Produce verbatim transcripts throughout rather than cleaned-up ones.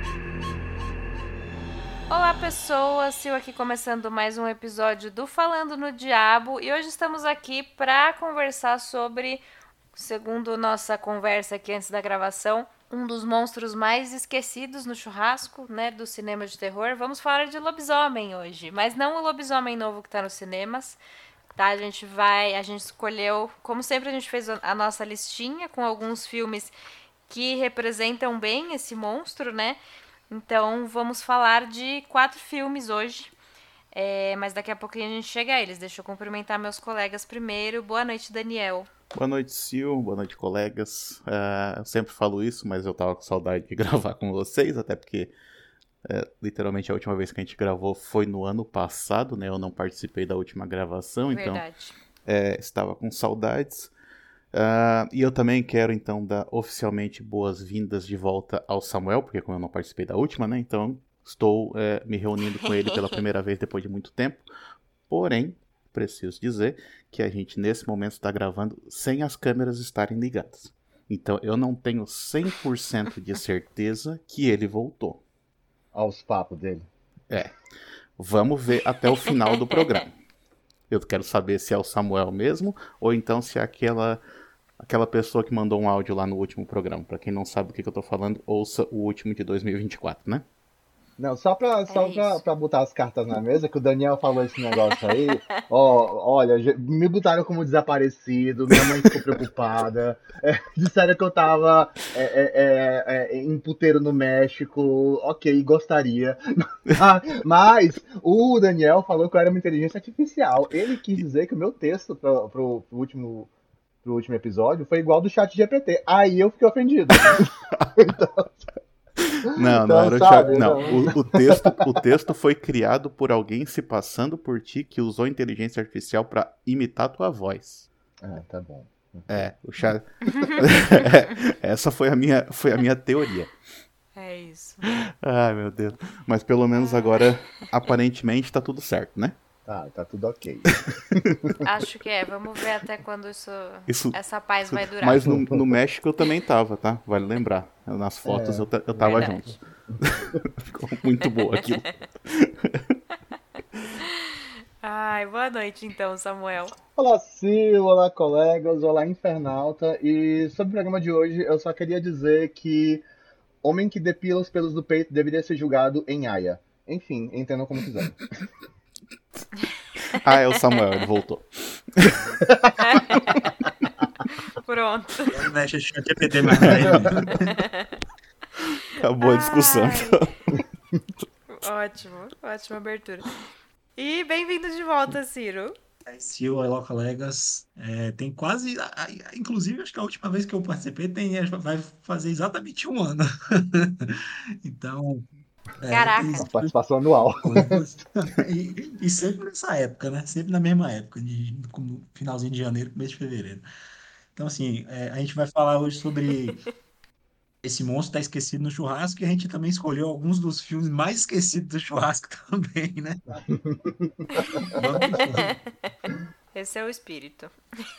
Olá pessoas, Sil aqui começando mais um episódio do Falando no Diabo e hoje estamos aqui para conversar sobre, segundo nossa conversa aqui antes da gravação, um dos monstros mais esquecidos no churrasco, né, do cinema de terror. Vamos falar de lobisomem hoje, mas não o lobisomem novo que está nos cinemas, tá? A gente vai, a gente escolheu, como sempre a gente fez a nossa listinha com alguns filmes que representam bem esse monstro, né? Então, vamos falar de quatro filmes hoje, é, mas daqui a pouquinho a gente chega a eles. Deixa eu cumprimentar meus colegas primeiro. Boa noite, Daniel. Boa noite, Sil. Boa noite, colegas. Uh, eu sempre falo isso, mas eu tava com saudade de gravar com vocês, até porque uh, literalmente a última vez que a gente gravou foi no ano passado, né? Eu não participei da última gravação, Verdade. então uh, estava com saudades. Uh, e eu também quero, então, dar oficialmente boas-vindas de volta ao Samuel, porque como eu não participei da última, né, então estou uh, me reunindo com ele pela primeira vez depois de muito tempo. Porém, preciso dizer que a gente nesse momento está gravando sem as câmeras estarem ligadas. Então eu não tenho cem por cento de certeza que ele voltou. Aos papos dele. É, vamos ver até o final do programa. Eu quero saber se é o Samuel mesmo, ou então se é aquela, aquela pessoa que mandou um áudio lá no último programa. Pra quem não sabe do que, que eu tô falando, ouça o último de dois mil e vinte e quatro, né? Não, só pra, só É pra, isso. pra botar as cartas na mesa, que o Daniel falou esse negócio aí. Ó, olha, je- me botaram como desaparecido, minha mãe ficou preocupada. É, disseram que eu tava é, é, é, é, em puteiro no México. Ok, gostaria. Ah, Mas o Daniel falou que eu era uma inteligência artificial. Ele quis dizer que o meu texto pro, pro, pro último, pro último episódio foi igual do chat G P T. Aí eu fiquei ofendido. Não, não Então, era o sabe, Thiago. Não, não. o, o texto, o texto foi criado por alguém se passando por ti que usou inteligência artificial pra imitar a tua voz. Ah, tá bom. É, o chat... Essa foi a minha, foi a minha teoria. É isso. Ai, meu Deus. Mas pelo menos agora, aparentemente, tá tudo certo, né? Tá, tá tudo ok. Acho que é. Vamos ver até quando isso, Isso, essa paz vai durar. mas no, no México eu também tava, tá? Vale lembrar. Nas fotos É, eu, ta- eu tava Verdade. junto. Ficou muito boa aquilo. Ai, boa noite então, Samuel. Olá, Sil, olá, colegas, olá, infernauta. E sobre o programa de hoje, eu só queria dizer que homem que depila os pelos do peito deveria ser julgado em Haia. Enfim, entendam como quiserem. Ah, é o Samuel, ele voltou. Pronto. Não mexe o chat G P T mais pra ele. Acabou a discussão. Ai. Então. Ótimo, ótima abertura. E bem-vindo de volta, Ciro. Sil, olá, colegas. É, tem quase, a- a- inclusive, acho que a última vez que eu participei tem, é, vai fazer exatamente um ano. Então, é, tem Caraca. Nossa participação anual. coisas. E, e sempre nessa época, né? Sempre na mesma época, de, como finalzinho de janeiro, começo de fevereiro. Então, assim, é, a gente vai falar hoje sobre esse monstro tá esquecido no churrasco e a gente também escolheu alguns dos filmes mais esquecidos do churrasco também, né? Vamos que vamos. Esse é o espírito.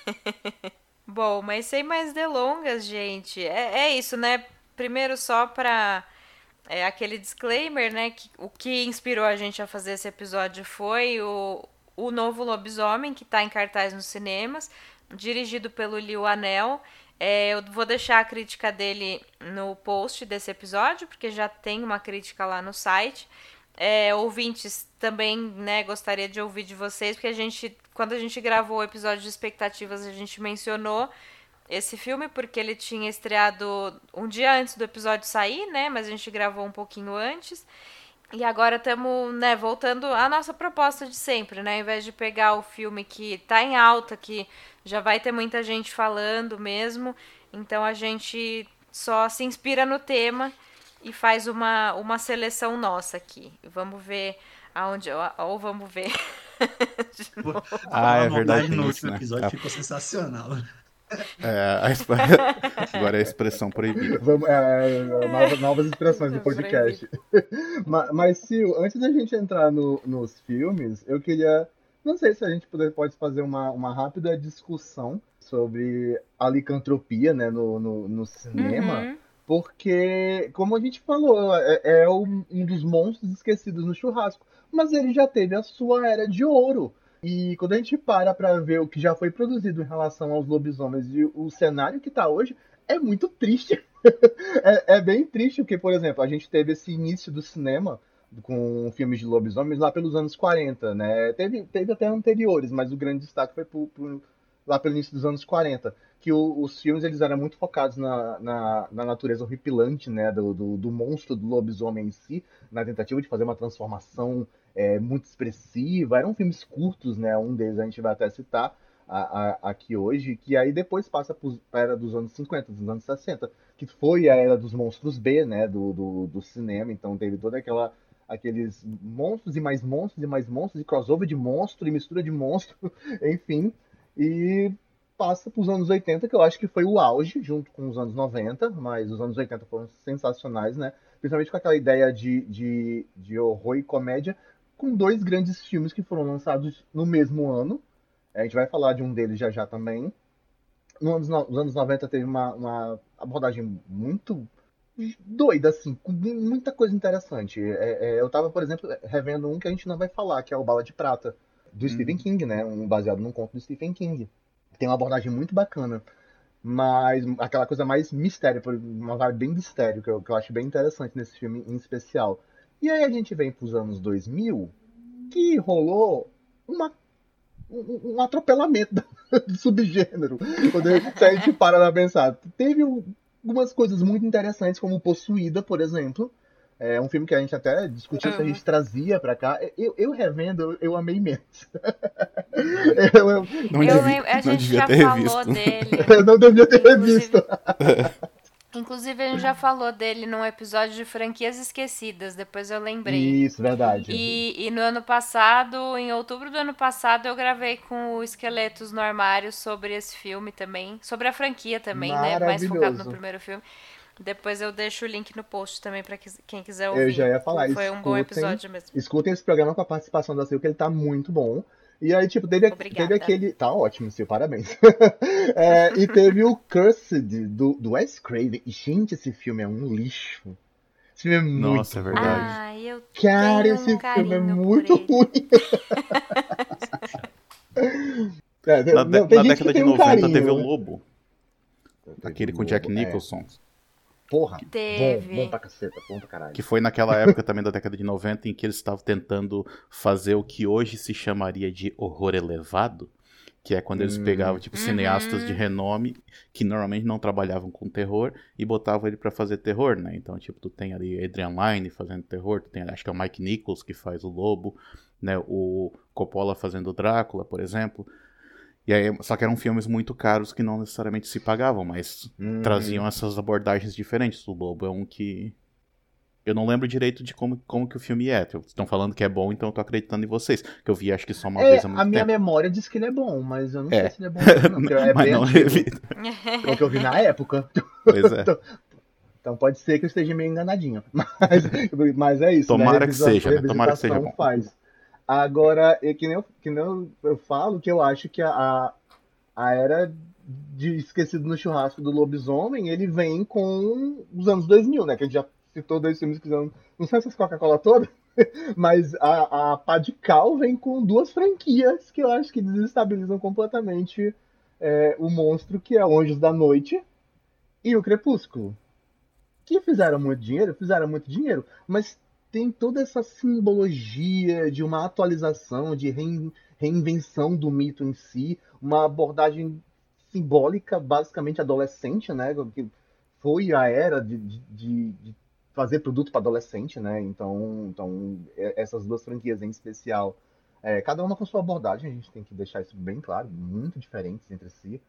Bom, mas sem mais delongas, gente. É, é isso, né? Primeiro, só pra é, aquele disclaimer, né? Que o que inspirou a gente a fazer esse episódio foi o, o novo Lobisomem, que tá em cartaz nos cinemas, dirigido pelo Liu Anel. É, eu vou deixar a crítica dele no post desse episódio, porque já tem uma crítica lá no site. É, ouvintes, também, né, gostaria de ouvir de vocês, porque a gente, quando a gente gravou o episódio de expectativas, a gente mencionou esse filme, porque ele tinha estreado um dia antes do episódio sair, né, mas a gente gravou um pouquinho antes. E agora estamos, né, voltando à nossa proposta de sempre, né, ao invés de pegar o filme que tá em alta, que já vai ter muita gente falando mesmo, então a gente só se inspira no tema e faz uma, uma seleção nossa aqui. Vamos ver aonde. Ou vamos ver. De novo. Ah, é A verdade, montagem no tem isso, último né? episódio A- ficou sensacional. É, a exp- Agora é a expressão proibida. Vamos, é, novas, novas expressões do Proibido. podcast. Ma- Mas, Sil, antes da gente entrar no- nos filmes, eu queria. Não sei se a gente puder, pode fazer uma, uma rápida discussão sobre a licantropia, né, no, no, no cinema. Uhum. Porque, como a gente falou, é, é um, um dos monstros esquecidos no churrasco. Mas ele já teve a sua era de ouro. E quando a gente para pra ver o que já foi produzido em relação aos lobisomens e o cenário que tá hoje, é muito triste. É, é bem triste, porque, por exemplo, a gente teve esse início do cinema com filmes de lobisomens lá pelos anos quarenta, né? Teve, teve até anteriores, mas o grande destaque foi por, por- lá pelo início dos anos quarenta, que o- os filmes eles eram muito focados na, na, na natureza horripilante, né? Do, do, do monstro do lobisomem em si, na tentativa de fazer uma transformação é, muito expressiva. Eram filmes curtos, né? Um deles a gente vai até citar a- a- aqui hoje, que aí depois passa para a era dos anos cinquenta, dos anos sessenta, que foi a era dos monstros B, né, do, do, do cinema. Então teve toda aquela aqueles monstros e mais monstros e mais monstros e crossover de monstro e mistura de monstro, enfim. E passa para os anos oitenta, que eu acho que foi o auge, junto com os anos noventa, mas os anos oitenta foram sensacionais, né? Principalmente com aquela ideia de, de, de horror e comédia, com dois grandes filmes que foram lançados no mesmo ano. A gente vai falar de um deles já já também. No anos, no- nos anos noventa teve uma, uma abordagem muito doida, assim, com muita coisa interessante. É, é, eu tava, por exemplo, revendo um que a gente não vai falar, que é o Bala de Prata, do Stephen Uhum. King, né? Um baseado num conto do Stephen King. Tem uma abordagem muito bacana, mas aquela coisa mais mistério, por- uma vibe bem mistério, que eu, que eu acho bem interessante nesse filme em especial. E aí a gente vem pros anos dois mil, que rolou uma um, um atropelamento do subgênero. Quando se a gente para pra pensar. Teve algumas coisas muito interessantes, como Possuída, por exemplo. É um filme que a gente até discutiu se a Amo. gente trazia pra cá. Eu, eu revendo, eu, eu amei menos. Eu, eu, Não Eu devia, lembro, a não gente devia já ter falou revisto. dele. eu não devia ter revisto. Inclusive, inclusive a gente já falou dele num episódio de Franquias Esquecidas, depois eu lembrei. Isso, verdade. E, e no ano passado, em outubro do ano passado, eu gravei com o Esqueletos no Armário sobre esse filme também. Sobre a franquia também, né? Mais focado no Maravilhoso. primeiro filme. Depois eu deixo o link no post também pra quis- quem quiser Eu já ouvir. ia falar, Foi um bom escutem, episódio mesmo. escutem esse programa com a participação da Sil, que ele tá muito bom. E aí, tipo, teve, teve Obrigada. aquele. Tá ótimo, Sil, parabéns. É, e teve o Cursed do, do Wes Craven. E, gente, esse filme é um lixo. Esse filme é muito Nossa, é ruim. verdade. Ah, eu Cara, tenho esse um filme é carinho por muito ele. ruim. É, Na, não, dé- tem na gente que década de tem um noventa teve o carinho. Lobo, Teve o aquele com Jack Lobo, é. Nicholson, Porra, bom, bom Teve. pra caceta, bom pra caralho. que foi naquela época também da década de noventa em que eles estavam tentando fazer o que hoje se chamaria de horror elevado, que é quando eles pegavam Hum, tipo cineastas de Uhum. renome que normalmente não trabalhavam com terror e botavam ele pra fazer terror, né? Então, tipo, tu tem ali Adrian Lyne fazendo terror, tu tem, acho que é o Mike Nichols que faz o Lobo, né? O Coppola fazendo o Drácula, por exemplo. E aí, só que eram filmes muito caros que não necessariamente se pagavam, mas traziam uhum. essas abordagens diferentes. O Lobo é um que eu não lembro direito de como, como que o filme é. Estão falando que é bom, então eu tô acreditando em vocês. Que eu vi acho que só uma vez É, há a muito minha tempo. memória diz que ele é bom, mas eu não sei É. se ele é bom mesmo, não, porque é Mas bem não antigo. revi. É o que eu vi na época. Pois é. Então, então pode ser que eu esteja meio enganadinho. Mas, mas é isso, né? Tomara que Revisa- seja, né? Tomara que seja revisitação bom. faz. Agora, é que nem eu, que nem eu, eu falo que eu acho que a, a a era de Esquecido no Churrasco do Lobisomem, ele vem com os anos dois mil, né? Que a gente já citou dois filmes que fizeram, não sei essas Coca-Cola toda, mas a, a Pá de Cal vem com duas franquias que eu acho que desestabilizam completamente é, o monstro, que é o Anjos da Noite e o Crepúsculo. Que fizeram muito dinheiro, fizeram muito dinheiro, mas tem toda essa simbologia de uma atualização, de rein- reinvenção do mito em si, uma abordagem simbólica, basicamente adolescente, né? Que foi a era de, de- de- de fazer produto para adolescente, né? Então, então é- essas duas franquias em especial, é, cada uma com sua abordagem, a gente tem que deixar isso bem claro, muito diferentes entre si.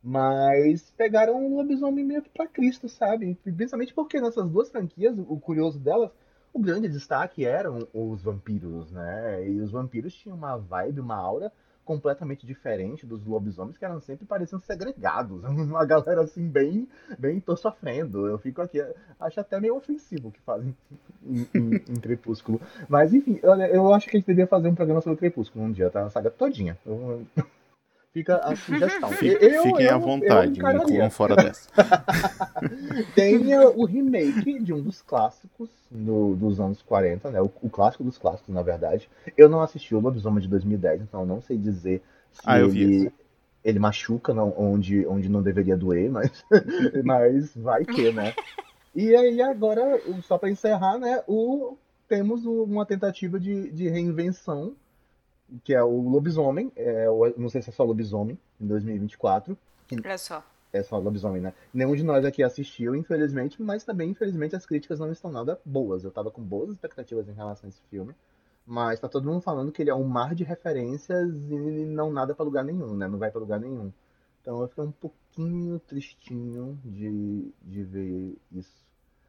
Mas pegaram o lobisomem meio que pra Cristo, sabe? E principalmente porque nessas duas franquias, o curioso delas, o grande destaque eram os vampiros, né? E os vampiros tinham uma vibe, uma aura completamente diferente dos lobisomens, que eram sempre pareciam segregados. Uma galera assim, bem, bem, tô sofrendo. Eu fico aqui, acho até meio ofensivo o que fazem em, em- em Crepúsculo. Mas enfim, olha, eu acho que a gente deveria fazer um programa sobre Crepúsculo um dia, tá? A saga todinha. Eu- Fica a sugestão. Eu, Fiquem eu, à vontade, eu me incluam encararia. fora dessa. Tem o remake de um dos clássicos no- dos anos quarenta, né? O, o clássico dos clássicos, na verdade. Eu não assisti o Lobisomem de dois mil e dez, então eu não sei dizer se Ah, eu vi esse. ele, ele machuca não- onde, onde não deveria doer, mas, mas vai que, né? E aí agora, só para encerrar, né? O, temos o- uma tentativa de, de reinvenção, que é o Lobisomem. É, o- não sei se é só Lobisomem, em dois mil e vinte e quatro. Olha só. É só lobisomem, né? Nenhum de nós aqui assistiu, infelizmente, mas também, infelizmente, as críticas não estão nada boas. Eu tava com boas expectativas em relação a esse filme, mas tá todo mundo falando que ele é um mar de referências e não nada pra lugar nenhum, né? Não vai pra lugar nenhum. Então eu fiquei um pouquinho tristinho de, de ver isso.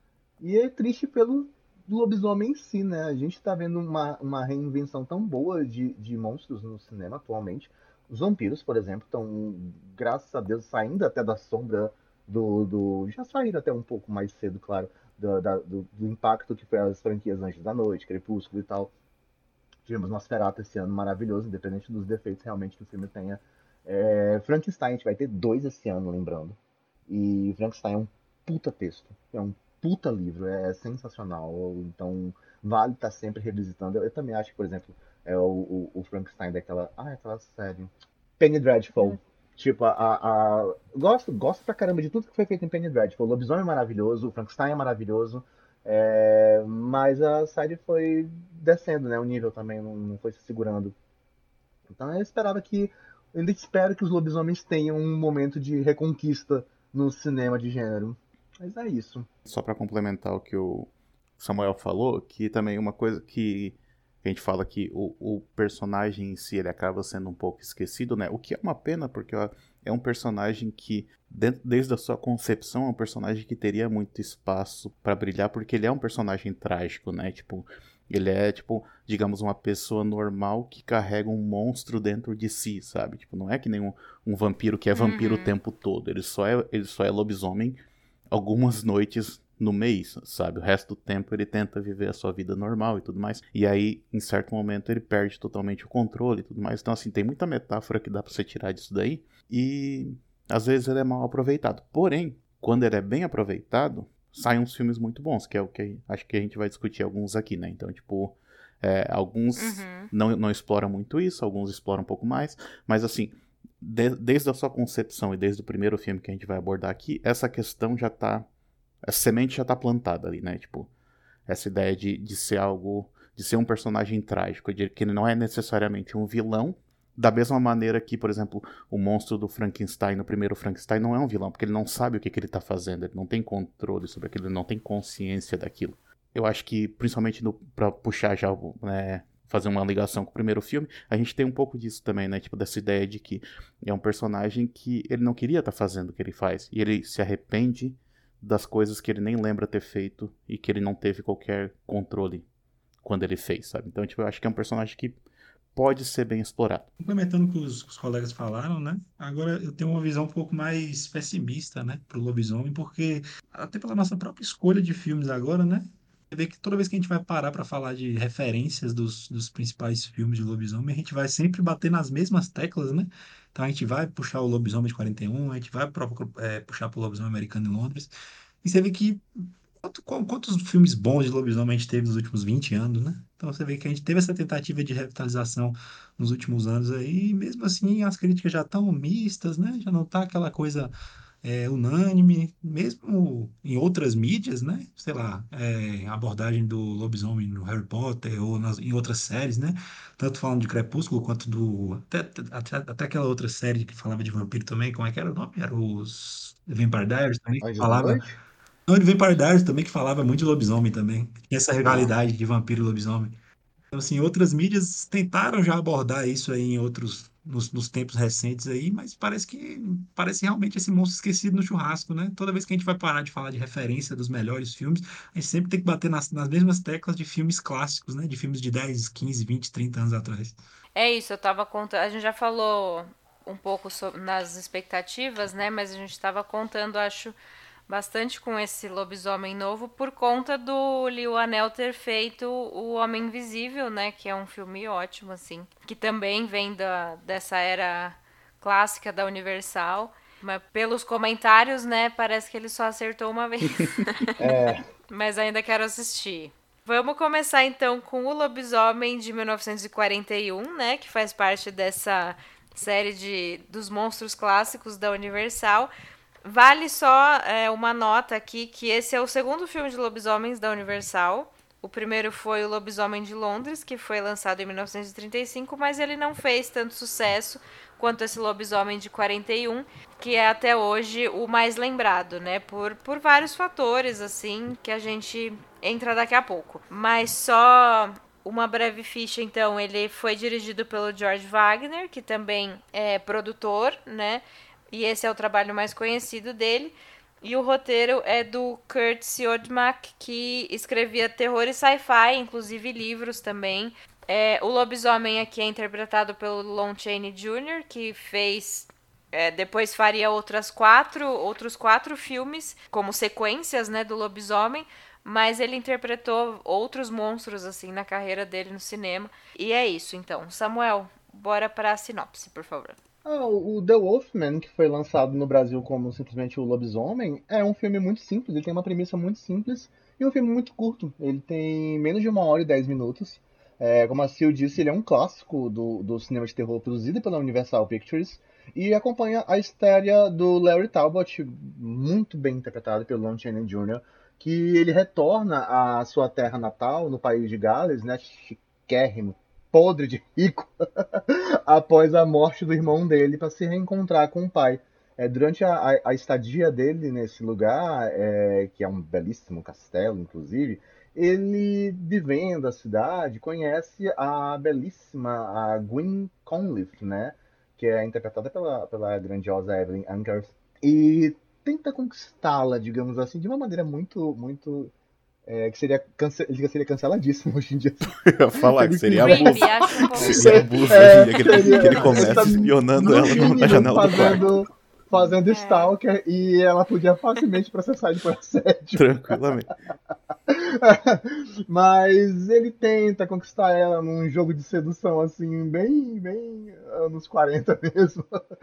E é triste pelo lobisomem em si, né? A gente tá vendo uma, uma reinvenção tão boa de, de monstros no cinema atualmente. Os vampiros, por exemplo, estão, graças a Deus, saindo até da sombra do, do. Já saíram até um pouco mais cedo, claro, do, da- do, do impacto que foi as franquias Anjos da Noite, Crepúsculo e tal. Tivemos Nosferatu esse ano maravilhoso, independente dos defeitos realmente que o filme tenha. É, Frankenstein, a gente vai ter dois esse ano, lembrando. E Frankenstein é um puta texto. É um puta livro. É sensacional. Então, vale estar sempre revisitando. Eu, eu também acho que, por exemplo, é o, o, o Frankenstein daquela. Ah, aquela série. Penny Dreadful. Tipo, a, a, a- gosto, gosto pra caramba de tudo que foi feito em Penny Dreadful. O Lobisomem é maravilhoso, o Frankenstein é maravilhoso. É, mas a série foi descendo, né? O nível também não, não foi se segurando. Então eu esperava que. Eu ainda espero que os lobisomens tenham um momento de reconquista no cinema de gênero. Mas é isso. Só pra complementar o que o Samuel falou, que também uma coisa que a gente fala que o, o personagem em si ele acaba sendo um pouco esquecido, né? O que é uma pena, porque ó, é um personagem que, dentro- desde a sua concepção, é um personagem que teria muito espaço pra brilhar, porque ele é um personagem trágico, né? Tipo, ele é, tipo, digamos, uma pessoa normal que carrega um monstro dentro de si, sabe? Tipo, não é que nem um, um vampiro que é vampiro o Uhum. tempo todo. Ele só é, ele só é lobisomem algumas noites no mês, sabe? O resto do tempo ele tenta viver a sua vida normal e tudo mais. E aí, em certo momento, ele perde totalmente o controle e tudo mais. Então, assim, tem muita metáfora que dá pra você tirar disso daí. E às vezes ele é mal aproveitado. Porém, quando ele é bem aproveitado, saem uns filmes muito bons, que é o que acho que a gente vai discutir alguns aqui, né? Então, tipo, é, alguns Uhum. não, não exploram muito isso, alguns exploram um pouco mais. Mas, assim, de- desde a sua concepção e desde o primeiro filme que a gente vai abordar aqui, essa questão já tá. A semente já tá plantada ali, né? Tipo, essa ideia de, de ser algo. De ser um personagem trágico, de que ele não é necessariamente um vilão. Da mesma maneira que, por exemplo, o monstro do Frankenstein, no primeiro Frankenstein, não é um vilão, porque ele não sabe o que, que ele tá fazendo, ele não tem controle sobre aquilo, ele não tem consciência daquilo. Eu acho que, principalmente no, pra puxar já, né, fazer uma ligação com o primeiro filme, a gente tem um pouco disso também, né? Tipo, dessa ideia de que é um personagem que ele não queria estar fazendo o que ele faz. E ele se arrepende das coisas que ele nem lembra ter feito e que ele não teve qualquer controle quando ele fez, sabe? Então, tipo, eu acho que é um personagem que pode ser bem explorado. Complementando o que os, os colegas falaram, né? Agora eu tenho uma visão um pouco mais pessimista, né, pro lobisomem, porque até pela nossa própria escolha de filmes agora, né? Você vê que toda vez que a gente vai parar para falar de referências dos, dos principais filmes de lobisomem, a gente vai sempre bater nas mesmas teclas, né? Então a gente vai puxar o Lobisomem de quarenta e um, a gente vai pro- é, puxar pro Lobisomem Americano em Londres, e você vê que Quanto- qual- quantos filmes bons de lobisomem a gente teve nos últimos vinte anos, né? Então você vê que a gente teve essa tentativa de revitalização nos últimos anos aí, e mesmo assim as críticas já estão mistas, né? Já não tá aquela coisa é, unânime, mesmo em outras mídias, né? Sei lá, é, a abordagem do lobisomem no Harry Potter ou nas- em outras séries, né? Tanto falando de Crepúsculo quanto do. Até, até, até aquela outra série que falava de vampiro também, como é que era o nome? Era os Vampire Diaries também, que Anjos da falava. Noite? Não, ele vem Paradise também, que falava muito de lobisomem também. Tinha essa rivalidade de vampiro e lobisomem. Então, assim, outras mídias tentaram já abordar isso aí em outros, nos, nos tempos recentes aí, mas parece que, parece realmente esse monstro esquecido no churrasco, né? Toda vez que a gente vai parar de falar de referência dos melhores filmes, a gente sempre tem que bater nas, nas mesmas teclas de filmes clássicos, né? De filmes de dez, quinze, vinte, trinta anos atrás. É isso, eu tava contando. A gente já falou um pouco sobre, nas expectativas, né? Mas a gente tava contando, acho, bastante com esse lobisomem novo por conta do Liu Anel ter feito O Homem Invisível, né? Que é um filme ótimo, assim. Que também vem da, dessa era clássica da Universal. Mas pelos comentários, né, parece que ele só acertou uma vez. É, Mas ainda quero assistir. Vamos começar então com o Lobisomem de mil novecentos e quarenta e um, né, que faz parte dessa série de, dos monstros clássicos da Universal. Vale só é, uma nota aqui que esse é o segundo filme de lobisomens da Universal. O primeiro foi o Lobisomem de Londres, que foi lançado em mil novecentos e trinta e cinco, mas ele não fez tanto sucesso quanto esse Lobisomem de quarenta e um, que é até hoje o mais lembrado, né? Por, por vários fatores, assim, que a gente entra daqui a pouco. Mas só uma breve ficha, então, ele foi dirigido pelo George Wagner, que também é produtor, né? E esse é o trabalho mais conhecido dele. E o roteiro é do Kurt Siodmak, que escrevia terror e sci-fi, inclusive livros também. É, o lobisomem aqui é interpretado pelo Lon Chaney Júnior, que fez... É, depois faria outras quatro, outros quatro filmes como sequências, né, do lobisomem. Mas ele interpretou outros monstros assim na carreira dele no cinema. E é isso, então. Samuel, bora para a sinopse, por favor. ah, o o The Wolfman, que foi lançado no Brasil como simplesmente o Lobisomem, é um filme muito simples, ele tem uma premissa muito simples e um filme muito curto. Ele tem menos de uma hora e dez minutos. É, como a Sil disse, ele é um clássico do, do cinema de terror produzido pela Universal Pictures e acompanha a história do Larry Talbot, muito bem interpretado pelo Lon Chaney Júnior, que ele retorna à sua terra natal, no país de Gales, né, chiquérrimo, podre de rico, após a morte do irmão dele para se reencontrar com o pai. É, durante a, a- a estadia dele nesse lugar, é, que é um belíssimo castelo, inclusive, ele, vivendo a cidade, conhece a belíssima a Gwyn Conliffe, né? Que é interpretada pela, pela grandiosa Evelyn Ankers, e tenta conquistá-la, digamos assim, de uma maneira muito, muito é, que seria, cance... ele seria canceladíssimo hoje em dia. Eu ia falar que Seria seria incrível. abuso. Creepy, acho um pouco Seria creepy. abuso É, hoje em dia, que ele, seria que ele começa essa espionando no ela no- na mínimo janela do quarto. fazendo, fazendo É. stalker e ela podia facilmente processar ele por assédio. Tranquilamente. Mas ele tenta conquistar ela num jogo de sedução assim, bem, bem anos quarenta mesmo.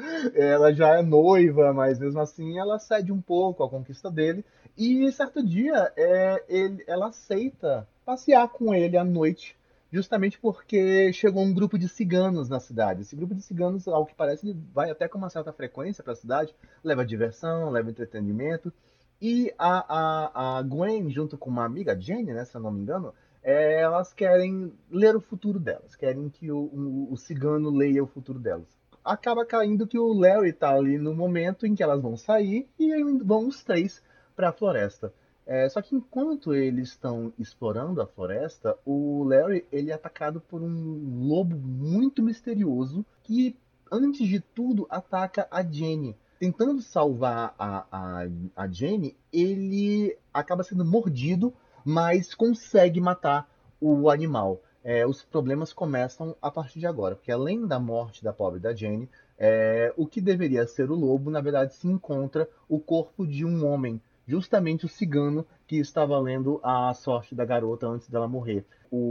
Ela já é noiva, mas mesmo assim ela cede um pouco à conquista dele. E certo dia é, ele, ela aceita passear com ele à noite, justamente porque chegou um grupo de ciganos na cidade. Esse grupo de ciganos, ao que parece, ele vai até com uma certa frequência para a cidade, leva diversão, leva entretenimento. E a, a, a Gwen, junto com uma amiga, a Jenny, né, se eu não me engano, é, elas querem ler o futuro delas, querem que o, o, o cigano leia o futuro delas. Acaba caindo que o Larry tá ali no momento em que elas vão sair e aí vão os três para a floresta. É, só que enquanto eles estão explorando a floresta, o Larry ele é atacado por um lobo muito misterioso que, antes de tudo, ataca a Jenny. Tentando salvar a, a, a Jenny, ele acaba sendo mordido, mas consegue matar o animal. É, os problemas começam a partir de agora, porque além da morte da pobre da Jenny, é, o que deveria ser o lobo, na verdade, se encontra o corpo de um homem, justamente o cigano que estava lendo a sorte da garota antes dela morrer.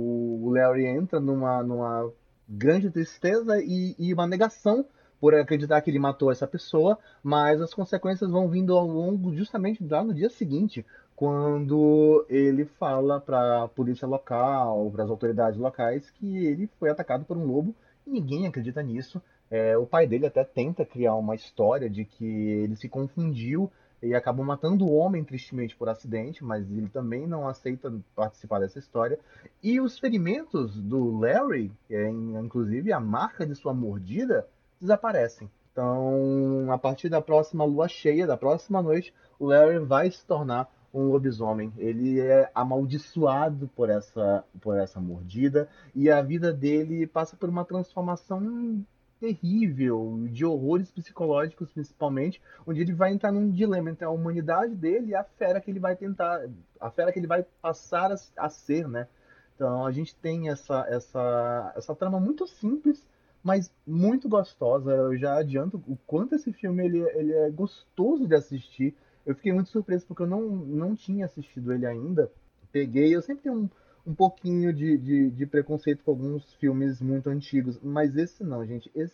O Larry entra numa, numa grande tristeza e, e uma negação por acreditar que ele matou essa pessoa, mas as consequências vão vindo ao longo, justamente já no dia seguinte, quando ele fala para a polícia local, para as autoridades locais, que ele foi atacado por um lobo e ninguém acredita nisso. É, o pai dele até tenta criar uma história de que ele se confundiu e acabou matando o homem, tristemente, por acidente, mas ele também não aceita participar dessa história. E os ferimentos do Larry, é, inclusive a marca de sua mordida, desaparecem. Então, a partir da próxima lua cheia, da próxima noite, o Larry vai se tornar um lobisomem. Ele é amaldiçoado por essa, por essa mordida e a vida dele passa por uma transformação terrível, de horrores psicológicos principalmente, onde ele vai entrar num dilema entre a humanidade dele e a fera que ele vai tentar, a fera que ele vai passar a, a ser, né? Então a gente tem essa, essa, essa trama muito simples, mas muito gostosa. Eu já adianto o quanto esse filme ele, ele é gostoso de assistir. Eu fiquei muito surpreso porque eu não, não tinha assistido ele ainda. Peguei, eu sempre tenho um, um pouquinho de, de, de preconceito com alguns filmes muito antigos, mas esse não, gente. Esse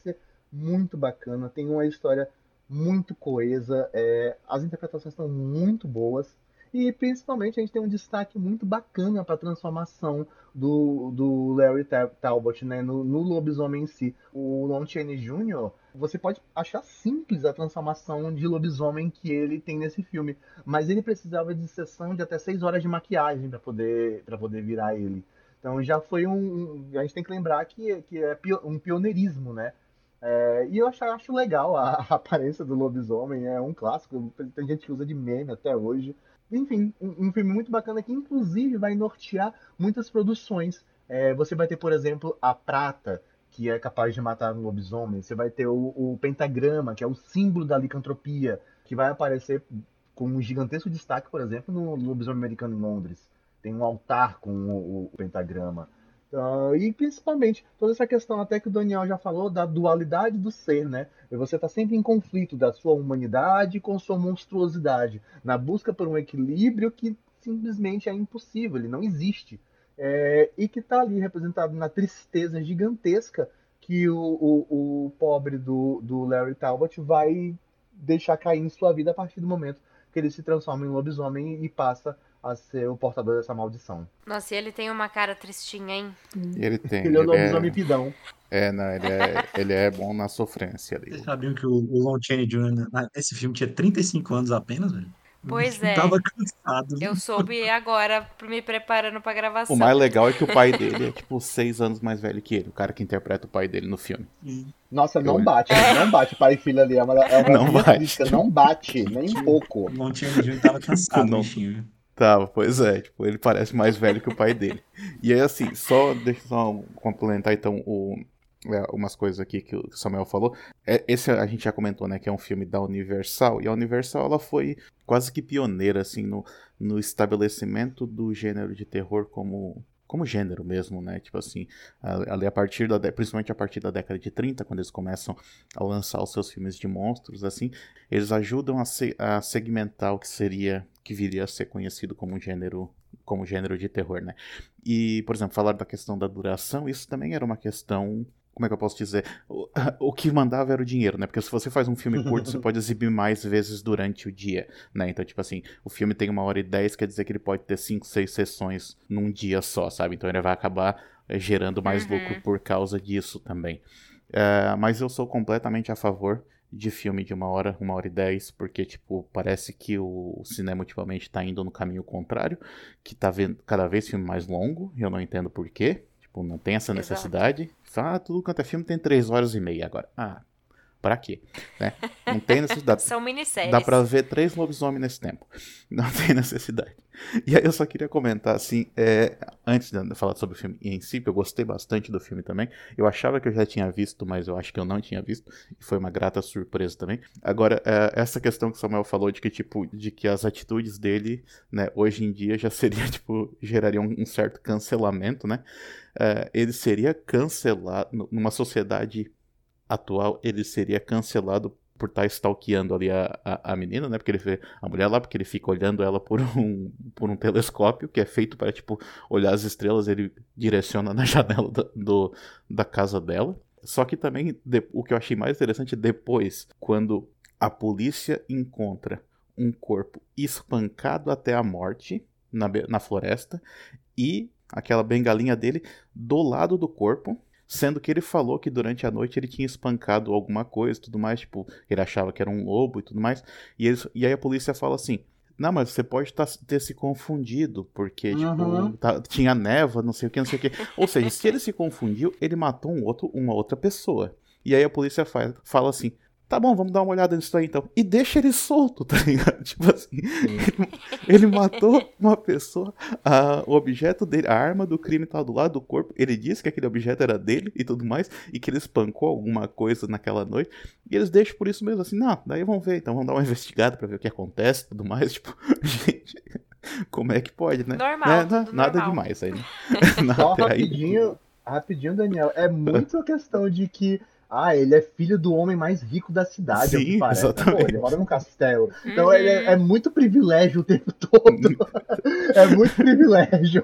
muito bacana, tem uma história muito coesa, é, as interpretações estão muito boas. E principalmente a gente tem um destaque muito bacana para a transformação do, do Larry Tal- Talbot, né, no, no lobisomem em si. O Lon Chaney Júnior, você pode achar simples a transformação de lobisomem que ele tem nesse filme, mas ele precisava de sessão de até seis horas de maquiagem para poder, para poder virar ele. Então já foi um. um- A gente tem que lembrar que, que é pio- um pioneirismo, né? É, e eu acho, acho legal a, a aparência do lobisomem, é um clássico, tem gente que usa de meme até hoje. Enfim, um, um filme muito bacana que inclusive vai nortear muitas produções. É, você vai ter, por exemplo, a prata, que é capaz de matar um lobisomem. Você vai ter o, o pentagrama, que é o símbolo da licantropia, que vai aparecer com um gigantesco destaque, por exemplo, no Lobisomem Americano em Londres. Tem um altar com o, o pentagrama. Ah, e principalmente toda essa questão até que o Daniel já falou da dualidade do ser, né? E você está sempre em conflito da sua humanidade com sua monstruosidade, na busca por um equilíbrio que simplesmente é impossível, ele não existe. É, e que está ali representado na tristeza gigantesca que o, o, o pobre do, do Larry Talbot vai deixar cair em sua vida a partir do momento que ele se transforma em lobisomem e passa a ser o portador dessa maldição. Nossa, e ele tem uma cara tristinha, hein? Ele tem, Ele é o ele lobisomem é. pidão. É, não, ele é, ele é bom na sofrência ali. Vocês sabiam que o, o Lon Chaney Júnior nesse filme tinha trinta e cinco anos apenas, velho? Pois é. Tava cansado. Eu soube agora, me preparando pra O gravação. mais legal é que o pai dele é tipo seis anos mais velho que ele, o cara que interpreta o pai dele no filme. Nossa, não Eu- bate, não bate pai e filho ali. É uma, é uma Não linha bate. crítica, não bate, nem um pouco. O Lon Chaney Júnior tava cansado, Não. bichinho. Tava, pois é, tipo, ele parece mais velho que o pai dele. E aí, assim, só deixa eu só complementar então o, é, umas coisas aqui que o Samuel falou. É, esse a gente já comentou, né, que é um filme da Universal, e a Universal ela foi quase que pioneira, assim, no, no estabelecimento do gênero de terror como, como gênero mesmo, né, tipo assim, a- ali a partir da, dé- principalmente a partir da década de trinta, quando eles começam a lançar os seus filmes de monstros, assim, eles ajudam a, se- a segmentar o que seria, que viria a ser conhecido como gênero, como gênero de terror, né? E, por exemplo, falar da questão da duração, isso também era uma questão, como é que eu posso dizer? O, o que mandava era o dinheiro, né? Porque se você faz um filme curto, você pode exibir mais vezes durante o dia, né? Então, tipo assim, o filme tem uma hora e dez, quer dizer que ele pode ter cinco, seis sessões num dia só, sabe? Então ele vai acabar eh, gerando mais Uhum. lucro por causa disso também. É, mas eu sou completamente a favor de filme de uma hora, uma hora e dez, porque, tipo, parece que o cinema ultimamente tá indo no caminho contrário, que tá vendo cada vez filme mais longo, e eu não entendo por quê. Tipo, não tem essa Exato. necessidade. Fala, ah, tudo quanto é filme tem três horas e meia agora. Ah, pra quê? Né? Não tem necessidade. São minisséries. Dá pra ver três lobisomens nesse tempo. Não tem necessidade. E aí eu só queria comentar, assim, é, antes de falar sobre o filme em si, que eu gostei bastante do filme também. Eu achava que eu já tinha visto, mas eu acho que eu não tinha visto. E foi uma grata surpresa também. Agora, é, essa questão que o Samuel falou de que, tipo, de que as atitudes dele, né, hoje em dia já seria, tipo, gerariam um certo cancelamento, né? É, ele seria cancelado numa sociedade atual, ele seria cancelado por estar stalkeando ali a, a, a menina, né? Porque ele vê a mulher lá, porque ele fica olhando ela por um, por um telescópio que é feito para, tipo, olhar as estrelas, ele direciona na janela da, do, da casa dela. Só que também, de, o que eu achei mais interessante, depois, quando a polícia encontra um corpo espancado até a morte na, na floresta e aquela bengalinha dele do lado do corpo, sendo que ele falou que durante a noite ele tinha espancado alguma coisa e tudo mais, tipo, ele achava que era um lobo e tudo mais, e, eles, e aí a polícia fala assim, não, mas você pode tá, ter se confundido, porque, Uhum. tipo, tá, tinha névoa, não sei o que, não sei o que. Ou seja, se ele se confundiu, ele matou um outro, uma outra pessoa. E aí a polícia faz, fala assim, tá bom, vamos dar uma olhada nisso aí então. E deixa ele solto, tá ligado? Tipo assim, ele, ele matou uma pessoa, a, o objeto dele, a arma do crime tá do lado do corpo, ele disse que aquele objeto era dele e tudo mais, e que ele espancou alguma coisa naquela noite, e eles deixam por isso mesmo, assim, não, daí vamos ver, então vamos dar uma investigada pra ver o que acontece e tudo mais, tipo, gente... Como é que pode, né? Normal, Né? tudo Nada normal. demais aí, né? Só Até aí, rapidinho, rapidinho, Daniel. É muito a questão de que Ah, ele é filho do homem mais rico da cidade, é o que Sim, parece. Pô, exatamente. ele mora num castelo. Então Uhum. ele é, é muito privilégio o tempo todo. É muito privilégio.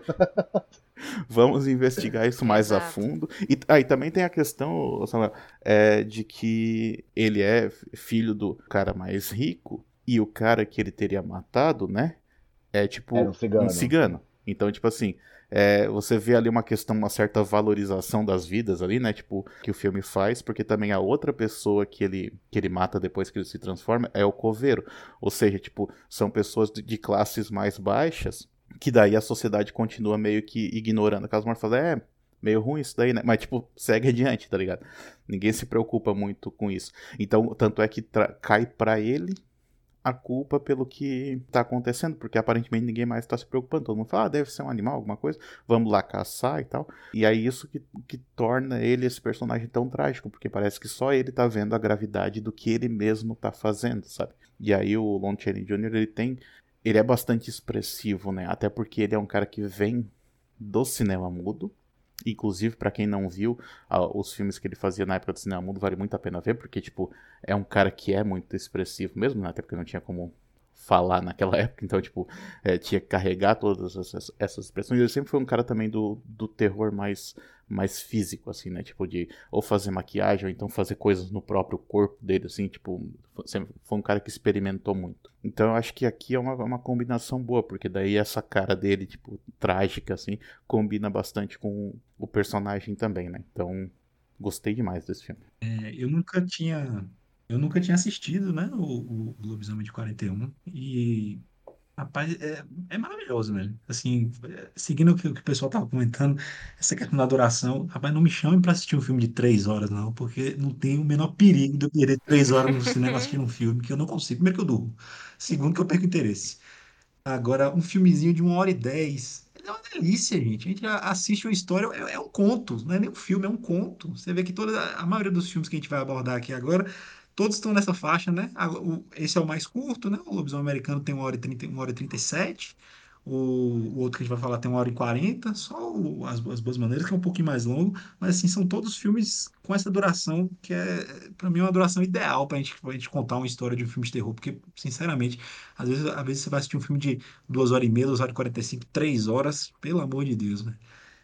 Vamos investigar isso mais a Exato. fundo. E aí também tem a questão, Samuel, é, de que ele é filho do cara mais rico e o cara que ele teria matado, né? É tipo Era um um cigano. cigano. Então, tipo assim, é, você vê ali uma questão, uma certa valorização das vidas ali, né? Tipo, que o filme faz, porque também a outra pessoa que ele, que ele mata depois que ele se transforma é o coveiro. Ou seja, tipo, são pessoas de, de classes mais baixas, que daí a sociedade continua meio que ignorando. Aquelas mortes falam, é, meio ruim isso daí, né? Mas, tipo, segue adiante, tá ligado? Ninguém se preocupa muito com isso. Então, tanto é que tra- cai pra ele a culpa pelo que tá acontecendo, porque aparentemente ninguém mais tá se preocupando. Todo mundo fala, ah, deve ser um animal, alguma coisa, vamos lá caçar e tal. E aí isso que, que torna ele esse personagem tão trágico, porque parece que só ele tá vendo a gravidade do que ele mesmo tá fazendo, sabe? E aí o Lon Chaney Júnior, ele tem... Ele é bastante expressivo, né? Até porque ele é um cara que vem do cinema mudo. Inclusive, pra quem não viu, ah, os filmes que ele fazia na época do cinema mudo vale muito a pena ver, porque, tipo, é um cara que é muito expressivo mesmo, né? Até porque não tinha como falar naquela época, então, tipo, é, tinha que carregar todas essas, essas expressões. Ele sempre foi um cara também do, do terror mais, mais físico, assim, né? Tipo, de ou fazer maquiagem, ou então fazer coisas no próprio corpo dele, assim, tipo, sempre foi um cara que experimentou muito. Então, eu acho que aqui é uma, uma combinação boa, porque daí essa cara dele, tipo, trágica, assim, combina bastante com o personagem também, né? Então, gostei demais desse filme. É, eu nunca tinha, eu nunca tinha assistido, né, o, o Lobisomem de quarenta e um e, rapaz, é, é maravilhoso, velho. Assim, é, seguindo o que, o que o pessoal tava comentando, essa questão da duração, rapaz, não me chame pra assistir um filme de três horas, não, porque não tem o menor perigo de eu perder três horas no cinema assistindo um filme que eu não consigo. Primeiro que eu durmo, segundo que eu perco interesse. Agora, um filmezinho de uma hora e dez, ele é uma delícia, gente. A gente a- assiste uma história, é, é um conto, não é nem um filme, é um conto. Você vê que toda a maioria dos filmes que a gente vai abordar aqui agora, todos estão nessa faixa, né? A- o- esse é o mais curto, né? O Lobisomem Americano tem uma hora e trinta, uma hora e trinta e sete. O, o outro que a gente vai falar tem uma hora e quarenta. Só o- as, as Boas Maneiras, que é um pouquinho mais longo. Mas, assim, são todos filmes com essa duração, que é, para mim, é uma duração ideal pra gente, pra gente contar uma história de um filme de terror. Porque, sinceramente, às vezes, às vezes você vai assistir um filme de duas horas e meia, duas horas e quarenta e cinco, três horas, pelo amor de Deus, né?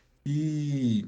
E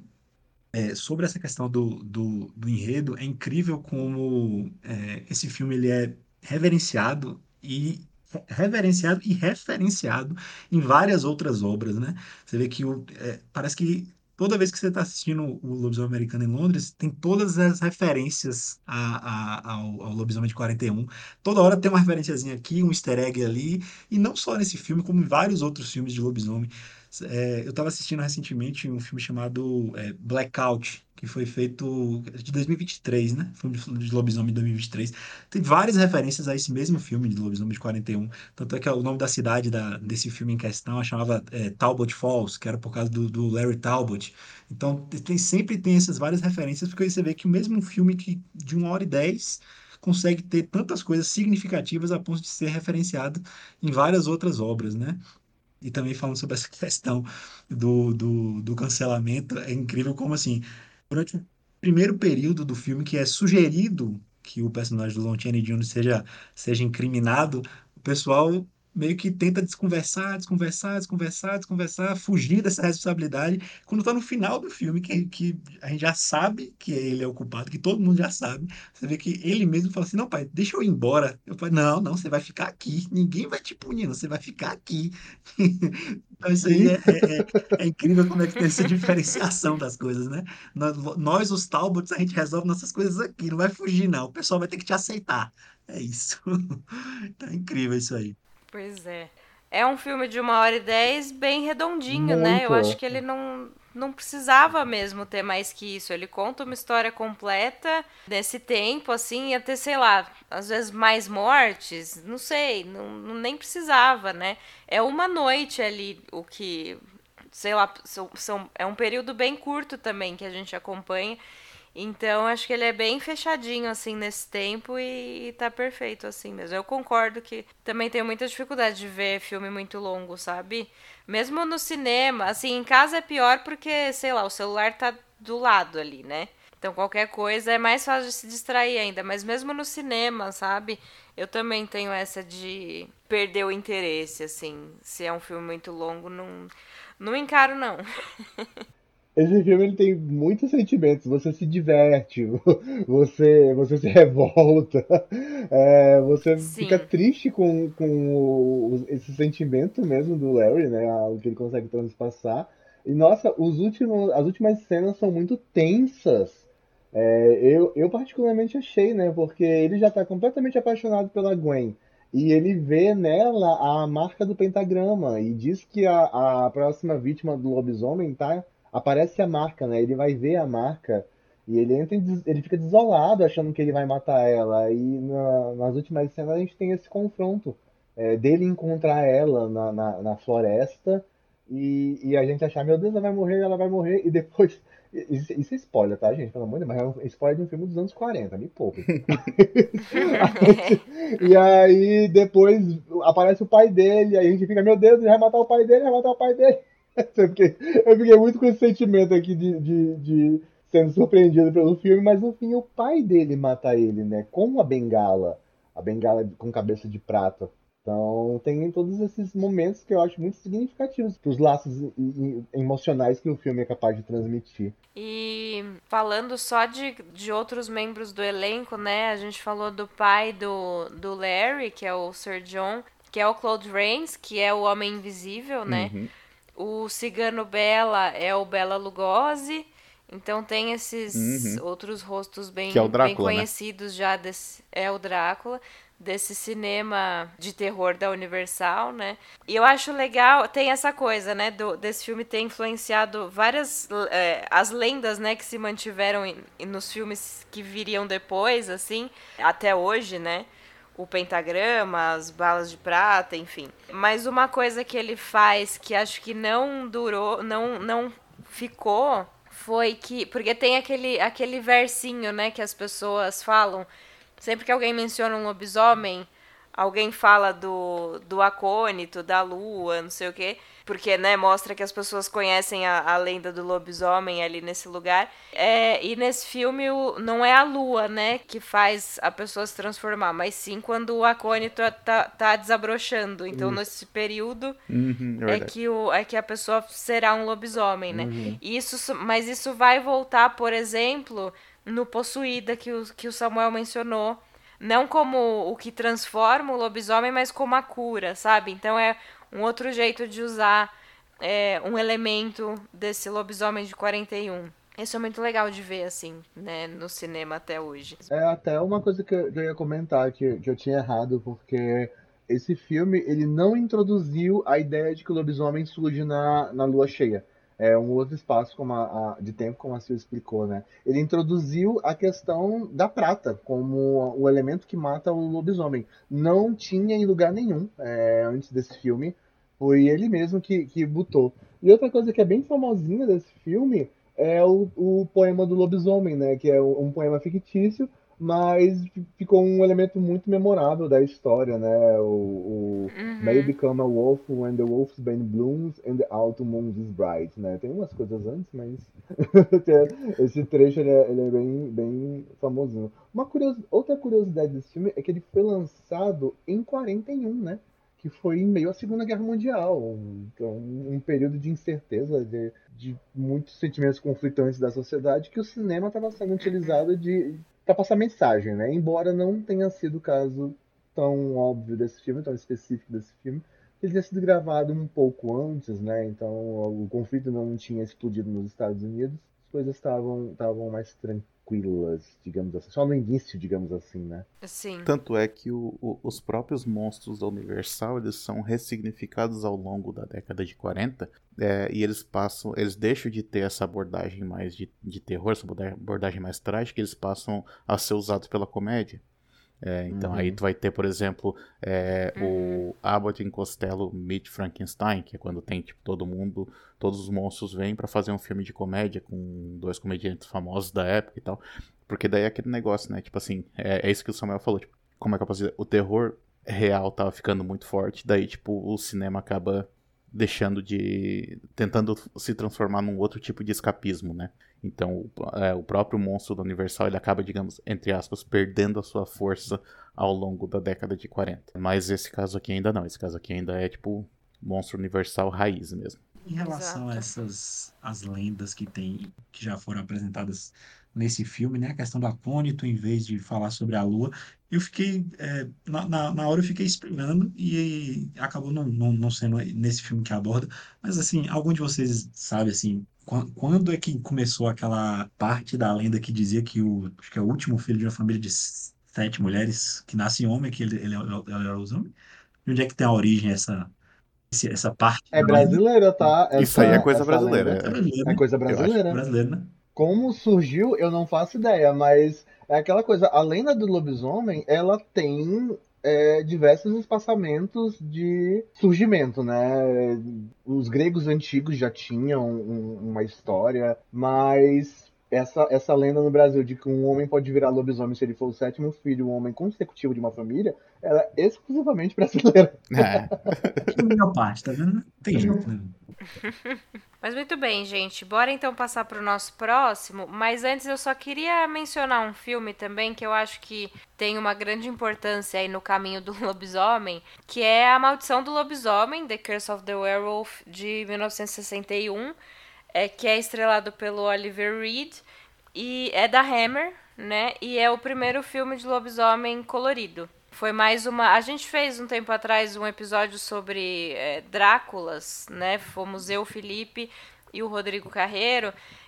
é, sobre essa questão do, do, do enredo, é incrível como é, esse filme ele é reverenciado e reverenciado e referenciado em várias outras obras, né? Você vê que o, é, parece que toda vez que você está assistindo o Lobisomem Americano em Londres, tem todas as referências a, a- ao, ao Lobisomem de quarenta e um. Toda hora tem uma referenciazinha aqui, um easter egg ali, e não só nesse filme, como em vários outros filmes de lobisomem. É, eu estava assistindo recentemente um filme chamado é, Blackout, que foi feito de dois mil e vinte e três, né? Filme de de lobisomem de dois mil e vinte e três. Tem várias referências a esse mesmo filme de lobisomem de quarenta e um. Tanto é que o nome da cidade da, desse filme em questão a chamava é, Talbot Falls, que era por causa do, do Larry Talbot. Então tem, sempre tem essas várias referências, porque aí você vê que o mesmo filme que de uma hora e dez consegue ter tantas coisas significativas a ponto de ser referenciado em várias outras obras, né? E também falando sobre essa questão do, do, do cancelamento, é incrível como, assim, durante o primeiro período do filme, que é sugerido que o personagem do Lon Chaney Júnior seja, seja incriminado, o pessoal meio que tenta desconversar, desconversar, desconversar, desconversar, fugir dessa responsabilidade, quando tá no final do filme, que, que a gente já sabe que ele é o culpado, que todo mundo já sabe, você vê que ele mesmo fala assim, não, pai, deixa eu ir embora. Eu falei, não, não, você vai ficar aqui, ninguém vai te punir, não, você vai ficar aqui. Então, isso aí é, Sim. é, é- é incrível como é que tem essa diferenciação das coisas, né? Nós, nós, os Talbots, a gente resolve nossas coisas aqui, não vai fugir, não. O pessoal vai ter que te aceitar. É isso. Então, é incrível isso aí. Pois é. É um filme de uma hora e dez bem redondinho, né? Eu acho Muito. que ele não, não precisava mesmo ter mais que isso. Ele conta uma história completa nesse tempo, assim, ia ter, sei lá, às vezes mais mortes, não sei, não, não- nem precisava, né? É uma noite ali o que, sei lá, são, são- é um período bem curto também que a gente acompanha. Então, acho que ele é bem fechadinho, assim, nesse tempo e, e tá perfeito, assim mesmo. Eu concordo que também tenho muita dificuldade de ver filme muito longo, sabe? Mesmo no cinema, assim, em casa é pior porque, sei lá, o celular tá do lado ali, né? Então qualquer coisa é mais fácil de se distrair ainda. Mas mesmo no cinema, sabe? Eu também tenho essa de perder o interesse, assim. Se é um filme muito longo, não, não encaro, não. Esse filme ele tem muitos sentimentos. Você se diverte, você, você se revolta, é, você fica Sim. triste com, com o- esse sentimento mesmo do Larry, né? O que ele consegue transpassar. E nossa, os últimos, as últimas cenas são muito tensas. É, eu, eu particularmente achei, né? Porque ele já tá completamente apaixonado pela Gwen. E ele vê nela a marca do pentagrama e diz que a, a próxima vítima do lobisomem tá aparece a marca, né? Ele vai ver a marca e ele entra em des- ele fica desolado achando que ele vai matar ela. E na- nas últimas cenas a gente tem esse confronto é, dele encontrar ela na, na, na floresta e, e a gente achar, meu Deus, ela vai morrer, ela vai morrer, e depois. Isso, isso é spoiler, tá, gente? Pelo amor de Deus, mas é um spoiler de um filme dos anos quarenta, me poupe. E aí depois aparece o pai dele, aí a gente fica, meu Deus, ele vai matar o pai dele, vai matar o pai dele. Eu fiquei, eu fiquei muito com esse sentimento aqui de, de, de sendo surpreendido pelo filme, mas no fim o pai dele mata ele, né? Com a bengala. A bengala com cabeça de prata. Então tem todos esses momentos que eu acho muito significativos para os laços e- e- emocionais que o filme é capaz de transmitir. E falando só de, de outros membros do elenco, né? A gente falou do pai do, do Larry, que é o Sir John, que é o Claude Rains, que é o Homem Invisível, né? Uhum, O Cigano Bela é o Bela Lugosi. Então tem esses uhum. outros rostos Que é o bem, bem Drácula, né? conhecidos já desse, é o Drácula, desse cinema de terror da Universal, né? E eu acho legal, tem essa coisa, né, do, desse filme ter influenciado várias é, as lendas, né, que se mantiveram em, nos filmes que viriam depois, assim, até hoje, né? O pentagrama, as balas de prata, enfim. Mas uma coisa que ele faz que acho que não durou, não, não ficou, foi que. Porque tem aquele, aquele versinho, né, que as pessoas falam. Sempre que alguém menciona um lobisomem, alguém fala do, do acônito, da lua, não sei o quê. Porque, né, mostra que as pessoas conhecem a, a lenda do lobisomem ali nesse lugar. É, e nesse filme o, não é a lua, né, que faz a pessoa se transformar, mas sim quando o acônito tá, tá desabrochando. Então, Isso. nesse período Uhum, é é verdade. que, o, é que a pessoa será um lobisomem, né? Uhum. E isso, mas isso vai voltar, por exemplo, no Possuída que o, que o Samuel mencionou. Não como o que transforma o lobisomem, mas como a cura, sabe? Então é um outro jeito de usar é, um elemento desse lobisomem de quarenta e um. Isso é muito legal de ver, assim, né, no cinema até hoje. É até uma coisa que eu, que eu ia comentar que, que eu tinha errado, porque esse filme ele não introduziu a ideia de que o lobisomem surge na, na lua cheia. É um outro espaço como a, a- de tempo, como a Sil explicou, né? Ele introduziu a questão da prata como o elemento que mata o lobisomem. Não tinha em lugar nenhum é, antes desse filme. Foi ele mesmo que, que botou. E outra coisa que é bem famosinha desse filme é o, o poema do lobisomem, né? Que é um poema fictício, mas ficou um elemento muito memorável da história, né? O, o May you Uhum. become a wolf when the wolf's bane blooms and the autumn moon is bright, né? Tem umas coisas antes, mas esse trecho ele é, ele é bem, bem famosinho. Uma curios... Outra curiosidade desse filme é que ele foi lançado em quarenta e um, né? Que foi em meio à Segunda Guerra Mundial, um, então, um período de incerteza, de, de muitos sentimentos conflitantes da sociedade, que o cinema estava sendo utilizado de para passar mensagem, né? Embora não tenha sido o caso tão óbvio desse filme, tão específico desse filme, ele tinha sido gravado um pouco antes, né? Então o conflito não tinha explodido nos Estados Unidos, as coisas estavam estavam mais tranquilas, digamos assim, só no início, digamos assim, né? Sim. Tanto é que o- o- os próprios monstros da Universal eles são ressignificados ao longo da década de quarenta é, e eles passam, eles deixam de ter essa abordagem mais de, de terror, essa aborda- abordagem mais trágica, eles passam a ser usados pela comédia. É, então aí Uhum. tu vai ter, por exemplo, é, Uhum. o Abbott e Costello Meet Frankenstein, que é quando tem tipo todo mundo, todos os monstros vêm pra fazer um filme de comédia com dois comediantes famosos da época e tal. Porque daí é aquele negócio, né? Tipo assim, é, é isso que o Samuel falou. Tipo, como é que eu posso dizer? O terror real tava ficando muito forte, daí tipo o cinema acaba deixando de... tentando se transformar num outro tipo de escapismo, né? Então, o, é, o próprio monstro da Universal, ele acaba, digamos, entre aspas, perdendo a sua força ao longo da década de quarenta. Mas esse caso aqui ainda não. Esse caso aqui ainda é, tipo, monstro Universal raiz mesmo. Em relação a Exato. essas as lendas que tem, que já foram apresentadas nesse filme, né? A questão do acônito, em vez de falar sobre a Lua, eu fiquei, é, na, na, na hora eu fiquei esperando e acabou não, não, não sendo nesse filme que aborda, mas assim, algum de vocês sabe, assim, quan- quando é que começou aquela parte da lenda que dizia que o, acho que é o último filho de uma família de s- sete mulheres que nasce homem, que ele, ele, é o- ele era os homens? E onde é que tem a origem essa, esse- essa parte É da lenda? brasileira, tá? Isso aí é Essa, coisa essa brasileira, lenda É é, brasileiro, é né? coisa eu acho. brasileira. Brasileiro, né? Como surgiu, eu não faço ideia, mas é aquela coisa, a lenda do lobisomem, ela tem é, diversos espaçamentos de surgimento, né? Os gregos antigos já tinham um- uma história, mas essa, essa lenda no Brasil de que um homem pode virar lobisomem se ele for o sétimo filho, um homem consecutivo de uma família, ela é exclusivamente brasileira. É. Aqui na minha parte, tá vendo? Não tem jeito, né? Mas muito bem, gente. Bora então passar para o nosso próximo. Mas antes eu só queria mencionar um filme também que eu acho que tem uma grande importância aí no caminho do lobisomem, que é A Maldição do Lobisomem, The Curse of the Werewolf, de mil novecentos e sessenta e um, é, que é estrelado pelo Oliver Reed e é da Hammer, né? E é o primeiro filme de lobisomem colorido. Foi mais uma. A gente fez um tempo atrás um episódio sobre é, Dráculas, né? Fomos eu, o Felipe e o Rodrigo Carreiro,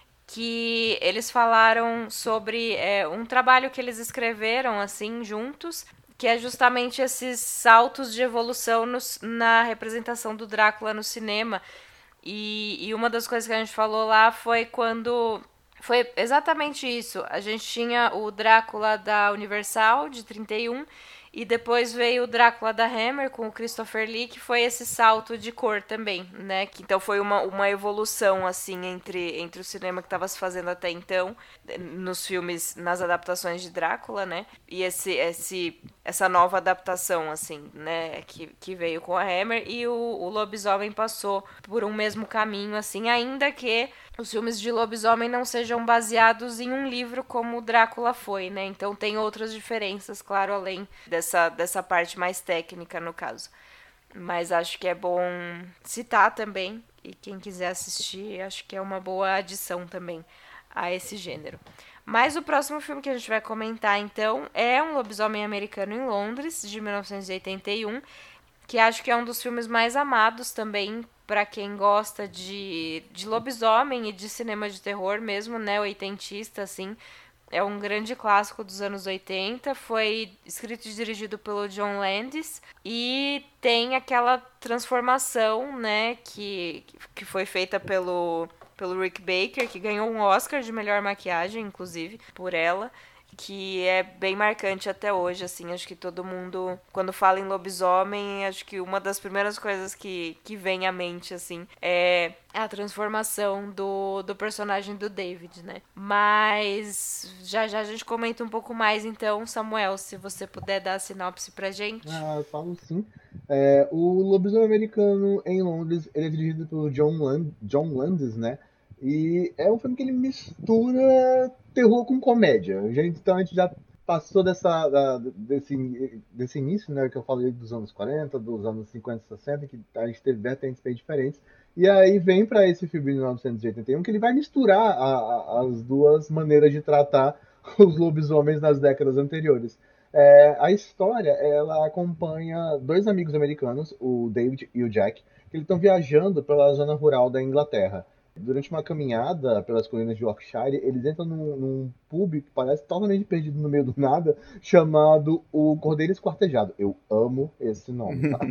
que eles falaram sobre é, um trabalho que eles escreveram assim juntos, que é justamente esses saltos de evolução nos, na representação do Drácula no cinema. E, e uma das coisas que a gente falou lá foi quando. Foi exatamente isso. A gente tinha o Drácula da Universal, de trinta e um, e depois veio o Drácula da Hammer com o Christopher Lee, que foi esse salto de cor também, né? Que, então foi uma, uma evolução, assim, entre, entre o cinema que estava se fazendo até então, nos filmes, nas adaptações de Drácula, né? E esse, esse, essa nova adaptação, assim, né? Que, que veio com a Hammer, e o, o Lobisomem passou por um mesmo caminho, assim, ainda que os filmes de lobisomem não sejam baseados em um livro como o Drácula foi, né? Então tem outras diferenças, claro, além dessa, dessa parte mais técnica, no caso. Mas acho que é bom citar também, e quem quiser assistir, acho que é uma boa adição também a esse gênero. Mas o próximo filme que a gente vai comentar, então, é Um Lobisomem Americano em Londres, de mil novecentos e oitenta e um, que acho que é um dos filmes mais amados também para quem gosta de, de lobisomem e de cinema de terror mesmo, né, oitentista, assim. É um grande clássico dos anos oitenta, foi escrito e dirigido pelo John Landis e tem aquela transformação, né, que, que foi feita pelo, pelo Rick Baker, que ganhou um Oscar de melhor maquiagem, inclusive, por ela, que é bem marcante até hoje, assim, acho que todo mundo, quando fala em lobisomem, acho que uma das primeiras coisas que, que vem à mente, assim, é a transformação do, do personagem do David, né? Mas já já a gente comenta um pouco mais, então, Samuel, se você puder dar a sinopse pra gente. Ah, eu falo sim. É, o Lobisomem Americano em Londres, ele é dirigido por John, Land, John Landis, né? E é um filme que ele mistura terror com comédia. A gente, então a gente já passou dessa, da- desse, desse início, né? Que eu falei dos anos quarenta, dos anos cinquenta, sessenta, que a gente teve vertentes bem diferentes. E aí vem para esse filme de mil novecentos e oitenta e um que ele vai misturar a- a- as duas maneiras de tratar os lobisomens nas décadas anteriores. É, a história, ela acompanha dois amigos americanos, o David e o Jack, que eles estão viajando pela zona rural da Inglaterra. Durante uma caminhada pelas colinas de Yorkshire, eles entram num, num pub que parece totalmente perdido no meio do nada, chamado o Cordeiro Esquartejado. Eu amo esse nome, tá?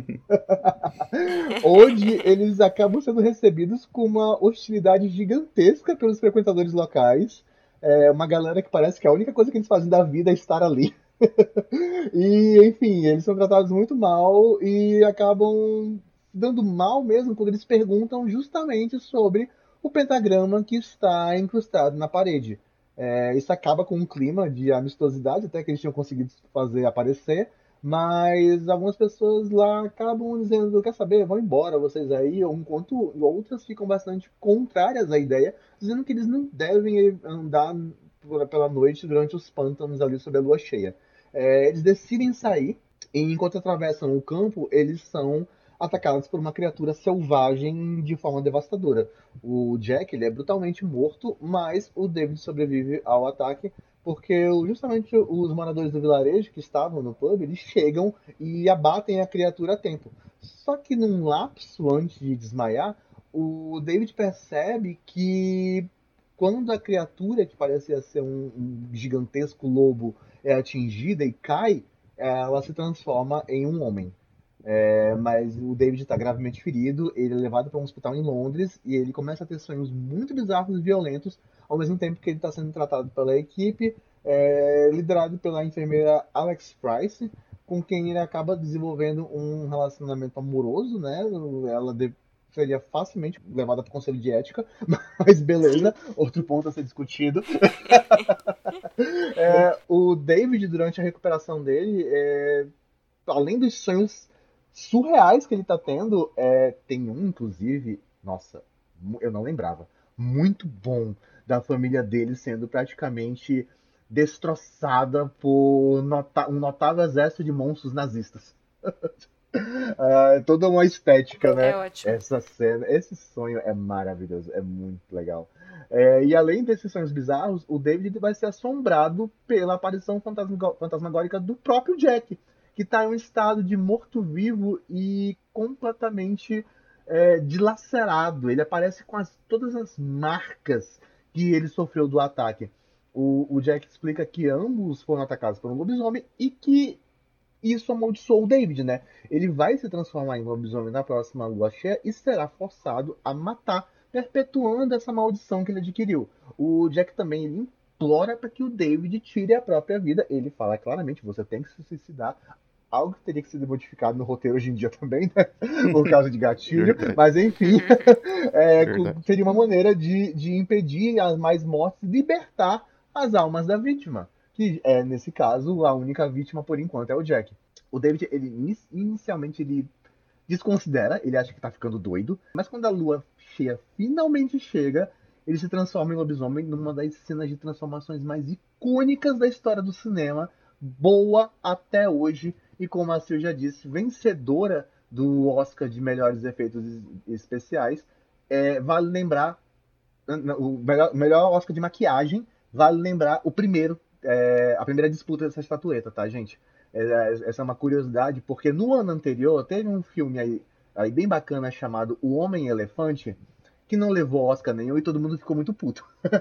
Onde eles acabam sendo recebidos com uma hostilidade gigantesca pelos frequentadores locais. É uma galera que parece que a única coisa que eles fazem da vida é estar ali. E, enfim, eles são tratados muito mal e acabam se dando mal mesmo quando eles perguntam justamente sobre o pentagrama que está incrustado na parede. É, isso acaba com um clima de amistosidade, até que eles tinham conseguido fazer aparecer, Mas algumas pessoas lá acabam dizendo, quer saber, vão embora vocês aí, ou enquanto outras ficam bastante contrárias à ideia, dizendo que eles não devem andar por- pela noite durante os pântanos ali sob a lua cheia. É, eles decidem sair, e enquanto atravessam o campo, eles são atacados por uma criatura selvagem de forma devastadora. O Jack, ele é brutalmente morto, mas o David sobrevive ao ataque porque justamente os moradores do vilarejo que estavam no pub, eles chegam e abatem a criatura a tempo. Só que num lapso antes de desmaiar, o David percebe que quando a criatura, que parecia ser um, um gigantesco lobo, é atingida e cai, ela se transforma em um homem. É, mas o David está gravemente ferido, ele é levado para um hospital em Londres e ele começa a ter sonhos muito bizarros e violentos, ao mesmo tempo que ele está sendo tratado pela equipe, é, liderado pela enfermeira Alex Price, com quem ele acaba desenvolvendo um relacionamento amoroso, né? Ela de- seria facilmente levada para o conselho de ética, mas beleza, outro ponto a ser discutido. É, o David, durante a recuperação dele, é, além dos sonhos surreais que ele tá tendo, é, tem um, inclusive, nossa, mu- eu não lembrava, muito bom, da família dele sendo praticamente destroçada por nota- um notável exército de monstros nazistas. Ah, é toda uma estética, É né? ótimo. Essa cena, esse sonho é maravilhoso, é muito legal. É, e além desses sonhos bizarros, o David vai ser assombrado pela aparição fantasmago- fantasmagórica do próprio Jack, que está em um estado de morto-vivo e completamente é, dilacerado. Ele aparece com as- todas as marcas que ele sofreu do ataque. O, o Jack explica que ambos foram atacados por um lobisomem e que isso amaldiçoou o David, né? Ele vai se transformar em lobisomem na próxima lua cheia e será forçado a matar, perpetuando essa maldição que ele adquiriu. O Jack também ele implora para que o David tire a própria vida. Ele fala claramente: você tem que se suicidar. Algo que teria que ser modificado no roteiro hoje em dia também, né? Por causa de gatilho. Verdade, Mas enfim, é, verdade. seria uma maneira de, de impedir as mais mortes e libertar as almas da vítima. Que é, nesse caso, a única vítima por enquanto é o Jack. O David, ele ini- inicialmente ele desconsidera, ele acha que tá ficando doido, mas quando a lua cheia finalmente chega, ele se transforma em lobisomem numa das cenas de transformações mais icônicas da história do cinema, boa até hoje, e como a Sil já disse, vencedora do Oscar de melhores efeitos especiais. É, vale lembrar, o melhor, melhor Oscar de maquiagem, vale lembrar o primeiro, é, a primeira disputa dessa estatueta, tá, gente? É, essa é uma curiosidade, porque no ano anterior teve um filme aí, aí bem bacana chamado O Homem-Elefante, que não levou Oscar nenhum e todo mundo ficou muito puto.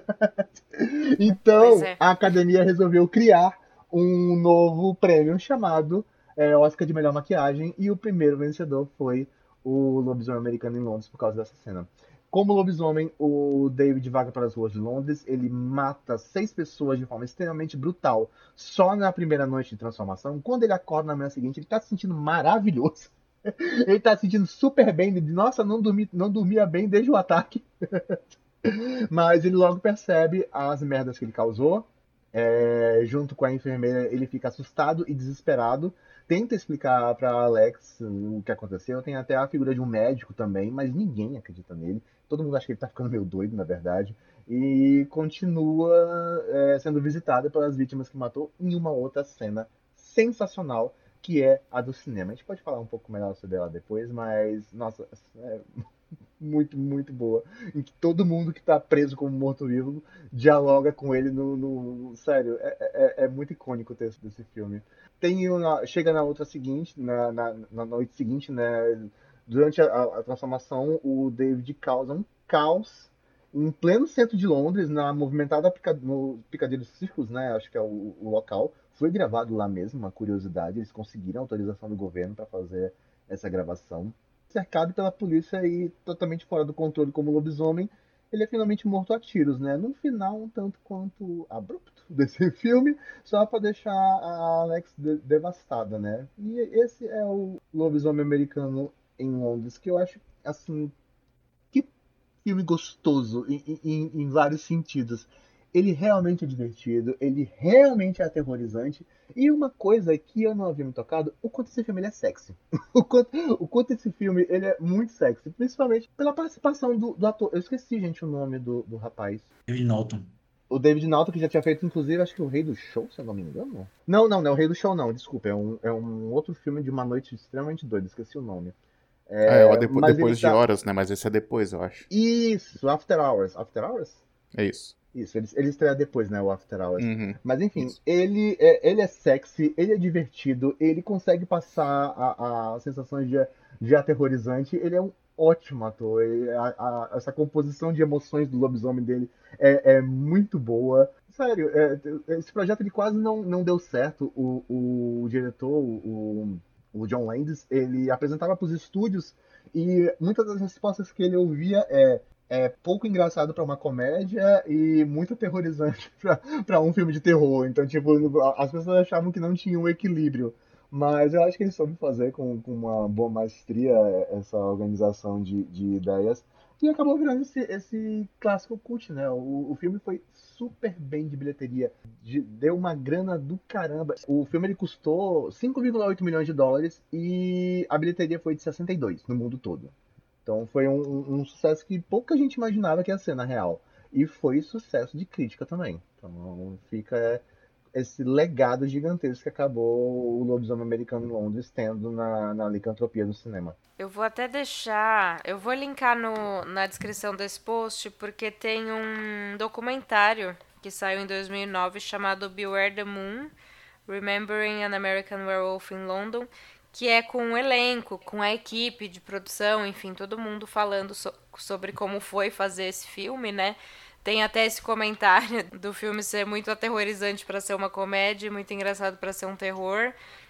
Pois Então, é. a academia resolveu criar um novo prêmio chamado é, Oscar de Melhor Maquiagem, e o primeiro vencedor foi o Lobisomem Americano em Londres por causa dessa cena. Como lobisomem, o David vaga para as ruas de Londres, ele mata seis pessoas de forma extremamente brutal só na primeira noite de transformação. Quando ele acorda na manhã seguinte, ele tá se sentindo maravilhoso. Ele tá se sentindo super bem. Ele, nossa, não, dormi, não dormia bem desde o ataque. Mas ele logo percebe as merdas que ele causou. É, junto com a enfermeira, ele fica assustado e desesperado. Tenta explicar para Alex o que aconteceu. Tem até a figura de um médico também, mas ninguém acredita nele. Todo mundo acha que ele tá ficando meio doido, na verdade. E continua é, sendo visitada pelas vítimas que matou em uma outra cena sensacional, que é a do cinema. A gente pode falar um pouco melhor sobre ela depois, mas, nossa, é muito, muito boa. Em que todo mundo que tá preso como morto-vivo dialoga com ele no. no- sério, é, é, é muito icônico o texto desse filme. Tem uma, chega na outra seguinte, na, na, na noite seguinte, né? Durante a, a transformação, o David causa um caos em pleno centro de Londres, na movimentada Pica- no Piccadilly Circus, né? Acho que é o, o local. Foi gravado lá mesmo, uma curiosidade. Eles conseguiram autorização do governo para fazer essa gravação. Cercado pela polícia e totalmente fora do controle como lobisomem, ele é finalmente morto a tiros, né? Num final um tanto quanto abrupto desse filme, só para deixar a Alex de- devastada, né? E esse é o lobisomem americano em Londres, que eu acho, assim, que filme gostoso em, em- em vários sentidos. Ele realmente é divertido, ele realmente é aterrorizante. E uma coisa que eu não havia me tocado, o quanto esse filme ele é sexy. O quanto, o quanto esse filme ele é muito sexy, principalmente pela participação do, do ator. Eu esqueci, gente, o nome do, do rapaz. David Norton. O David Naughton, que já tinha feito, inclusive, acho que o Rei do Show, se eu não me engano. Não, não, não é o Rei do Show, não, desculpa. É um, é um outro filme de uma noite extremamente doida, esqueci o nome. Ah, é o É, depo- mas ele depois de tá. horas, né? Mas esse é depois, eu acho. Isso, After Hours. After Hours? É isso. Isso, ele, ele estreia depois, né, o After Hours. Uhum. Mas enfim, Isso. ele é, ele é sexy, ele é divertido, ele consegue passar a, a sensação de, de aterrorizante, ele é um ótimo ator. ele- a- a- essa composição de emoções do lobisomem dele é, é muito boa. Sério, é, esse projeto ele quase não, não deu certo. O, o diretor, o, o John Landis, ele apresentava para os estúdios e muitas das respostas que ele ouvia é é pouco engraçado pra uma comédia e muito aterrorizante pra pra um filme de terror. Então, tipo, as pessoas achavam que não tinha um equilíbrio. Mas eu acho que ele soube fazer com, com uma boa maestria essa organização de, de ideias. E acabou virando esse, esse clássico cult, né? O, o filme foi super bem de bilheteria. De- deu uma grana do caramba. O filme ele custou cinco vírgula oito milhões de dólares e a bilheteria foi de sessenta e dois no mundo todo. Então foi um, um- um sucesso que pouca gente imaginava que ia ser na real. E foi sucesso de crítica também. Então fica esse legado gigantesco que acabou o Lobisomem Americano em Londres tendo na, na licantropia do cinema. Eu vou até deixar. Eu vou linkar no, na descrição desse post, porque tem um documentário que saiu em dois mil e nove chamado Beware the Moon Remembering an American Werewolf in London, que é com o elenco, com a equipe de produção, enfim, todo mundo falando so- sobre como foi fazer esse filme, né? Tem até esse comentário do filme ser muito aterrorizante para ser uma comédia, e muito engraçado para ser um terror.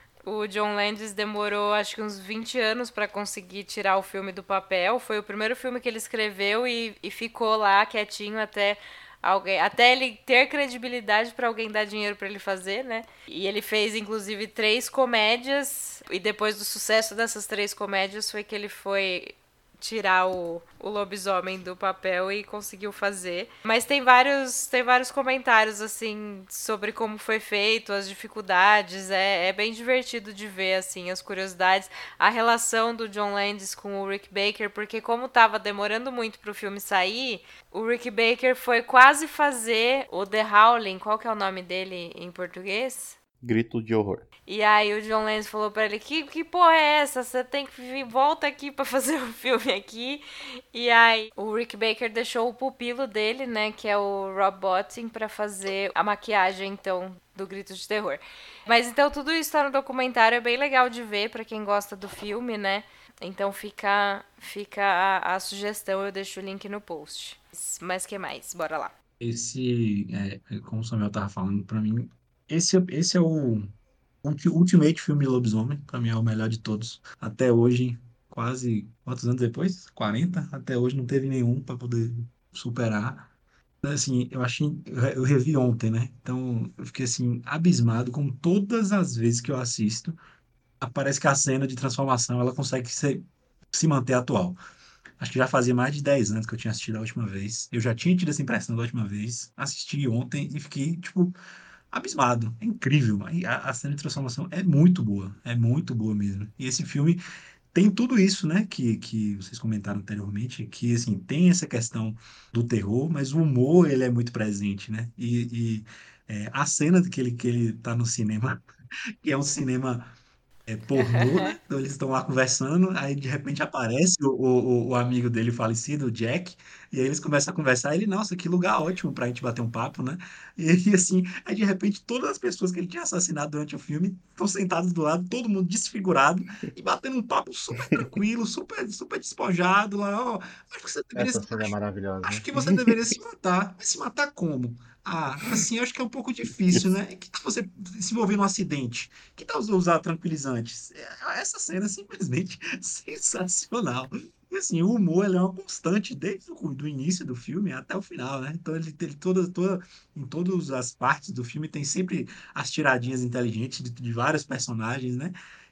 O John Landis demorou acho que uns vinte anos para conseguir tirar o filme do papel. Foi o primeiro filme que ele escreveu e, e ficou lá quietinho até alguém, até ele ter credibilidade para alguém dar dinheiro para ele fazer, né? E ele fez inclusive três comédias e depois do sucesso dessas três comédias foi que ele foi tirar o, o lobisomem do papel e conseguiu fazer. Mas tem vários, tem vários comentários, assim, sobre como foi feito, as dificuldades. É, é bem divertido de ver, assim, as curiosidades. A relação do John Landis com o Rick Baker, porque como tava demorando muito pro filme sair, o Rick Baker foi quase fazer o The Howling, qual que é o nome dele em português? Grito de horror. E aí o John Landis falou pra ele, que, que porra é essa? Você tem que vir, volta aqui pra fazer o filme aqui. E aí o Rick Baker deixou o pupilo dele, né, que é o Rob Bottin, pra fazer a maquiagem, então, do Grito de Terror. Mas então tudo isso tá no documentário, é bem legal de ver pra quem gosta do filme, né? Então fica, fica a, a sugestão, eu deixo o link no post. Mas que mais? Bora lá. Esse, é, é, como o Samuel tava falando, pra mim, esse, é- esse é o ulti- ultimate filme de lobisomem. Pra mim é o melhor de todos. Até hoje, quase, quantos anos depois? Quarenta. Até hoje não teve nenhum pra poder superar. Assim, eu achei, eu re- eu revi ontem, né? Então, eu fiquei assim, abismado com todas as vezes que eu assisto, parece que a cena de transformação, ela consegue ser, se manter atual. Acho que já fazia mais de dez anos que eu tinha assistido a última vez. Eu já tinha tido essa impressão da última vez. Assisti ontem e fiquei, tipo, abismado. É incrível. E A, a cena de transformação é muito boa. É muito boa mesmo. E esse filme tem tudo isso, né, que, que vocês comentaram anteriormente, que, assim, tem essa questão do terror, mas o humor, ele é muito presente, né? E, e é, a cena que ele, que ele tá no cinema, que é um cinema é, pornô, né? Então eles estão lá conversando, aí de repente aparece o, o, o amigo dele falecido, o Jack, e aí eles começam a conversar, ele, nossa, que lugar ótimo pra gente bater um papo, né? E aí, assim, aí de repente todas as pessoas que ele tinha assassinado durante o filme estão sentadas do lado, todo mundo desfigurado e batendo um papo super tranquilo, super, super despojado lá, ó, acho que você deveria, Essa cena é acho, acho maravilhosa. que você deveria se matar, mas se matar como? Ah, assim, eu acho que é um pouco difícil, Isso. né? E que tal você se envolver num acidente? Que tal usar tranquilizantes? É, essa cena é simplesmente sensacional. E assim, o humor ele é uma constante desde o do início do filme até o final, né? Então ele tem toda, toda, em todas as partes do filme tem sempre as tiradinhas inteligentes de, de vários personagens, né?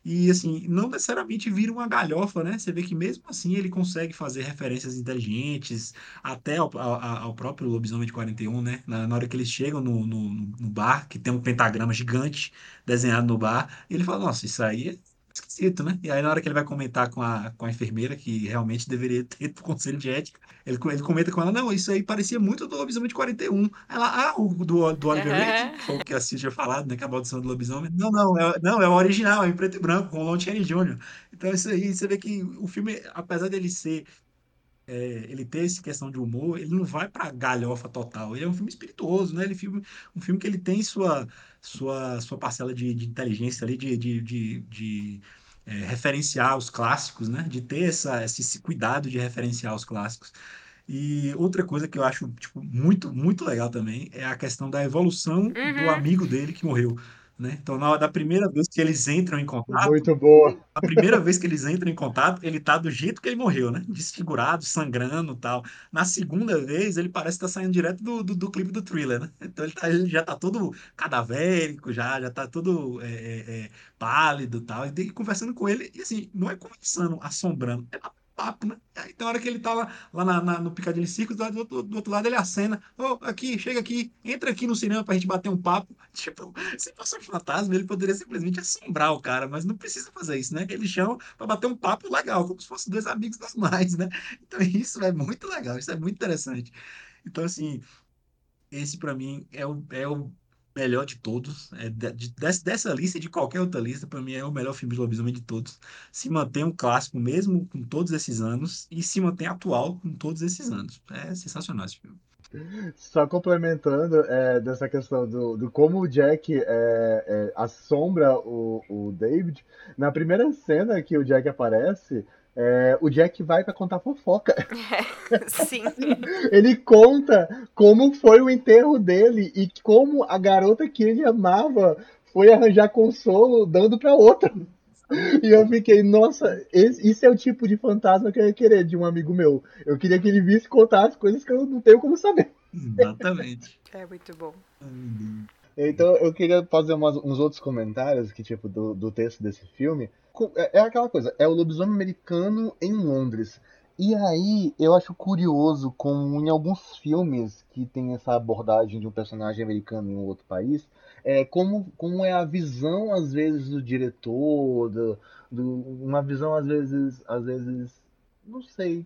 E, assim, não necessariamente vira uma galhofa, né? Você vê que mesmo assim ele consegue fazer referências inteligentes até ao, ao, ao próprio Lobisomem de quarenta e um, né? Na, na hora que eles chegam no, no, no bar, que tem um pentagrama gigante desenhado no bar, ele fala, nossa, isso aí é esquisito, né? E aí na hora que ele vai comentar com a, com a enfermeira, que realmente deveria ter pro conselho de ética, ele, co- ele comenta com ela, não, isso aí parecia muito do Lobisomem de quarenta e um. Ela, ah, o do, do Oliver Reed, Aham. que foi o que a Cis tinha falado, né, que é a maldição do lobisomem. Não, não, é, não, é o original, é em preto e branco, com o Lon Chaney Júnior Então isso aí, você vê que o filme, apesar dele ser, é, ele ter essa questão de humor, ele não vai pra galhofa total. Ele é um filme espirituoso, né? Ele é filme, um filme que ele tem sua, sua, sua parcela de, de inteligência ali, de, de, de, de, é, referenciar os clássicos, né? De ter essa, esse, esse cuidado de referenciar os clássicos. E outra coisa que eu acho, tipo, muito, muito legal também é a questão da evolução do Uhum. amigo dele que morreu, né? Então, na hora da primeira vez que eles entram em contato, Muito boa. a primeira vez que eles entram em contato, ele tá do jeito que ele morreu, né? Desfigurado, sangrando e tal. Na segunda vez, ele parece estar saindo direto do, do, do clipe do Thriller, né? Então ele, tá- ele já tá todo cadavérico, já, já tá todo é, é, é, pálido e tal. E tem que ir conversando com ele, e assim, não é conversando, assombrando, é papo, né? Aí tem hora que ele tá lá, lá na, na- no Piccadilly Circus, do, outro do outro lado ele acena. Ô, aqui, chega aqui, entra aqui no cinema pra gente bater um papo. Tipo, se fosse um fantasma, ele poderia simplesmente assombrar o cara, mas não precisa fazer isso, né? Que eles chamam pra bater um papo legal, como se fossem dois amigos normais, né? Então isso é muito legal, isso é muito interessante. Então, assim, esse pra mim é o, é o melhor de todos. É de- de- dessa, dessa lista e de qualquer outra lista, pra mim é o melhor filme de lobisomem de todos. Se mantém um clássico mesmo com todos esses anos e se mantém atual com todos esses anos. É sensacional esse filme. Só complementando é, dessa questão do, do como o Jack é, é, assombra o, o David, na primeira cena que o Jack aparece, é, o Jack vai pra contar fofoca. Sim. Ele conta como foi o enterro dele e como a garota que ele amava foi arranjar consolo dando pra outra. E eu fiquei, nossa, esse, isso é o tipo de fantasma que eu ia querer de um amigo meu. Eu queria que ele visse contar as coisas que eu não tenho como saber. Exatamente. É muito bom. Ai, meu Deus. Então eu queria fazer umas- uns outros comentários que, tipo, do, do texto desse filme. Co- É, é aquela coisa, é o lobisomem americano em Londres. E aí eu acho curioso como em alguns filmes que tem essa abordagem de um personagem americano em um outro país, é, como, como é a visão, às vezes, do diretor, do, do- uma visão, às vezes, às vezes, não sei,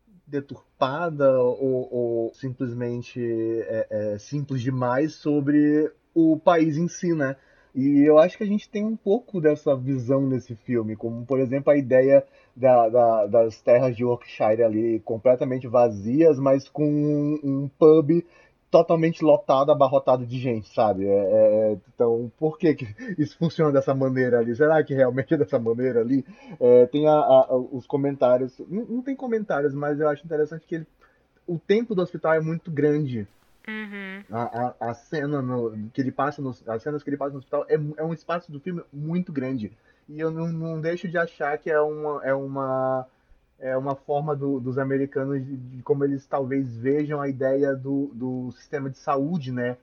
deturpada ou, ou simplesmente é, é, simples demais sobre o país em si, né? E eu acho que a gente tem um pouco dessa visão nesse filme, como por exemplo a ideia da- da- das terras de Yorkshire ali completamente vazias, mas com um, um pub totalmente lotado, abarrotado de gente, sabe? É- é- então, por que, que isso funciona dessa maneira ali? Será que realmente é dessa maneira ali? É, tem a- a- os comentários. Não, não tem comentários, mas eu acho interessante que ele- o tempo do hospital é muito grande. Uhum. A, a, a cena no- que ele passa no, as cenas que ele passa no hospital é, mu- é um espaço do filme muito grande. E eu não, não deixo de achar que é uma, é uma, é uma forma do- dos americanos de, de como eles talvez vejam a ideia do, do sistema de saúde, né,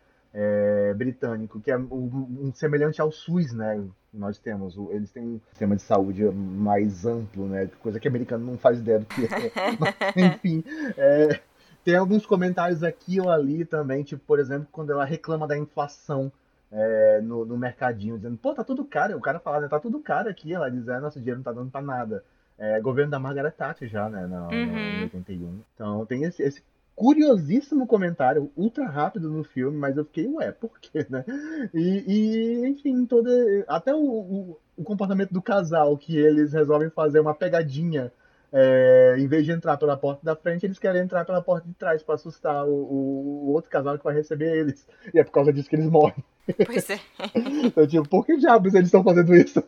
é, britânico, que é um, um semelhante ao SUS, né? Nós temos, o- eles têm um sistema de saúde mais amplo, né? Coisa que o americano não faz ideia do que é. Mas, enfim, é, tem alguns comentários aqui ou ali também, tipo, por exemplo, quando ela reclama da inflação é, no, no mercadinho, dizendo, pô, tá tudo caro. O cara fala, né, tá tudo caro aqui. Ela diz, é, nosso dinheiro não tá dando pra nada. É, governo da Margaret Thatcher já, né, no, no, em Uhum. oitenta e um. Então tem esse, esse curiosíssimo comentário, ultra rápido no filme, mas eu fiquei, ué, por quê, né? E, e, enfim, toda, até o, o, o comportamento do casal, que eles resolvem fazer uma pegadinha é, em vez de entrar pela porta da frente, eles querem entrar pela porta de trás para assustar o, o- o outro casal que vai receber eles. E é por causa disso que eles morrem. Pois é. Então, tipo, por que diabos eles estão fazendo isso?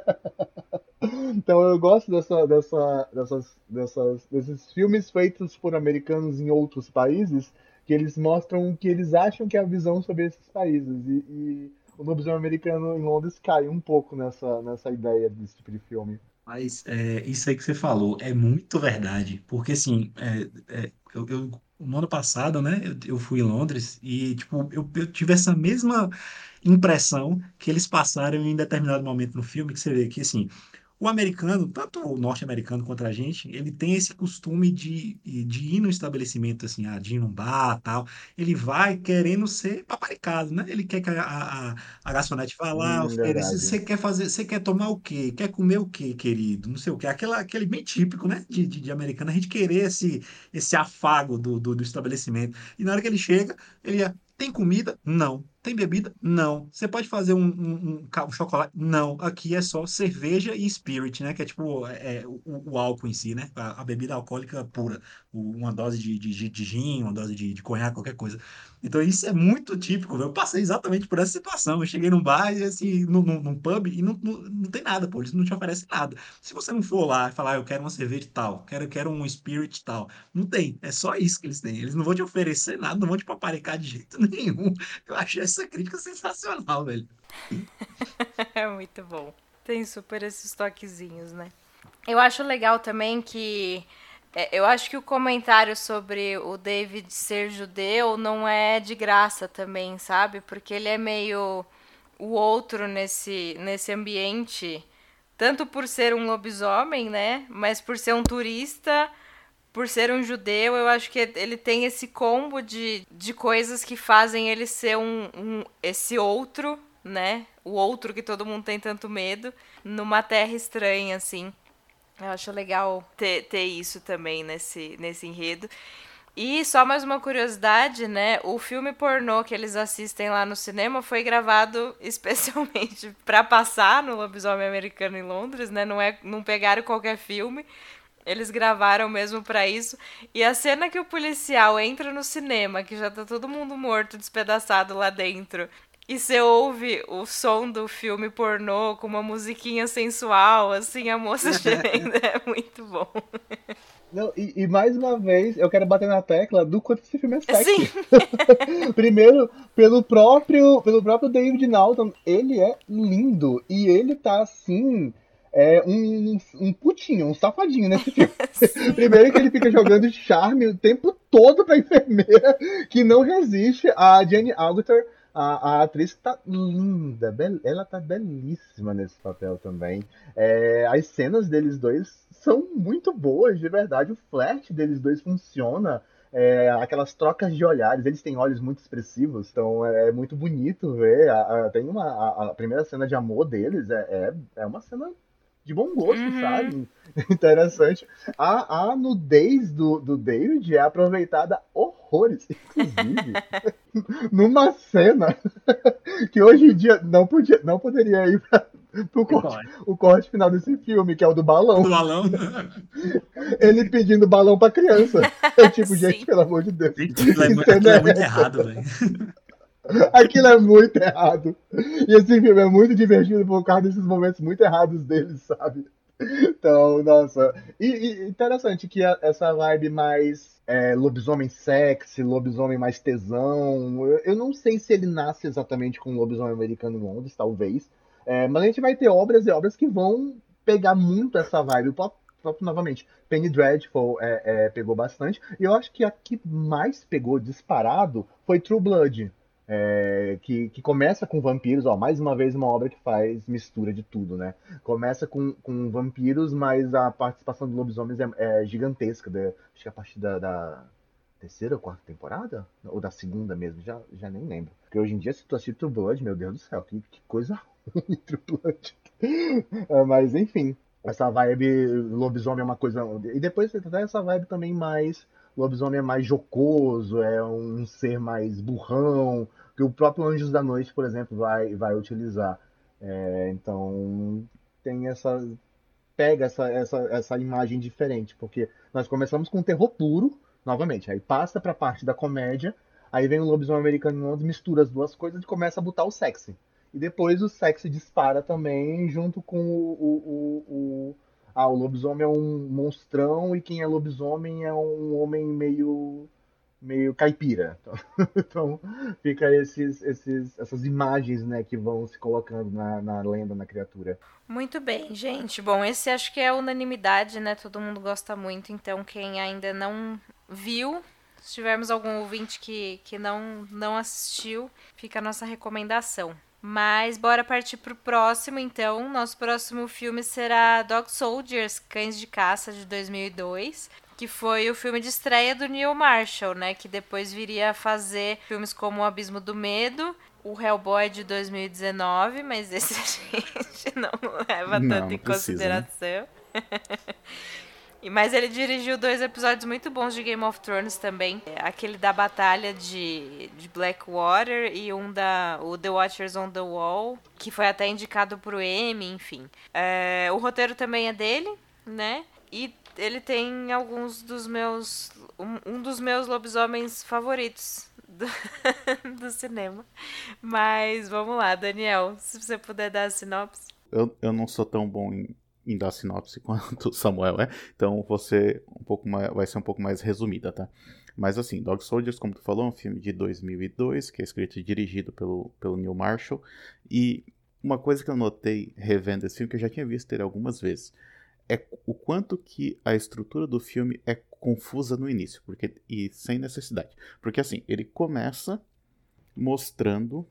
Então eu gosto dessa, dessa, dessas, dessas, desses filmes feitos por americanos em outros países, que eles mostram o que eles acham que é a visão sobre esses países. E, e o lobisomem americano em Londres cai um pouco nessa, nessa ideia desse tipo de filme. Mas é, isso aí que você falou é muito verdade, porque assim, é, é, eu, eu no ano passado, né, eu, eu fui em Londres e, tipo, eu, eu tive essa mesma impressão que eles passaram em determinado momento no filme, que você vê que, assim, o americano, tanto o norte-americano quanto a gente, ele tem esse costume de, de ir no estabelecimento, assim, ah, de ir num bar, tal. Ele vai querendo ser paparicado, né? Ele quer que a, a, a a garçonete vá lá, Hum, ofereça, verdade. você quer fazer, você quer tomar o quê? Quer comer o quê, querido? Não sei o quê. Aquela, aquele bem típico, né? De, de, de americano, a gente querer esse, esse afago do, do, do estabelecimento. E na hora que ele chega, ele é, tem comida? Não. Tem bebida? Não. Você pode fazer um, um, um ca- um chocolate? Não. Aqui é só cerveja e spirit, né? Que é tipo é, é, o, o álcool em si, né? A, a bebida alcoólica pura. O- uma dose de, de, de gin, uma dose de, de conhaque, qualquer coisa. Então isso é muito típico. Eu passei exatamente por essa situação. Eu cheguei num bar, e, assim, num, num, num pub, e não, não, não tem nada, pô. Eles não te oferecem nada. Se você não for lá e falar, "Ah, eu quero uma cerveja tal, quero, quero um spirit tal", não tem. É só isso que eles têm. Eles não vão te oferecer nada, não vão te paparicar de jeito nenhum. Eu achei essa crítica sensacional, velho. É muito bom. Tem super esses toquezinhos, né? Eu acho legal também que. é, Eu acho que o comentário sobre o David ser judeu não é de graça também, sabe? Porque ele é meio o outro nesse, nesse ambiente, tanto por ser um lobisomem, né? Mas por ser um turista, por ser um judeu, eu acho que ele tem esse combo de, de coisas que fazem ele ser um, um esse outro, né? O outro que todo mundo tem tanto medo, numa terra estranha, assim. Eu acho legal ter, ter isso também nesse, nesse enredo. E só mais uma curiosidade, né? O filme pornô que eles assistem lá no cinema foi gravado especialmente para passar no Lobisomem Americano em Londres, né? Não, é, não pegaram qualquer filme. Eles gravaram mesmo pra isso. E a cena que o policial entra no cinema, que já tá todo mundo morto, despedaçado lá dentro, e você ouve o som do filme pornô com uma musiquinha sensual, assim, a moça gemendo, é muito bom. Não, e, e mais uma vez, eu quero bater na tecla do quanto esse filme é Sim, sexy. Primeiro, pelo próprio, pelo próprio David Naughton, ele é lindo. E ele tá assim. É um, um putinho, um safadinho nesse filme. sim. Primeiro que ele fica jogando charme o tempo todo pra enfermeira, que não resiste. A Jenny Agutter, a, a atriz, tá linda. bel- Ela tá belíssima nesse papel também. É, as cenas deles dois são muito boas, de verdade. O flerte deles dois funciona. É, aquelas trocas de olhares, eles têm olhos muito expressivos, então é, é muito bonito ver. A- a- tem uma, a, a primeira cena de amor deles é, é, é uma cena de bom gosto, Uhum. sabe? Interessante. A, a nudez do, do David é aproveitada horrores, inclusive, numa cena que hoje em dia não, podia, não poderia ir para o E qual corte, é? o corte final desse filme, que é o do Do balão. balão? Ele pedindo balão pra criança. É tipo, gente, Sim. pelo amor de Deus, Gente, aquilo é, que mu- cena aquilo é é muito essa? errado, velho. Aquilo é muito errado. E esse filme é muito divertido por causa desses momentos muito errados dele, sabe? Então, nossa. E, e interessante que a- essa vibe mais é, lobisomem sexy, lobisomem mais tesão. Eu, eu não sei se ele nasce exatamente com o lobisomem americano em Londres, talvez. É, mas a gente vai ter obras e obras que vão pegar muito essa vibe. O próprio, próprio, novamente, Penny Dreadful é, é, pegou bastante. E eu acho que a que mais pegou disparado foi True Blood. É, que, que começa com vampiros, ó, mais uma vez uma obra que faz mistura de tudo, né? Começa com, com vampiros, mas a participação do lobisomens é, é gigantesca. Da- acho que a partir da, da terceira ou quarta temporada? Ou da segunda mesmo, já, já nem lembro. Porque hoje em dia, se tu assistir True Blood, meu Deus do céu, que, que coisa ruim True Blood. É, mas enfim, essa vibe lobisomem é uma coisa. E depois você tem essa vibe também mais. Lobisomem é mais jocoso, é um ser mais burrão, que o próprio Anjos da Noite, por exemplo, vai, vai utilizar. É, então tem essa pega essa, essa, essa imagem diferente, porque nós começamos com terror puro, novamente, aí passa pra parte da comédia, aí vem o lobisomem americano em Londres, mistura as duas coisas e começa a botar o sexy. E depois o sexy dispara também, junto com o, o, o, o ah, o lobisomem é um monstrão e quem é lobisomem é um homem meio meio caipira. Então, fica esses, esses, essas imagens, né, que vão se colocando na, na lenda, na criatura. Muito bem, gente. Bom, esse acho que é unanimidade, né? Todo mundo gosta muito, então quem ainda não viu, Se tivermos algum ouvinte que, que não, não assistiu, fica a nossa recomendação. Mas bora partir pro próximo, então. Nosso próximo filme será Dog Soldiers, Cães de Caça, de dois mil e dois. Que foi o filme de estreia do Neil Marshall, né? Que depois viria a fazer filmes como O Abismo do Medo, o Hellboy de dois mil e dezenove, mas esse a gente não leva Não, tanto não em precisa, né? consideração. E Mas ele dirigiu dois episódios muito bons de Game of Thrones também. Aquele da batalha de, de Blackwater e um da o The Watchers on the Wall, que foi até indicado pro Emmy, enfim. É, o roteiro também é dele, né? E ele tem alguns dos meus... Um, um dos meus lobisomens favoritos do, do cinema. Mas vamos lá, Daniel, se você puder dar a sinopse. Eu, eu não sou tão bom em, em dar sinopse quanto o Samuel é, então você um pouco mais, vai ser um pouco mais resumida, tá? Mas assim, Dog Soldiers, como tu falou, é um filme de dois mil e dois, que é escrito e dirigido pelo, pelo Neil Marshall. E uma coisa que eu notei revendo esse filme, que eu já tinha visto ele algumas vezes, é o quanto que a estrutura do filme é confusa no início, porque, e sem necessidade. Porque assim, ele começa mostrando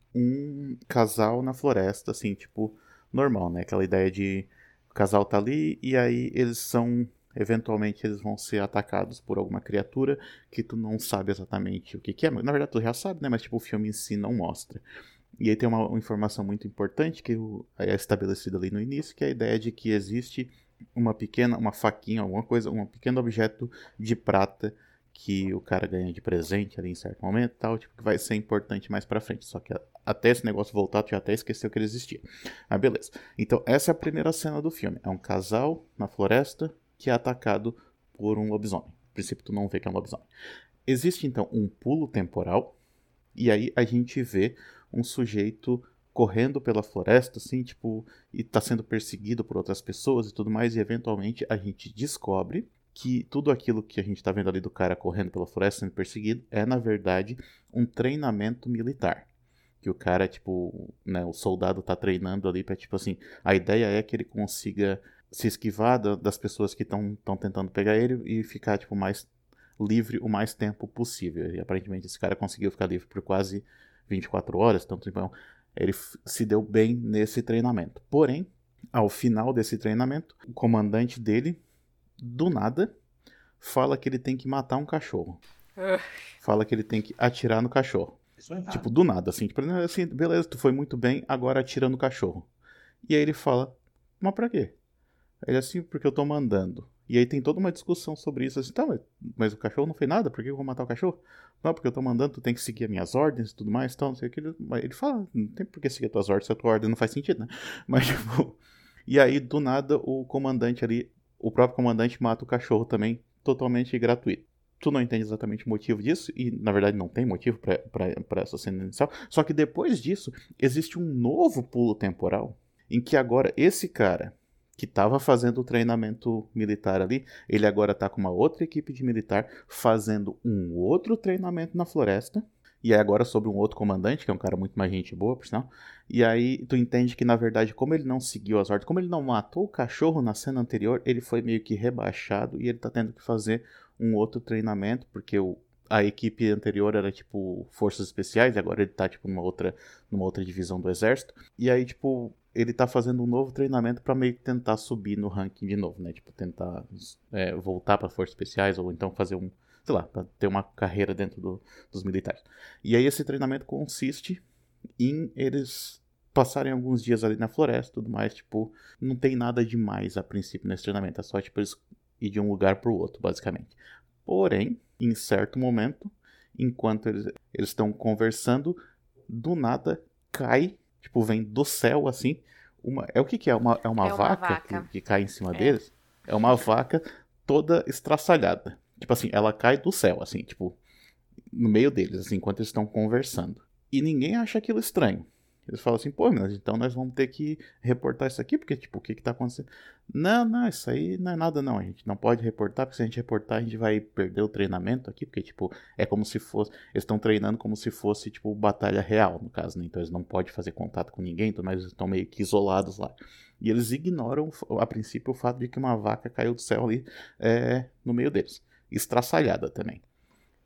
um casal na floresta, assim, tipo, normal, né? Aquela ideia de o casal tá ali e aí eles são, eventualmente eles vão ser atacados por alguma criatura que tu não sabe exatamente o que que é. Na verdade tu já sabe, né? Mas tipo, o filme em si não mostra. E aí tem uma, uma informação muito importante que é estabelecida ali no início, que é a ideia de que existe uma pequena, uma faquinha, alguma coisa, um pequeno objeto de prata que o cara ganha de presente ali em certo momento e tal, tipo, que vai ser importante mais pra frente. Só que até esse negócio voltar, tu já até esqueceu que ele existia. Ah, beleza. Então, essa é a primeira cena do filme. É um casal na floresta que é atacado por um lobisomem. No princípio, tu não vê que é um lobisomem. Existe, então, um pulo temporal, e aí a gente vê um sujeito correndo pela floresta, assim, tipo, e tá sendo perseguido por outras pessoas e tudo mais, e eventualmente a gente descobre que tudo aquilo que a gente tá vendo ali do cara correndo pela floresta sendo perseguido é, na verdade, um treinamento militar. Que o cara, tipo, né, o soldado tá treinando ali pra, tipo assim, a ideia é que ele consiga se esquivar da, das pessoas que estão tentando pegar ele e ficar, tipo, mais livre o mais tempo possível. E aparentemente esse cara conseguiu ficar livre por quase vinte e quatro horas, então, tipo, ele se deu bem nesse treinamento. Porém, ao final desse treinamento, o comandante dele, do nada, fala que ele tem que matar um cachorro. Uh. Fala que ele tem que atirar no cachorro. Isso é errado. Tipo, do nada, assim, tipo, assim, beleza, tu foi muito bem, agora atira no cachorro. E aí ele fala, mas pra quê? Ele assim, porque eu tô mandando. E aí tem toda uma discussão sobre isso, assim, tá, mas, mas o cachorro não fez nada, por que eu vou matar o cachorro? Não, porque eu tô mandando, tu tem que seguir as minhas ordens e tudo mais, então, não sei o que. Ele, ele fala, não tem por que seguir as tuas ordens, se a tua ordem não faz sentido, né? Mas, tipo, e aí, do nada, o comandante ali, o próprio comandante mata o cachorro também, totalmente gratuito. Tu não entende exatamente o motivo disso, e na verdade não tem motivo pra, pra, pra essa cena inicial, só que depois disso, existe um novo pulo temporal, em que agora esse cara que estava fazendo o treinamento militar ali, ele agora está com uma outra equipe de militar fazendo um outro treinamento na floresta, e é agora sobre um outro comandante, que é um cara muito mais gente boa, por sinal, e aí tu entende que na verdade, como ele não seguiu as ordens, como ele não matou o cachorro na cena anterior, ele foi meio que rebaixado, e ele está tendo que fazer um outro treinamento, porque o a equipe anterior era, tipo, forças especiais, e agora ele tá, tipo, numa outra, numa outra divisão do exército. E aí, tipo, ele tá fazendo um novo treinamento pra meio que tentar subir no ranking de novo, né? Tipo, tentar é, voltar pra forças especiais, ou então fazer um, sei lá, pra ter uma carreira dentro do, dos militares. E aí esse treinamento consiste em eles passarem alguns dias ali na floresta e tudo mais, tipo, não tem nada demais a princípio nesse treinamento, é só, tipo, eles ir de um lugar pro outro, basicamente. Porém, em certo momento, enquanto eles estão conversando, do nada cai, tipo, vem do céu, assim, uma, é o que que é? Uma, é uma, É uma vaca, vaca. Que, que cai em cima É. deles? É uma vaca toda estraçalhada. Tipo assim, ela cai do céu, assim, tipo, no meio deles, assim, enquanto eles estão conversando. E ninguém acha aquilo estranho. Eles falam assim, pô, mas então nós vamos ter que reportar isso aqui, porque, tipo, o que que tá acontecendo? Não, não, isso aí não é nada não, a gente não pode reportar, porque se a gente reportar a gente vai perder o treinamento aqui, porque, tipo, é como se fosse, eles estão treinando como se fosse, tipo, batalha real, no caso, né? Então eles não podem fazer contato com ninguém, então eles estão meio que isolados lá. E eles ignoram, a princípio, o fato de que uma vaca caiu do céu ali é, no meio deles, estraçalhada também.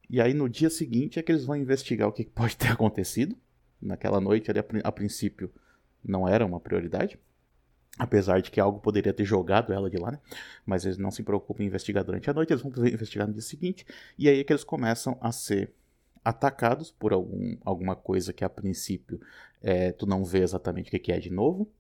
E aí no dia seguinte é que eles vão investigar o que pode ter acontecido. Naquela noite ali, a, a princípio, não era uma prioridade. Apesar de que algo poderia ter jogado ela de lá, né? Mas eles não se preocupam em investigar durante a noite, eles vão investigar no dia seguinte. E aí é que eles começam a ser atacados por algum, alguma coisa que a princípio é, tu não vê exatamente o que é de novo.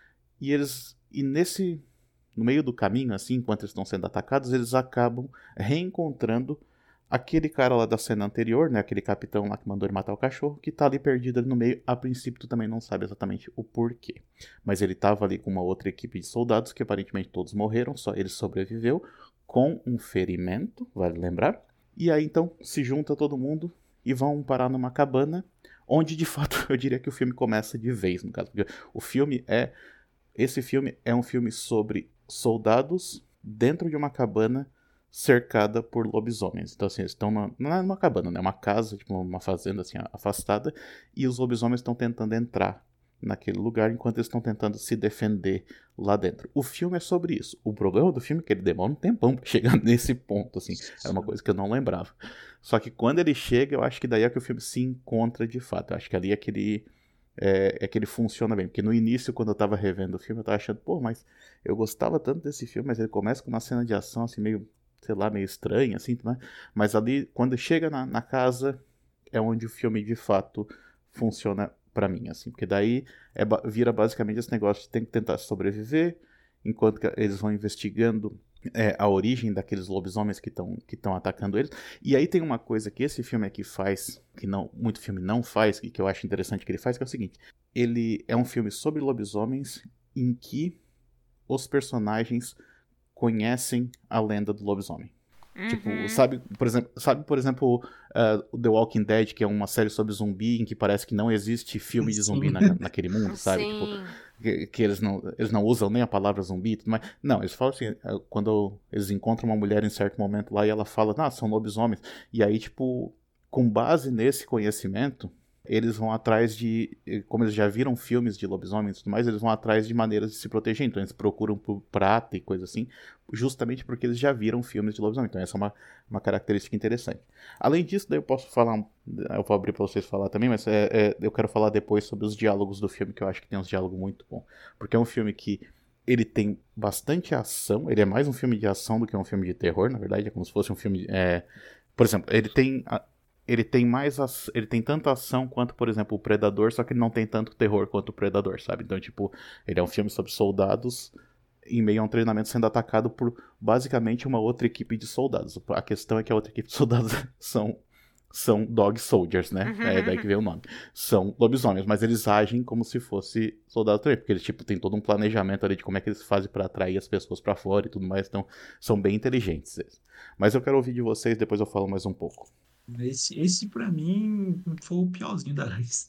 E eles. E nesse. No meio do caminho, assim, enquanto eles estão sendo atacados, eles acabam reencontrando aquele cara lá da cena anterior, né? Aquele capitão lá que mandou ele matar o cachorro, que tá ali perdido ali no meio. A princípio tu também não sabe exatamente o porquê. Mas ele tava ali com uma outra equipe de soldados, que aparentemente todos morreram, só ele sobreviveu, com um ferimento, vale lembrar. E aí então se junta todo mundo e vão parar numa cabana, onde de fato eu diria que o filme começa de vez, no caso. Porque o filme é... Esse filme é um filme sobre soldados dentro de uma cabana cercada por lobisomens. Então, assim, eles estão na, não é uma cabana, né? Uma casa, tipo uma fazenda, assim, afastada. E os lobisomens estão tentando entrar naquele lugar enquanto eles estão tentando se defender lá dentro. O filme é sobre isso. O problema do filme é que ele demora um tempão pra chegar nesse ponto, assim. Era uma coisa que eu não lembrava. Só que quando ele chega, eu acho que daí é que o filme se encontra de fato. Eu acho que ali é que ele... É, é que ele funciona bem, porque no início, quando eu tava revendo o filme, eu tava achando, pô, mas eu gostava tanto desse filme, mas ele começa com uma cena de ação, assim, meio, sei lá, meio estranha, assim, né? Mas ali, quando chega na, na casa, é onde o filme, de fato, funciona pra mim, assim, porque daí é, vira basicamente esse negócio de tem que tentar sobreviver, enquanto que eles vão investigando é, a origem daqueles lobisomens que estão que estão atacando eles. E aí tem uma coisa que esse filme aqui faz, que não, muito filme não faz, e que eu acho interessante que ele faz, que é o seguinte: ele é um filme sobre lobisomens em que os personagens conhecem a lenda do lobisomem. Uhum. Tipo, sabe, por exemplo, sabe, por exemplo uh, The Walking Dead, que é uma série sobre zumbi em que parece que não existe filme de zumbi na, naquele mundo, sabe? Sim. Tipo, que, que eles, não, eles não usam nem a palavra zumbi, mas não, eles falam assim, quando eles encontram uma mulher em certo momento lá e ela fala, ah, são lobisomens, e aí, tipo, com base nesse conhecimento, eles vão atrás de, como eles já viram filmes de lobisomens e tudo mais, eles vão atrás de maneiras de se proteger. Então eles procuram por prata e coisa assim, justamente porque eles já viram filmes de lobisomem. Então essa é uma, uma característica interessante. Além disso, daí eu posso falar, eu vou abrir para vocês falar também, mas é, é, eu quero falar depois sobre os diálogos do filme, que eu acho que tem uns diálogos muito bons. Porque é um filme que ele tem bastante ação, ele é mais um filme de ação do que um filme de terror, na verdade, é como se fosse um filme... É, por exemplo, ele tem... Ele tem mais ele tem tanta ação quanto, por exemplo, o Predador, só que ele não tem tanto terror quanto o Predador, sabe? Então, tipo, ele é um filme sobre soldados em meio a um treinamento sendo atacado por basicamente uma outra equipe de soldados. A questão é que a outra equipe de soldados são são dog soldiers, né? Uhum. É daí que vem o nome. São lobisomens, mas eles agem como se fosse soldado também, porque eles tipo tem todo um planejamento ali de como é que eles fazem para atrair as pessoas para fora e tudo mais, então são bem inteligentes eles. Mas eu quero ouvir de vocês, depois eu falo mais um pouco. Esse, esse para mim foi o piorzinho da lista.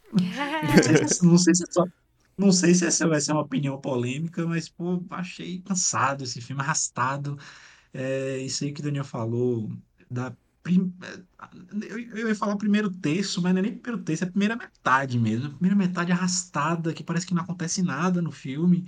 Não sei se, não sei se, é só, não sei se essa vai ser uma opinião polêmica, mas pô, achei cansado esse filme, arrastado. É, isso aí que o Daniel falou, da prim... eu, eu ia falar o primeiro terço, mas não é nem o primeiro terço, é a primeira metade mesmo. A primeira metade arrastada, que parece que não acontece nada no filme,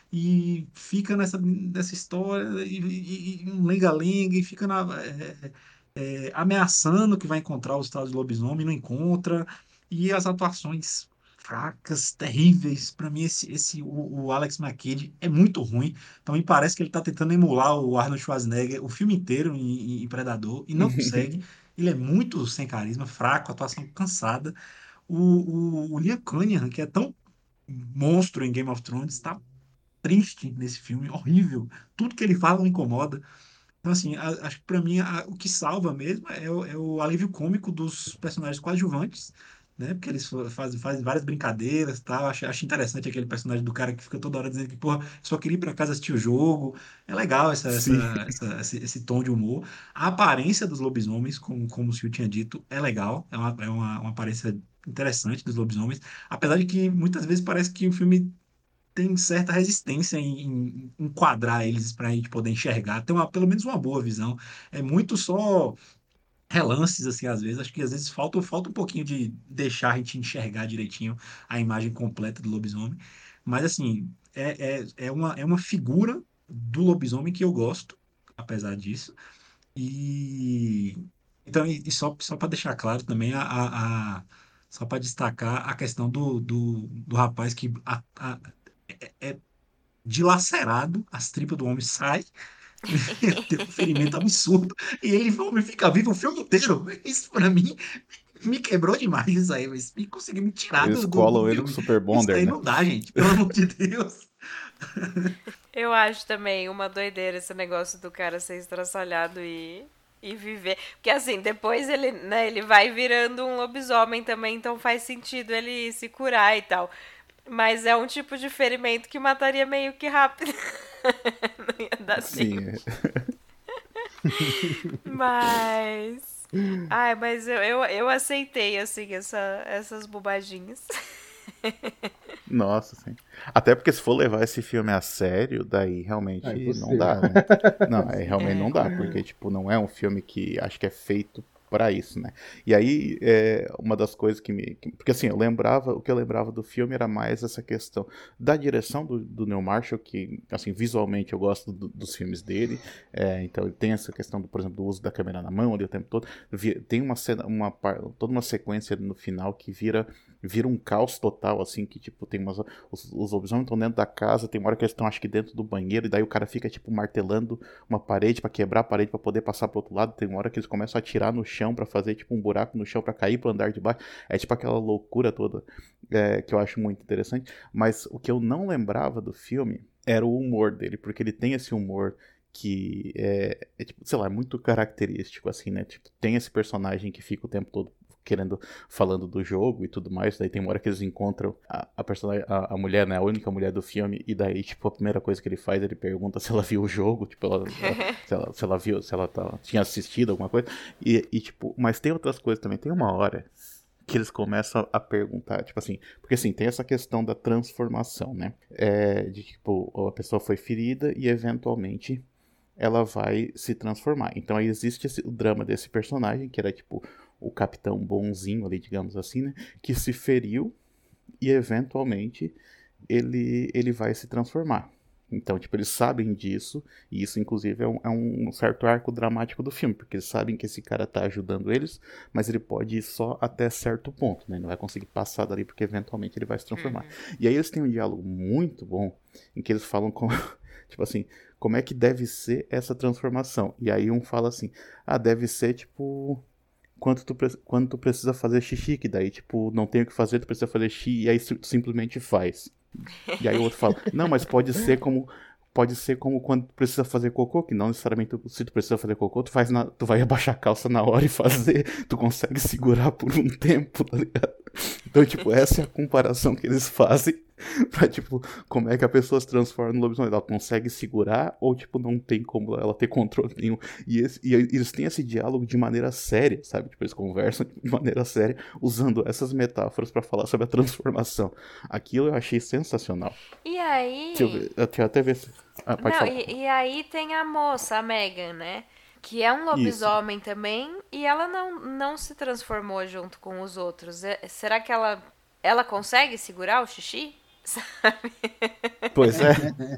e fica nessa, nessa história, e, e, e um lenga-lenga, e fica na, é, é, ameaçando que vai encontrar os tal de lobisomem, não encontra, e as atuações fracas, terríveis. Para mim, esse, esse o, o Alex McKidd é muito ruim. Então, me parece que ele está tentando emular o Arnold Schwarzenegger o filme inteiro em, em Predador e não consegue. Ele é muito sem carisma, fraco, atuação cansada. O, o, o Liam Cunningham, que é tão monstro em Game of Thrones, está triste nesse filme, horrível. Tudo que ele fala me incomoda. Então, assim, a- acho que para mim a- o que salva mesmo é o, é o alívio cômico dos personagens coadjuvantes, né? Porque eles fa- fazem, fazem várias brincadeiras e tal. Acho, acho interessante aquele personagem do cara que fica toda hora dizendo que, porra, só queria ir para casa assistir o jogo. É legal essa, essa, Sim. essa- esse, esse tom de humor. A aparência dos lobisomens, como, como o Sil tinha dito, é legal. É uma, é uma, uma aparência interessante dos lobisomens. Apesar de que muitas vezes parece que o filme tem certa resistência em, em enquadrar eles para a gente poder enxergar, ter uma, pelo menos uma boa visão. É muito só relances, assim, às vezes. Acho que às vezes falta, falta um pouquinho de deixar a gente enxergar direitinho a imagem completa do lobisomem. Mas, assim, é, é, é uma, é uma figura do lobisomem que eu gosto, apesar disso. E Então, e, e só, só para deixar claro também, a, a, a- só para destacar a questão do, do, do rapaz que a, a- é, é dilacerado, as tripas do homem saem, tem um ferimento absurdo, e ele o homem fica vivo o filme inteiro. Isso para mim me quebrou demais, isso aí, mas me conseguiu me tirar Eles do, do, do colam ele com filme. Super Isso Bonder, aí né? não dá, gente, pelo amor de Deus. Eu acho também uma doideira esse negócio do cara ser estraçalhado e, e viver. Porque assim, depois ele, né, ele vai virando um lobisomem também, então faz sentido ele se curar e tal. Mas é um tipo de ferimento que mataria meio que rápido. Não ia dar Sim, tempo. é. Mas. Ai, mas eu, eu, eu aceitei, assim, essa, essas bobaginhas. Nossa, sim. Até porque se for levar esse filme a sério, daí É realmente não impossível. dá, né? Não, é, realmente É. não dá, porque, tipo, não é um filme que acho que é feito pra isso, né? E aí, é, uma das coisas que me... que- porque assim, eu lembrava, o que eu lembrava do filme era mais essa questão da direção do, do Neil Marshall, que, assim, visualmente eu gosto do- dos filmes dele, é, então ele tem essa questão, do, por exemplo, do uso da câmera na mão ali o tempo todo. Vi- Tem uma cena, uma, par- toda uma sequência no final que vira vira um caos total, assim, que, tipo, tem umas... Os, os lobisomens estão dentro da casa, tem uma hora que eles estão, acho que dentro do banheiro, e daí o cara fica, tipo, martelando uma parede pra quebrar a parede pra poder passar pro outro lado. Tem uma hora que eles começam a atirar no chão pra fazer, tipo, um buraco no chão pra cair pro andar de baixo. É, tipo, aquela loucura toda, é, que eu acho muito interessante. Mas o que eu não lembrava do filme era o humor dele, porque ele tem esse humor que é, é, tipo, sei lá, é muito característico, assim, né? Tipo, tem esse personagem que fica o tempo todo querendo, falando do jogo e tudo mais, daí tem uma hora que eles encontram a, a personagem, a, a mulher, né, a única mulher do filme, e daí, tipo, a primeira coisa que ele faz, ele pergunta se ela viu o jogo, tipo, ela, ela- se, ela, se ela viu, se ela tá, tinha assistido alguma coisa, e, e, tipo, mas tem outras coisas também, tem uma hora que eles começam a perguntar, tipo assim, porque assim, tem essa questão da transformação, né, é, de tipo, a pessoa foi ferida e eventualmente ela vai se transformar. Então aí existe esse, o drama desse personagem, que era tipo o capitão bonzinho ali, digamos assim, né? Que se feriu e eventualmente ele, ele vai se transformar. Então, tipo, eles sabem disso, e isso, inclusive, é um, é um certo arco dramático do filme, porque eles sabem que esse cara tá ajudando eles, mas ele pode ir só até certo ponto, né? Ele não vai conseguir passar dali, porque eventualmente ele vai se transformar. E aí eles têm um diálogo muito bom, em que eles falam com, tipo assim, como é que deve ser essa transformação? E aí um fala assim, ah, deve ser, tipo, quanto tu, pre- quando tu precisa fazer xixi, que daí, tipo, não tem o que fazer, tu precisa fazer xixi, e aí tu simplesmente faz. E aí o outro fala, não, mas pode ser como pode ser como quando tu precisa fazer cocô, que não necessariamente tu- se tu precisa fazer cocô, tu faz na- tu vai abaixar a calça na hora e fazer, tu consegue segurar por um tempo, tá ligado? Então, tipo, essa é a comparação que eles fazem pra, tipo, como é que a pessoa se transforma no lobisomem. Ela consegue segurar ou, tipo, não tem como ela ter controle nenhum. E, esse- e eles têm esse diálogo de maneira séria, sabe? Tipo, eles conversam de maneira séria, usando essas metáforas pra falar sobre a transformação. Aquilo eu achei sensacional. E Deixa eu aí. ver, eu quero até ver se... Ah, pode Não, falar. e, e aí tem a moça, a Megan, né? Que é um Isso. lobisomem também, e ela não, não se transformou junto com os outros. É- será que ela, ela consegue segurar o xixi? Pois é.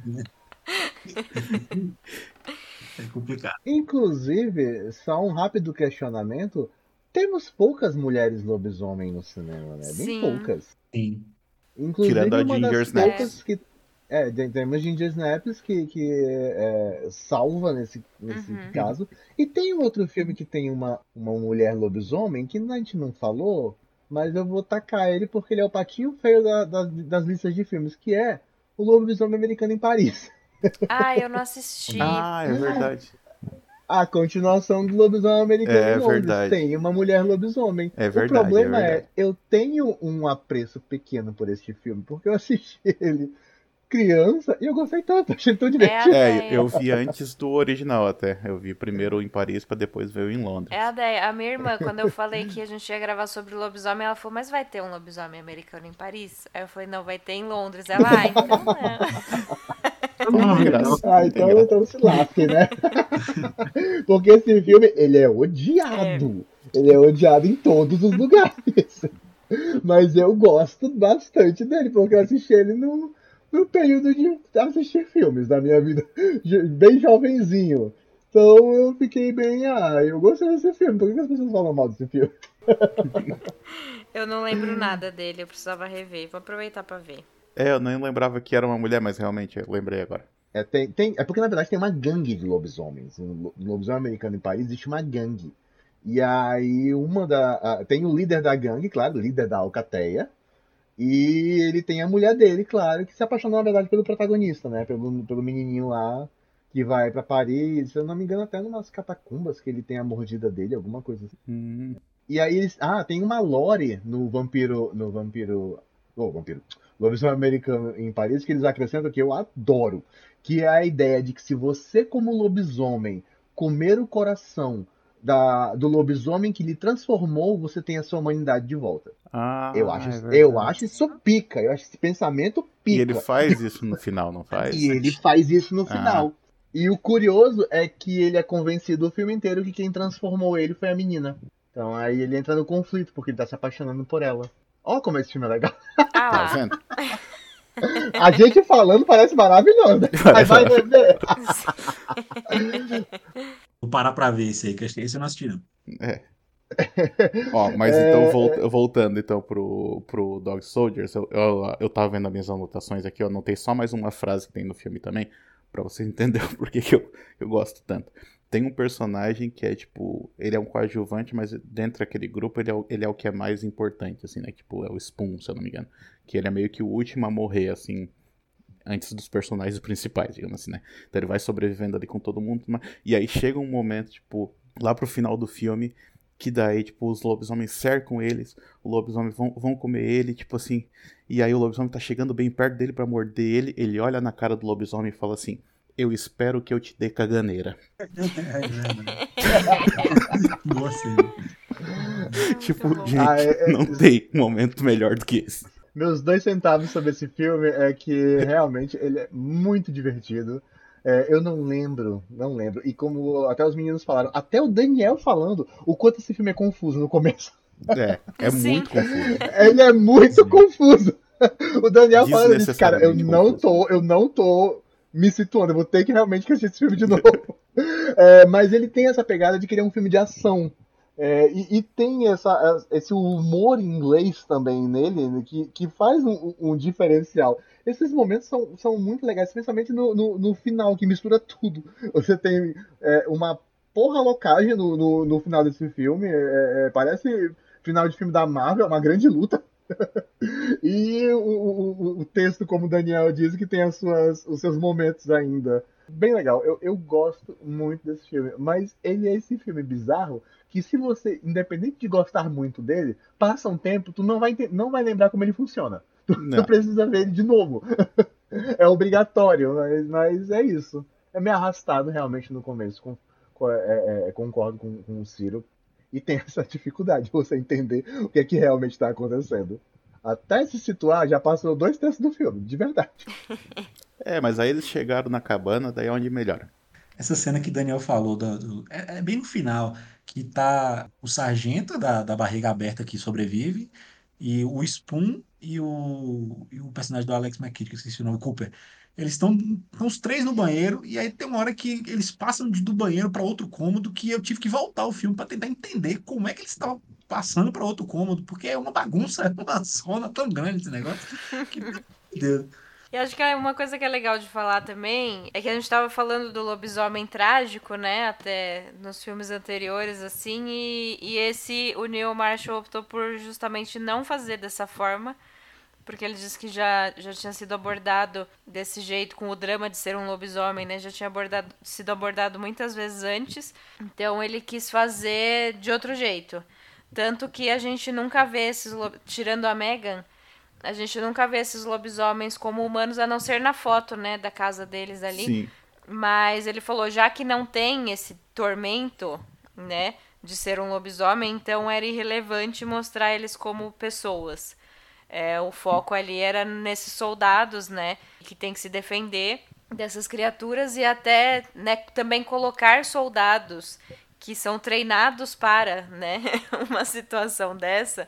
É complicado. Inclusive, só um rápido questionamento. Temos poucas mulheres lobisomem no cinema, né? Bem Sim. poucas. Sim. Tirando Inclusive, a uma Ginger das É. Snaps. poucas que. É, tem- temos Ginger Snaps que, que é, salva nesse, nesse Uhum. caso. E tem um outro filme que tem uma, uma mulher lobisomem que a gente não falou, mas eu vou tacar ele porque ele é o patinho feio da- da- das listas de filmes, que é o Lobisomem Americano em Paris. Ah, eu não assisti. Ah, é verdade. A continuação do Lobisomem Americano em É Londres. verdade. Tem uma mulher lobisomem. É O verdade, é problema é, verdade. eu tenho um apreço pequeno por este filme, porque eu assisti ele criança e eu gostei tanto, achei tão É a divertido. É, Deia. eu vi antes do original até. Eu vi primeiro em Paris pra depois ver em É a Londres. Deia. A minha irmã, quando eu falei que a gente ia gravar sobre lobisomem, ela falou, mas vai ter um lobisomem americano em Paris? Aí eu falei, não, vai ter em Londres. Ela, ah, então não. Vamos É ver, então. engraçado. Ah, É então, engraçado. então se lasque, né? Porque esse filme, ele é É. odiado. Ele é odiado em todos os lugares. Mas eu gosto bastante dele, porque eu assisti ele no, no período de assistir filmes da minha vida, bem jovenzinho. Então eu fiquei bem, ah, eu gostei desse filme, por que as pessoas falam mal desse filme? Eu não lembro nada dele, eu precisava rever. Vou aproveitar pra ver. É, eu nem lembrava que era uma mulher, mas realmente eu lembrei agora. É, tem, tem, é porque na verdade tem uma gangue de lobisomens. No lobisomem americano em Paris existe uma gangue. E aí uma da. a- tem o líder da gangue, claro, o líder da Alcateia. E ele tem a mulher dele, claro, que se apaixonou na verdade pelo protagonista, né? Pelo, pelo menininho lá que vai pra Paris. Se eu não me engano, até numas catacumbas que ele tem a mordida dele, alguma coisa assim. Hum, E aí eles. Ah, tem uma lore no vampiro. No vampiro. Oh, vampiro. Lobisomem americano em Paris que eles acrescentam que eu adoro. Que é a ideia de que se você, como lobisomem, comer o coração da, do lobisomem que lhe transformou, você tem a sua humanidade de volta. Eu Ah, acho, é isso- eu verdade. acho isso pica. Eu acho esse pensamento E ele pica. faz isso no final, não faz? E ele faz isso no Ah. final. E o curioso é que ele é convencido o filme inteiro que quem transformou ele foi a menina. Então aí ele entra no conflito, porque ele tá se apaixonando por ela. Ó como esse filme é legal. Ah Tá lá. vendo? A gente falando parece maravilhoso, né? Aí vai rever. Vou parar pra ver esse aí, que esse eu não assisti, não. É. Ó, mas É, então vol- voltando então pro, pro Dog Soldiers, eu, eu, eu tava vendo as minhas anotações aqui, eu anotei só mais uma frase que tem no filme também, pra você entender o porquê que eu, eu gosto tanto. Tem um personagem que é tipo, ele é um coadjuvante, mas dentro daquele grupo ele é, o, ele é o que é mais importante, assim, né? Tipo, é o Spoon, se eu não me engano. Que ele é meio que o último a morrer, assim, antes dos personagens principais, digamos assim, né? Então ele vai sobrevivendo ali com todo mundo. mas- E aí chega um momento, tipo, lá pro final do filme, que daí, tipo, os lobisomens cercam eles, os lobisomens vão, vão comer ele, tipo assim. E aí o lobisomem tá chegando bem perto dele pra morder ele, ele olha na cara do lobisomem e fala assim: eu espero que eu te dê caganeira. É verdade. Nossa, Tipo, muito bom. gente, Ah, é- é- não tem momento melhor do que esse. Meus dois centavos sobre esse filme é que realmente ele é muito divertido. É, eu não lembro, não lembro. E como até os meninos falaram, até o Daniel falando o quanto esse filme é confuso no começo. É, é Sim. muito confuso. Ele é muito Sim. confuso. O Daniel falando isso, cara, eu Desnecessariamente não confuso. tô, eu não tô me situando, eu vou ter que realmente assistir esse filme de novo. É, mas ele tem essa pegada de querer um filme de ação. É, e, e tem essa, esse humor inglês também nele, né, que, que faz um, um diferencial. Esses momentos são, são muito legais, especialmente no, no, no final, que mistura tudo. Você tem é, uma porra loucagem no, no, no final desse filme, é, é, parece final de filme da Marvel, é uma grande luta. E o, o, o texto, como o Daniel diz, que tem as suas, os seus momentos ainda. Bem legal, eu, eu gosto muito desse filme, mas ele é esse filme bizarro que se você, independente de gostar muito dele, passa um tempo, tu não vai, ente- não vai lembrar como ele funciona. Tu, tu Não. precisa ver ele de novo. É obrigatório, mas, mas é isso. É meio arrastado realmente no começo, com- com- é- é- é, concordo com, com o Ciro. E tem essa dificuldade de você entender o que é que realmente está acontecendo. Até se situar, já passou dois terços do filme, de verdade. É, mas aí eles chegaram na cabana, daí é onde melhora. essa cena que Daniel falou, do, do- é, é bem no final, que tá o sargento da, da barriga aberta que sobrevive, e o Spoon e o, e o personagem do Alex McKinney, que eu esqueci o nome, o Cooper. Eles estão estão os três no banheiro, e aí tem uma hora que eles passam de- do banheiro para outro cômodo, que eu tive que voltar o filme para tentar entender como é que eles estavam passando para outro cômodo, porque é uma bagunça, é uma zona tão grande esse negócio, que, meu Deus. E acho que é uma coisa que é legal de falar também é que a gente tava falando do lobisomem trágico, né? Até nos filmes anteriores, assim, e, e esse o Neil Marshall optou por justamente não fazer dessa forma, porque ele disse que já, já tinha sido abordado desse jeito, com o drama de ser um lobisomem, né? Já tinha abordado, sido abordado muitas vezes antes. Então ele quis fazer de outro jeito. Tanto que a gente nunca vê esses, lo- tirando a Megan, a gente nunca vê esses lobisomens como humanos, a não ser na foto, né, da casa deles ali. Sim. Mas ele falou, já que não tem esse tormento, né, de ser um lobisomem, então era irrelevante mostrar eles como pessoas. É, o foco ali era nesses soldados, né, que tem que se defender dessas criaturas e até, né, também colocar soldados que são treinados para, né, uma situação dessa,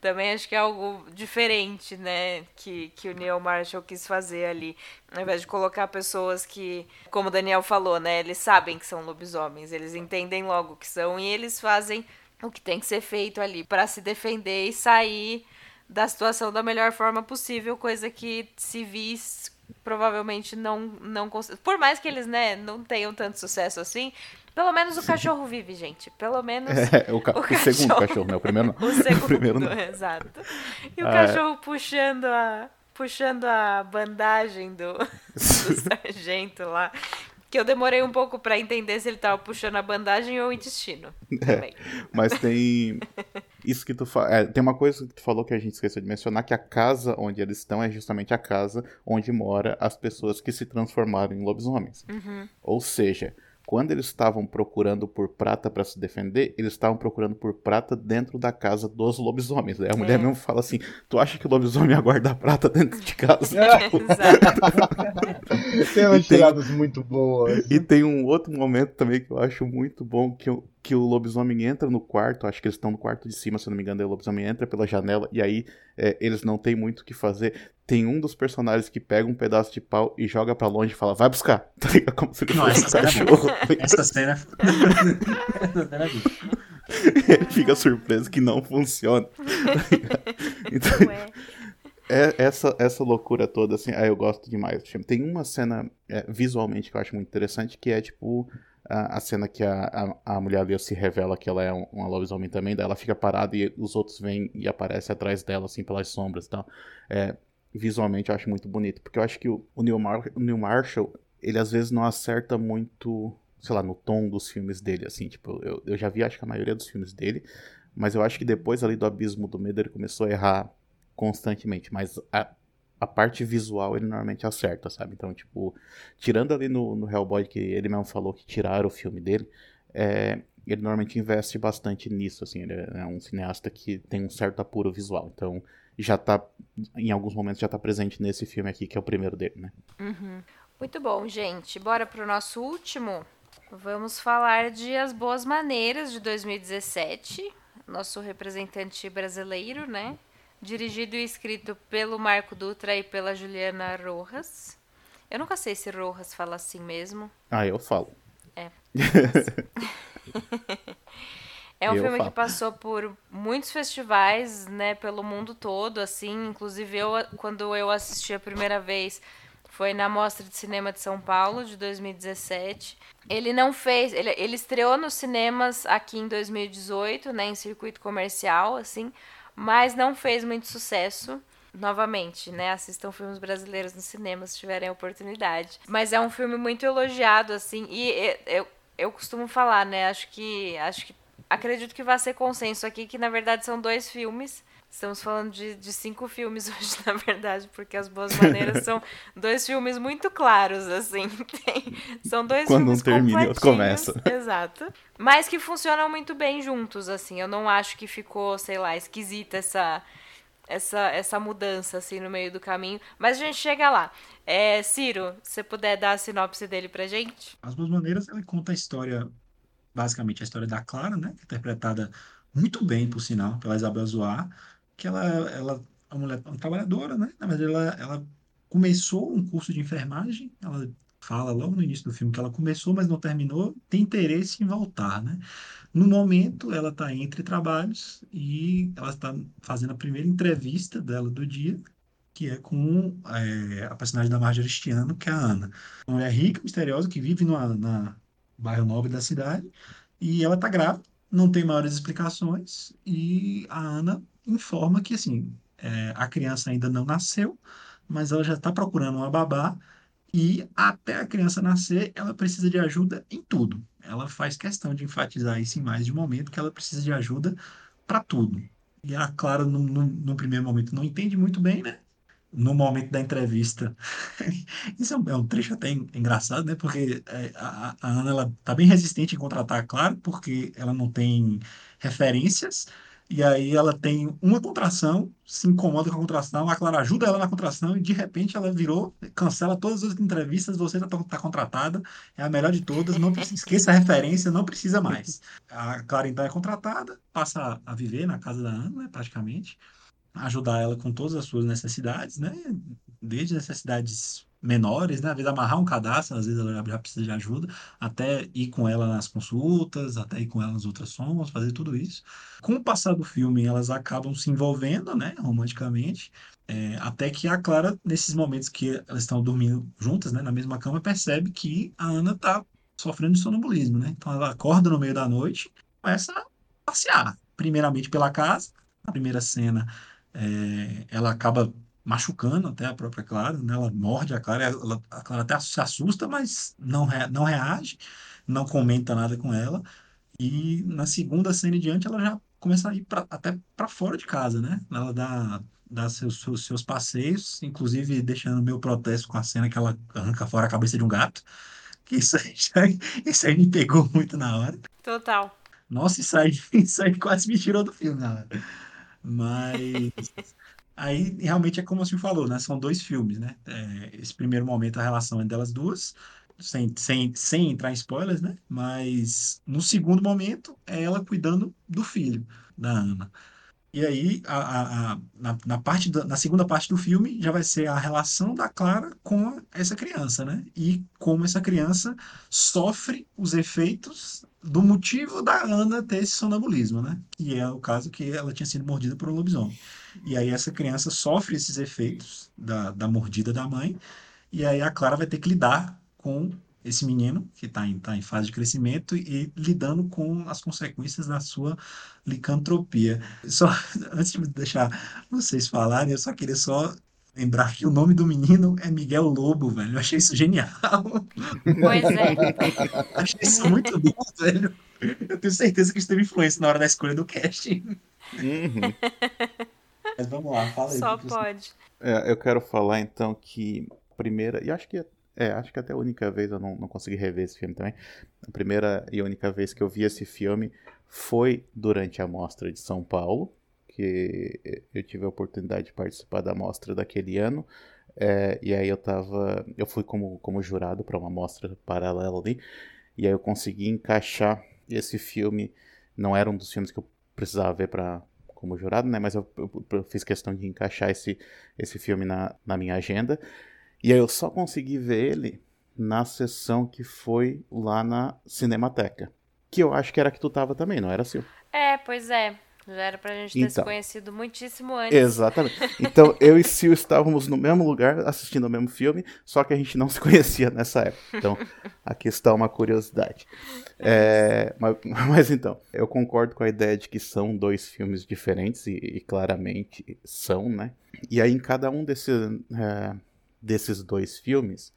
Também acho que é algo diferente, né? Que, que o Neil Marshall quis fazer ali. Ao invés de colocar pessoas que, como o Daniel falou, né? Eles sabem que são lobisomens, eles entendem logo que são e eles fazem o que tem que ser feito ali para se defender e sair da situação da melhor forma possível, coisa que civis provavelmente não não cons- por mais que eles, né, não tenham tanto sucesso assim, pelo menos o cachorro vive, gente. Pelo menos É, o, ca- o o segundo cachorro. cachorro, né? O primeiro não. O O segundo, primeiro não. exato. E o Ah, é. cachorro puxando a puxando a bandagem do, do sargento lá. Que eu demorei um pouco pra entender se ele tava puxando a bandagem ou o intestino. Também. Mas tem. Isso que tu fa... é, tem uma coisa que tu falou que a gente esqueceu de mencionar, que a casa onde eles estão é justamente a casa onde mora as pessoas que se transformaram em lobisomens. Uhum. Ou seja, quando eles estavam procurando por prata pra se defender, eles estavam procurando por prata dentro da casa dos lobisomens. Aí a mulher É. mesmo fala assim: tu acha que o lobisomem ia guardar prata dentro de casa? Exato. Tem umas E tem- tiradas muito boas. E tem um outro momento também que eu acho muito bom, que o, que o lobisomem entra no quarto, acho que eles estão no quarto de cima, se eu não me engano, aí o lobisomem entra pela janela, e aí é, eles não têm muito o que fazer. Tem um dos personagens que pega um pedaço de pau e joga pra longe e fala, vai buscar, tá ligado? Como se ele Não, fosse um essa cena é cachorro. Essa cena. Essa cena é boa. Ele fica surpreso que não funciona. Então, Ué. é, essa, essa loucura toda, assim, aí eu gosto demais do filme. Tem uma cena é, visualmente que eu acho muito interessante, que é tipo a, a cena que a, a, a mulher ali se revela que ela é um, uma lobisomem também, daí ela fica parada e os outros vêm e aparecem atrás dela, assim, pelas sombras e tal. É, visualmente eu acho muito bonito, porque eu acho que o, o, Neil, Mar o Neil Marshall, ele às vezes não acerta muito, sei lá, no tom dos filmes dele, assim, tipo, eu, eu já vi acho que a maioria dos filmes dele, mas eu acho que depois ali do Abismo do Medo ele começou a errar constantemente, mas a, a parte visual ele normalmente acerta, sabe? Então, tipo, tirando ali no, no Hellboy, que ele mesmo falou que tiraram o filme dele, é, ele normalmente investe bastante nisso, assim, ele é um cineasta que tem um certo apuro visual, então já tá, em alguns momentos já tá presente nesse filme aqui, que é o primeiro dele, né? Uhum. Muito bom, gente. Bora pro nosso último. Vamos falar de As Boas Maneiras, de dois mil e dezessete. Nosso representante brasileiro, né? Dirigido e escrito pelo Marco Dutra e pela Juliana Rojas. Eu nunca sei se Rojas fala assim mesmo. Ah, eu falo. É. É um Eu filme falo. que passou por muitos festivais, né, pelo mundo todo, assim, inclusive eu, quando eu assisti a primeira vez, foi na Mostra de Cinema de São Paulo, de dois mil e dezessete. Ele não fez, ele, ele estreou nos cinemas aqui em dois mil e dezoito, né, em circuito comercial, assim, mas não fez muito sucesso. Novamente, né, assistam filmes brasileiros no cinema se tiverem a oportunidade. Mas é um filme muito elogiado, assim, e e- eu, eu costumo falar, né, acho que, acho que acredito que vai ser consenso aqui que na verdade são dois filmes. Estamos falando de, de cinco filmes hoje, na verdade, porque As Boas Maneiras são dois filmes muito claros, assim. Tem- são dois Quando um filmes termina e outro completinhos, começa. exato. Mas que funcionam muito bem juntos, assim. Eu não acho que ficou, sei lá, esquisita essa, essa, essa mudança, assim, no meio do caminho. Mas a gente chega lá. É, Ciro, se você puder dar a sinopse dele pra gente? As Boas Maneiras, ela conta a história, basicamente a história da Clara, né? Que é interpretada muito bem, por sinal, pela Isabel Zoar, que ela, ela é uma mulher uma trabalhadora, né? Na verdade, ela, ela começou um curso de enfermagem, ela fala logo no início do filme que ela começou, mas não terminou, tem interesse em voltar, né? No momento, ela está entre trabalhos e ela está fazendo a primeira entrevista dela do dia, que é com é, a personagem da Marjorie Este Ano, que é a Ana. Uma mulher rica, misteriosa, que vive numa, na bairro nobre da cidade, e ela está grávida, não tem maiores explicações, e a Ana informa que, assim, é, a criança ainda não nasceu, mas ela já está procurando uma babá, e até a criança nascer, ela precisa de ajuda em tudo. Ela faz questão de enfatizar isso em mais de um momento, que ela precisa de ajuda para tudo. E a Clara, no, no, no primeiro momento, não entende muito bem, né? No momento da entrevista. Isso é um, é um trecho até en- engraçado, né? Porque é, a, a Ana ela tá bem resistente em contratar a Clara, porque ela não tem referências. E aí ela tem uma contração, se incomoda com a contração, a Clara ajuda ela na contração e de repente ela virou, cancela todas as entrevistas, você já está contratada, é a melhor de todas, não precisa, esqueça a referência, não precisa mais. A Clara então é contratada, passa a viver na casa da Ana, né, praticamente, ajudar ela com todas as suas necessidades, né? Desde necessidades menores, né? Às vezes amarrar um cadastro, às vezes ela já já precisa de ajuda, até ir com ela nas consultas, até ir com ela nas ultrassons, fazer tudo isso. Com o passar do filme, elas acabam se envolvendo, né? Romanticamente, é, até que a Clara, nesses momentos que elas estão dormindo juntas, né? Na mesma cama, percebe que a Ana está sofrendo de sonambulismo, né? Então ela acorda no meio da noite, e começa a passear, primeiramente pela casa. A primeira cena é, ela acaba machucando até a própria Clara, né? Ela morde a Clara, ela, a Clara até se assusta, mas não, rea- não reage, não comenta nada com ela. E na segunda cena em diante, ela já começa a ir pra, até para fora de casa, né? Ela dá, dá seus, seus, seus passeios, inclusive deixando meu protesto com a cena que ela arranca fora a cabeça de um gato, que isso aí, já- isso aí me pegou muito na hora. Total. Nossa, isso aí, isso aí quase me tirou do filme na hora. Mas aí realmente é como você falou, né? São dois filmes, né? É, esse primeiro momento a relação é delas duas, sem, sem, sem entrar em spoilers, né? Mas no segundo momento é ela cuidando do filho da Ana. E aí, a, a, a- na, na parte da- na segunda parte do filme, já vai ser a relação da Clara com essa criança, né? E como essa criança sofre os efeitos do motivo da Ana ter esse sonambulismo, né? Que é o caso que ela tinha sido mordida por um lobisomem. E aí essa criança sofre esses efeitos da, da mordida da mãe e aí a Clara vai ter que lidar com esse menino que está em, tá em fase de crescimento e lidando com as consequências da sua licantropia. Só antes de deixar vocês falarem, eu só queria só lembrar que o nome do menino é Miguel Lobo, velho. Eu achei isso genial. Pois é. Achei isso muito bom, velho. Eu tenho certeza que isso teve influência na hora da escolha do casting. Uhum. Mas vamos lá, fala aí o que Só que você. pode. É, eu quero falar então que a primeira, e acho que é, acho que até a única vez eu não, não consegui rever esse filme também. A primeira e única vez que eu vi esse filme foi durante a mostra de São Paulo, que eu tive a oportunidade de participar da mostra daquele ano. É, e aí eu tava, eu fui como, como jurado para uma mostra paralela ali, e aí eu consegui encaixar esse filme. Não era um dos filmes que eu precisava ver para como jurado, né? Mas eu, eu, eu fiz questão de encaixar esse, esse filme na, na minha agenda. E aí eu só consegui ver ele na sessão que foi lá na Cinemateca. Que eu acho que era que tu tava também, não era, Sil? É, pois é. Já era pra gente ter se Então, conhecido muitíssimo antes. exatamente. Então eu e Sil estávamos no mesmo lugar assistindo o mesmo filme, só que a gente não se conhecia nessa época. Então aqui está uma curiosidade. É isso. É, mas, mas então, eu concordo com a ideia de que são dois filmes diferentes, e, e claramente são, né? E aí em cada um desse, é, desses dois filmes,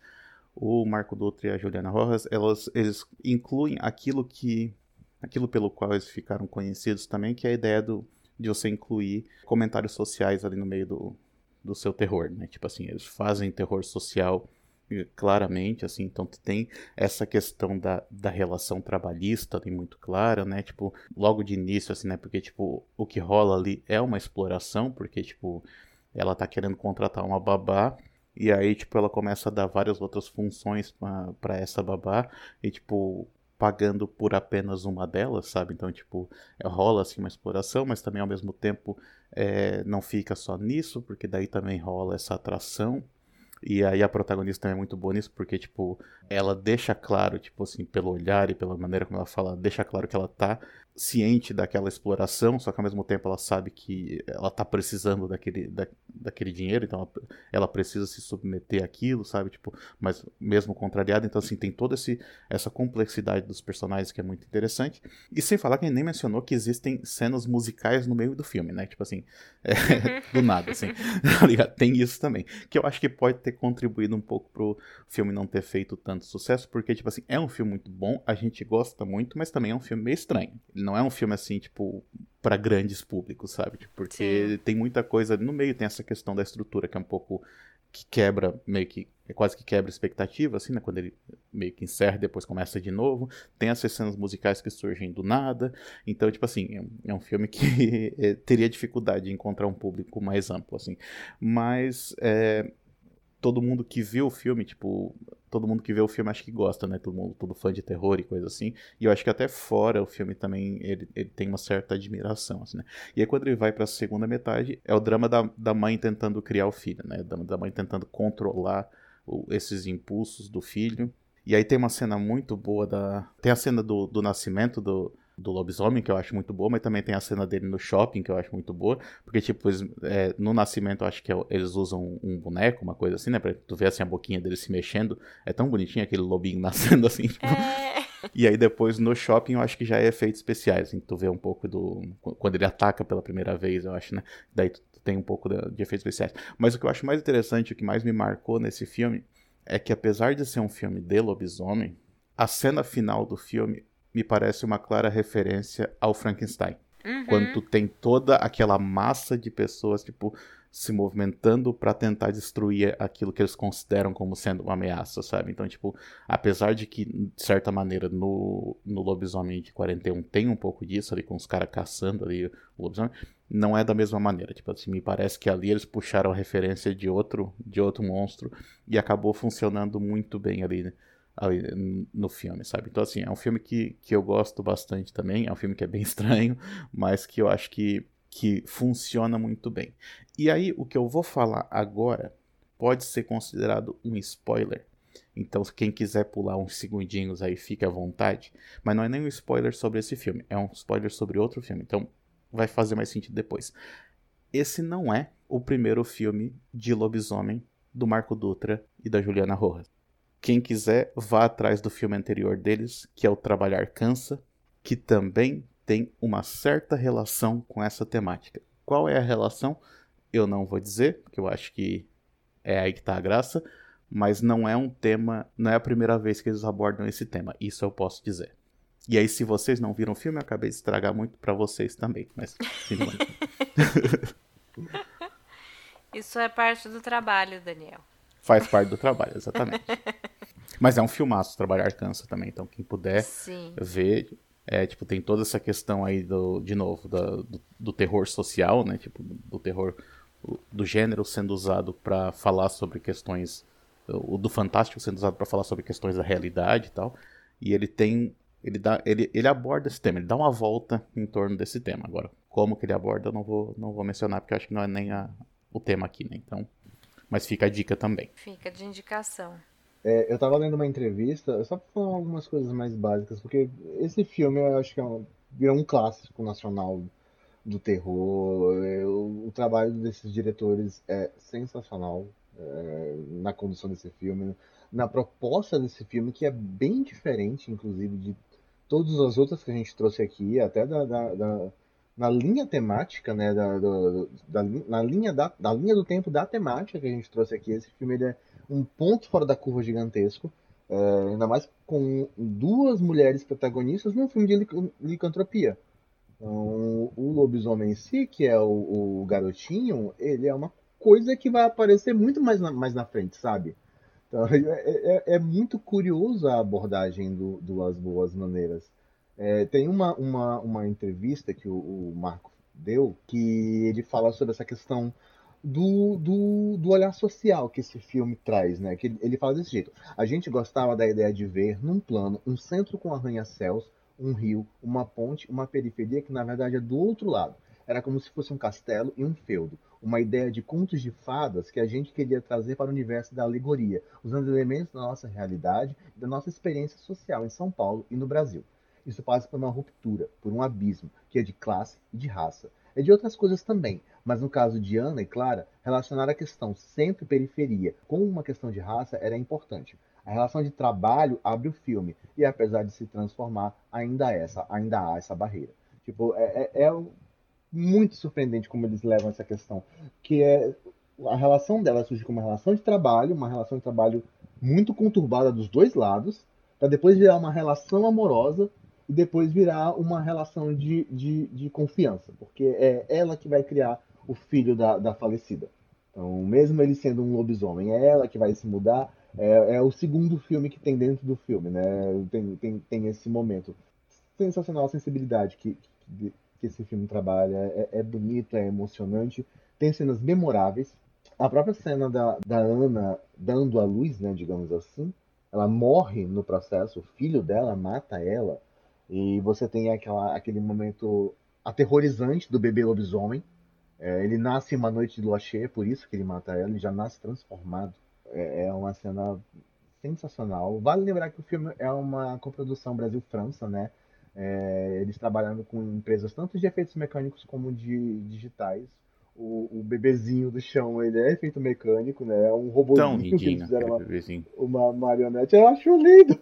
o Marco Dutra e a Juliana Rojas, elas, eles incluem aquilo que aquilo pelo qual eles ficaram conhecidos também, que é a ideia do, de você incluir comentários sociais ali no meio do, do seu terror, né? Tipo assim, eles fazem terror social claramente, assim, então tem essa questão da, da relação trabalhista ali muito clara, né? Tipo, logo de início, assim, né? Porque, tipo, o que rola ali é uma exploração, porque, tipo, ela tá querendo contratar uma babá, e aí, tipo, ela começa a dar várias outras funções pra, pra essa babá, e, tipo, pagando por apenas uma delas, sabe? Então, tipo, é, rola, assim, uma exploração, mas também, ao mesmo tempo, é, não fica só nisso, porque daí também rola essa atração. E aí a protagonista também é muito boa nisso, porque, tipo, ela deixa claro, tipo assim, pelo olhar e pela maneira como ela fala, deixa claro que ela tá ciente daquela exploração, só que ao mesmo tempo ela sabe que ela tá precisando daquele, da, daquele dinheiro, então ela, ela precisa se submeter àquilo, sabe? Tipo, mas mesmo contrariada, então assim, tem toda esse, essa complexidade dos personagens que é muito interessante. E sem falar que a gente nem mencionou que existem cenas musicais no meio do filme, né? Tipo assim, é, do nada, assim, tá ligado? Tem isso também, que eu acho que pode ter contribuído um pouco pro filme não ter feito tanto sucesso, porque, tipo assim, é um filme muito bom, a gente gosta muito, mas também é um filme meio estranho. Ele não é um filme, assim, tipo, para grandes públicos, sabe? Tipo, porque Sim. tem muita coisa no meio, tem essa questão da estrutura que é um pouco que quebra, meio que é quase que quebra expectativa, assim, né? Quando ele meio que encerra e depois começa de novo. Tem essas cenas musicais que surgem do nada. Então, tipo assim, é um, é um filme que é, teria dificuldade de encontrar um público mais amplo, assim. Mas é, todo mundo que viu o filme, tipo, todo mundo que vê o filme acho que gosta, né? Todo mundo, todo fã de terror e coisa assim. E eu acho que até fora o filme também, ele, ele tem uma certa admiração, assim, né? E aí quando ele vai pra segunda metade, é o drama da, da mãe tentando criar o filho, né? O drama da mãe tentando controlar o, esses impulsos do filho. E aí tem uma cena muito boa da... Tem a cena do, do nascimento do, do lobisomem, que eu acho muito boa, mas também tem a cena dele no shopping, que eu acho muito boa, porque, tipo, eles, é, no nascimento, eu acho que é, eles usam um boneco, uma coisa assim, né, pra tu ver, assim, a boquinha dele se mexendo, é tão bonitinho aquele lobinho nascendo, assim, tipo... É... E aí depois, no shopping, eu acho que já é efeitos especiais, assim, tu vê um pouco do... Quando ele ataca pela primeira vez, eu acho, né, daí tu tem um pouco de, de efeitos especiais. Mas o que eu acho mais interessante, o que mais me marcou nesse filme, é que apesar de ser um filme de lobisomem, a cena final do filme me parece uma clara referência ao Frankenstein. Uhum. Quando tu tem toda aquela massa de pessoas, tipo, se movimentando pra tentar destruir aquilo que eles consideram como sendo uma ameaça, sabe? Então, tipo, apesar de que, de certa maneira, no, no Lobisomem de quarenta e um tem um pouco disso ali, com os caras caçando ali o lobisomem, não é da mesma maneira. Tipo assim, me parece que ali eles puxaram a referência de outro, de outro monstro e acabou funcionando muito bem ali, né? Ali no filme, sabe? Então, assim, é um filme que, que eu gosto bastante também. É um filme que é bem estranho, mas que eu acho que, que funciona muito bem. E aí, o que eu vou falar agora pode ser considerado um spoiler. Então, quem quiser pular uns segundinhos aí, fique à vontade. Mas não é nem um spoiler sobre esse filme, é um spoiler sobre outro filme. Então, vai fazer mais sentido depois. Esse não é o primeiro filme de lobisomem do Marco Dutra e da Juliana Rojas. Quem quiser, vá atrás do filme anterior deles, que é o Trabalhar Cansa, que também tem uma certa relação com essa temática. Qual é a relação? Eu não vou dizer, porque eu acho que é aí que está a graça, mas não é um tema, não é a primeira vez que eles abordam esse tema, isso eu posso dizer. E aí, se vocês não viram o filme, eu acabei de estragar muito para vocês também, mas sim, Isso é parte do trabalho, Daniel. Faz parte do trabalho, exatamente. Mas é um filmaço, Trabalhar Cansa também, então quem puder Sim. ver, é, tipo, tem toda essa questão aí, do, de novo, da, do, do terror social, né, tipo, do terror, do gênero sendo usado para falar sobre questões, o do fantástico sendo usado para falar sobre questões da realidade e tal, e ele tem, ele, dá, ele, ele aborda esse tema, ele dá uma volta em torno desse tema. Agora, como que ele aborda, eu não vou, não vou mencionar, porque eu acho que não é nem a, o tema aqui, né, então, mas fica a dica também. Fica de indicação. É, eu tava lendo uma entrevista, só pra falar algumas coisas mais básicas, porque esse filme eu acho que é um, virou um clássico nacional do terror. É, o, o trabalho desses diretores é sensacional, é, na condução desse filme, na proposta desse filme, que é bem diferente, inclusive, de todas as outras que a gente trouxe aqui, até da, da- da- na linha temática, né, da, do- da lin- na linha da, da linha do tempo da temática que a gente trouxe aqui. Esse filme ele é um ponto fora da curva gigantesco, é, ainda mais com duas mulheres protagonistas num filme de lic- licantropia. Então, o lobisomem em si, que é o, o garotinho, ele é uma coisa que vai aparecer muito mais na, mais na frente, sabe? Então, é, é- é muito curioso a abordagem do, do As Boas Maneiras. É, tem uma, uma, uma entrevista que o, o Marco deu, que ele fala sobre essa questão do, do, do olhar social que esse filme traz, né? Que ele, ele fala desse jeito. A gente gostava da ideia de ver, num plano, um centro com arranha-céus, um rio, uma ponte, uma periferia que na verdade é do outro lado. Era como se fosse um castelo e um feudo. Uma ideia de contos de fadas que a gente queria trazer para o universo da alegoria, usando elementos da nossa realidade e da nossa experiência social em São Paulo e no Brasil. Isso passa por uma ruptura, por um abismo, que é de classe e de raça. É de outras coisas também, mas no caso de Ana e Clara, relacionar a questão centro-periferia com uma questão de raça era importante. A relação de trabalho abre o filme, e apesar de se transformar, ainda, é essa, ainda há essa barreira. Tipo, é, é, é muito surpreendente como eles levam essa questão, que é a relação dela surge como uma relação de trabalho, uma relação de trabalho muito conturbada dos dois lados, para depois virar uma relação amorosa, e depois virar uma relação de, de, de confiança, porque é ela que vai criar o filho da, da falecida. Então, mesmo ele sendo um lobisomem, é ela que vai se mudar. É, é o segundo filme que tem dentro do filme, né? Tem, tem, tem esse momento. Sensacional a sensibilidade que, que, que esse filme trabalha. É, é bonito, é emocionante. Tem cenas memoráveis. A própria cena da, da Ana dando a luz, né, digamos assim, ela morre no processo, o filho dela mata ela, e você tem aquela, aquele momento aterrorizante do bebê lobisomem. É, ele nasce em uma noite de lua cheia, por isso que ele mata ela, ele já nasce transformado. É, é uma cena sensacional. Vale lembrar que o filme é uma coprodução Brasil-França, né? É, eles trabalhando com empresas tanto de efeitos mecânicos como de digitais. O, o bebezinho do chão, ele é efeito mecânico, né? É um Tão robozinho que eles lindinho fizeram aquele uma, bebezinho. uma marionete. Eu acho lindo!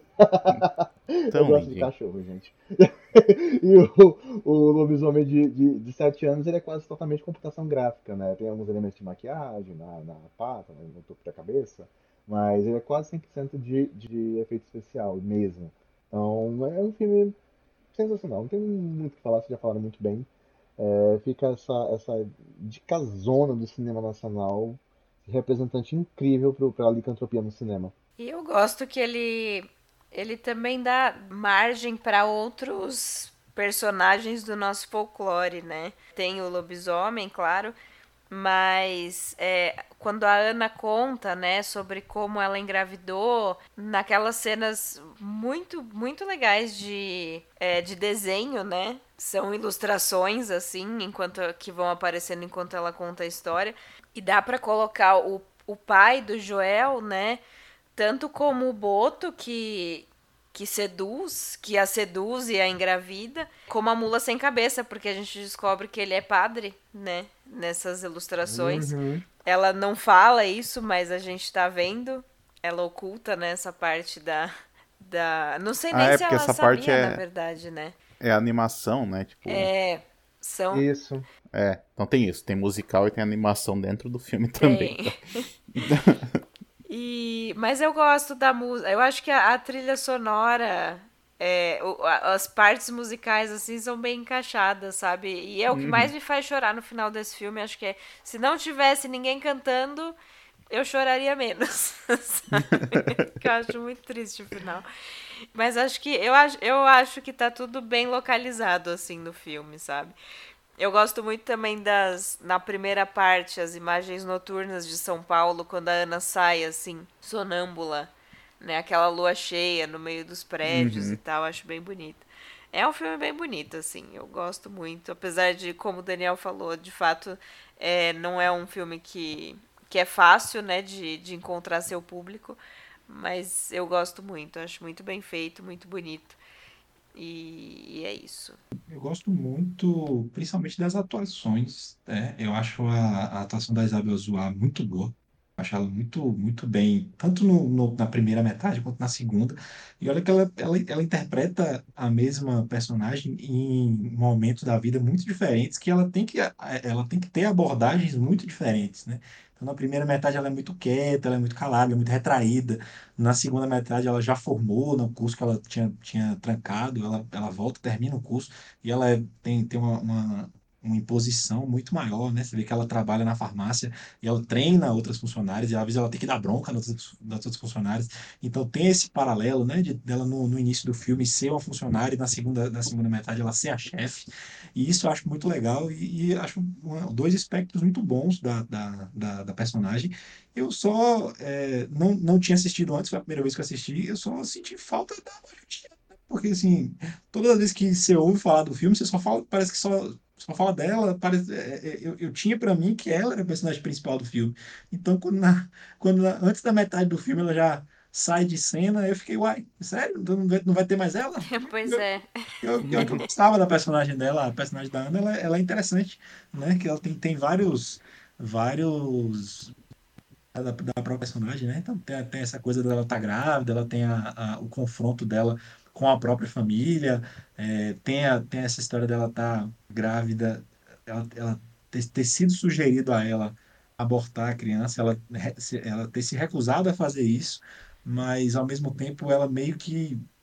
Eu Tão gosto de lindinho. cachorro, gente. E o, o lobisomem de, de, de sete anos, ele é quase totalmente computação gráfica, né? Tem alguns elementos de maquiagem na, na pata, né, no topo da cabeça, mas ele é quase cem por cento de, de efeito especial mesmo. Então, é um filme sensacional. Não tem muito o que falar, vocês já falaram muito bem. É, fica essa, essa dicazona do cinema nacional, representante incrível para a licantropia no cinema. E eu gosto que ele ele também dá margem para outros personagens do nosso folclore, né? Tem o lobisomem, claro, mas é, quando a Ana conta, né, sobre como ela engravidou, naquelas cenas muito, muito legais de, é, de desenho, né? São ilustrações, assim, enquanto que vão aparecendo enquanto ela conta a história. E dá para colocar o, o pai do Joel, né? Tanto como o Boto, que, que seduz, que a seduz e a engravida, como a mula sem cabeça, porque a gente descobre que ele é padre, né? Nessas ilustrações. Uhum. Ela não fala isso, mas a gente tá vendo. Ela oculta, né, essa parte da, da. Não sei Ah, nem é se porque ela essa parte sabia, na é, verdade, né? é animação, né? Tipo, É. São. Isso. é. Então tem isso, tem musical e tem animação dentro do filme também, Tem. tá? E, mas eu gosto da música. Eu acho que a, a trilha sonora, é, o- a- as partes musicais assim são bem encaixadas, sabe? E é o que mais Uhum. me faz chorar no final desse filme. Acho que é, se não tivesse ninguém cantando, eu choraria menos, sabe? Que eu acho muito triste o final. Mas acho que eu acho, eu acho que tá tudo bem localizado assim no filme, sabe? Eu gosto muito também das. Na primeira parte, as imagens noturnas de São Paulo, quando a Ana sai, assim, sonâmbula, né? Aquela lua cheia no meio dos prédios e Uhum. tal, acho bem bonito. É um filme bem bonito, assim, eu gosto muito. Apesar de, como o Daniel falou, de fato, é, não é um filme que, que é fácil, né, de, de encontrar seu público, mas eu gosto muito, acho muito bem feito, muito bonito. E, e é isso. Eu gosto muito, principalmente das atuações, né? Eu acho a, a atuação da Isabel Zoá muito boa. Acho ela muito, muito bem, tanto no, no- na primeira metade quanto na segunda. E olha que ela, ela, ela interpreta a mesma personagem em momentos da vida muito diferentes, que ela tem que, ela tem que ter abordagens muito diferentes, né? Então, na primeira metade ela é muito quieta, ela é muito calada, ela é muito retraída. Na segunda metade ela já formou no curso que ela tinha, tinha trancado, ela, ela volta, termina o curso e ela é- tem, tem uma, uma, uma imposição muito maior, né? Você vê que ela trabalha na farmácia e ela treina outras funcionárias e às vezes ela tem que dar bronca nas outras, nas outras funcionárias. Então tem esse paralelo, né? De, dela no, no início do filme ser uma funcionária e na segunda, na segunda metade ela ser a chefe. E isso eu acho muito legal e, e acho uma- dois aspectos muito bons da, da, da, da personagem. Eu só é, não, não tinha assistido antes, foi a primeira vez que eu assisti, eu só senti falta da Marion, porque assim, toda vez que você ouve falar do filme, você só fala, parece que só, só fala dela. Parece, é, é, eu, eu tinha para mim que ela era a personagem principal do filme. Então, quando, na, quando na- antes da metade do filme ela já sai de cena, eu fiquei, uai, sério? Então não vai, não vai ter mais ela? Pois Eu, é. eu, eu, eu gostava da personagem dela, a personagem da Ana, ela, ela é interessante, né? Que ela tem, tem vários, vários da, da própria personagem, né? Então tem, tem essa coisa dela estar grávida, ela tem a, a- o confronto dela com a própria família, é, tem, a, tem essa história dela estar grávida, ela, ela ter, ter sido sugerido a ela abortar a criança, ela, re- se- ela ter se recusado a fazer isso, mas ao mesmo tempo ela meio que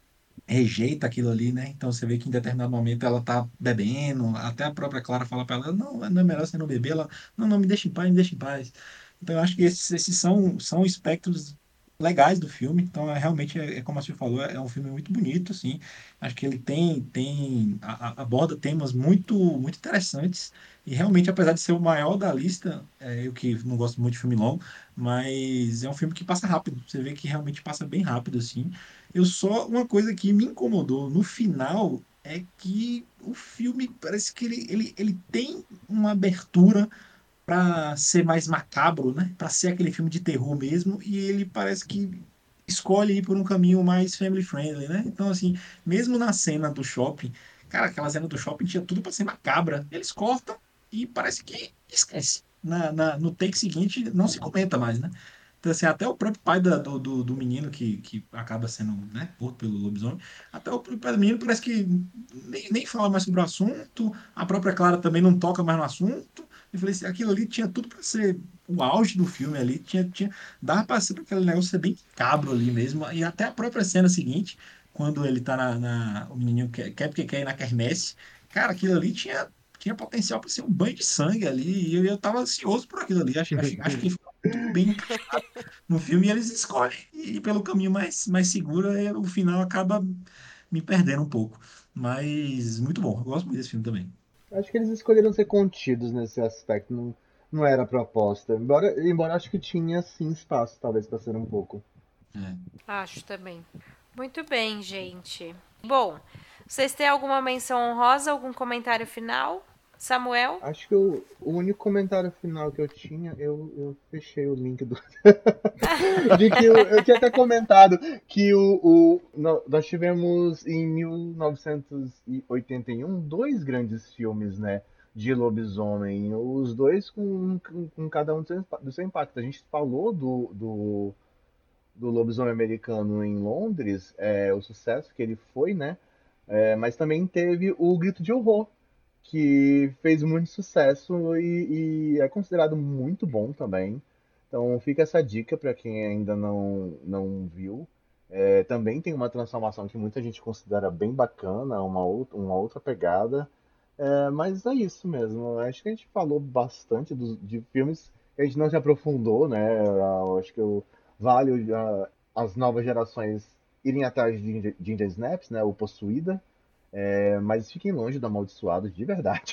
rejeita aquilo ali, né? Então você vê que em determinado momento ela tá bebendo, até a própria Clara fala para ela, não, não é melhor você não beber, ela, não, não, me deixa em paz, me deixa em paz. Então eu acho que esses, esses são, são espectros legais do filme, então é, realmente, é, é como a senhora falou, é, é um filme muito bonito, assim, acho que ele tem, tem a, a- aborda temas muito, muito interessantes, e realmente, apesar de ser o maior da lista, é, eu que não gosto muito de filme longo, mas é um filme que passa rápido, você vê que realmente passa bem rápido, assim, eu só, uma coisa que me incomodou no final é que o filme parece que ele, ele, ele tem uma abertura para ser mais macabro, né? Para ser aquele filme de terror mesmo, e ele parece que escolhe ir por um caminho mais family friendly, né? Então, assim, mesmo na cena do shopping, cara, aquela cena do shopping tinha tudo para ser macabra. Eles cortam e parece que esquece. Na, na- no take seguinte, não se comenta mais, né? Então, assim, até o próprio pai da- do, do, do menino que, que acaba sendo, né, morto pelo lobisomem, até o próprio pai do menino parece que nem, nem fala mais sobre o assunto, a própria Clara também não toca mais no assunto. Eu falei assim, aquilo ali tinha tudo para ser o auge do filme ali, tinha, tinha, dava para ser aquele negócio ser bem cabro ali mesmo, e até a própria cena seguinte, quando ele tá na, na- o menininho quer, quer porque quer ir na quermesse, cara, aquilo ali tinha, tinha potencial para ser um banho de sangue ali, e eu, eu tava ansioso por aquilo ali, acho, acho, acho que ficou muito bem encaixado no filme, e eles escolhem ir pelo caminho mais, mais seguro, e o final acaba me perdendo um pouco, mas muito bom, eu gosto muito desse filme também. Acho que eles escolheram ser contidos nesse aspecto, não, não era a proposta. Embora, embora acho que tinha sim espaço, talvez, para ser um pouco. É. Acho também. Muito bem, gente. Bom, vocês têm alguma menção honrosa, algum comentário final? Samuel? Acho que o, o único comentário final que eu tinha, eu, eu fechei o link do. De que eu, eu tinha até comentado que o, o, nó- nós tivemos em mil novecentos e oitenta e um dois grandes filmes, né? De lobisomem. Os dois com, com, com cada um do seu, do seu impacto. A gente falou do, do, do lobisomem americano em Londres, é, o sucesso que ele foi, né? É, mas também teve o Grito de Horror, que fez muito sucesso e, e é considerado muito bom também. Então fica essa dica para quem ainda não, não viu. É, também tem uma transformação que muita gente considera bem bacana, uma outra, uma outra pegada. É, mas é isso mesmo. Acho que a gente falou bastante dos, de filmes que a gente não se aprofundou, né? Eu acho que eu, vale ah, as novas gerações irem atrás de Ginger Ginger Snaps, né? O Possuída. É, mas fiquem longe do Amaldiçoado, de verdade.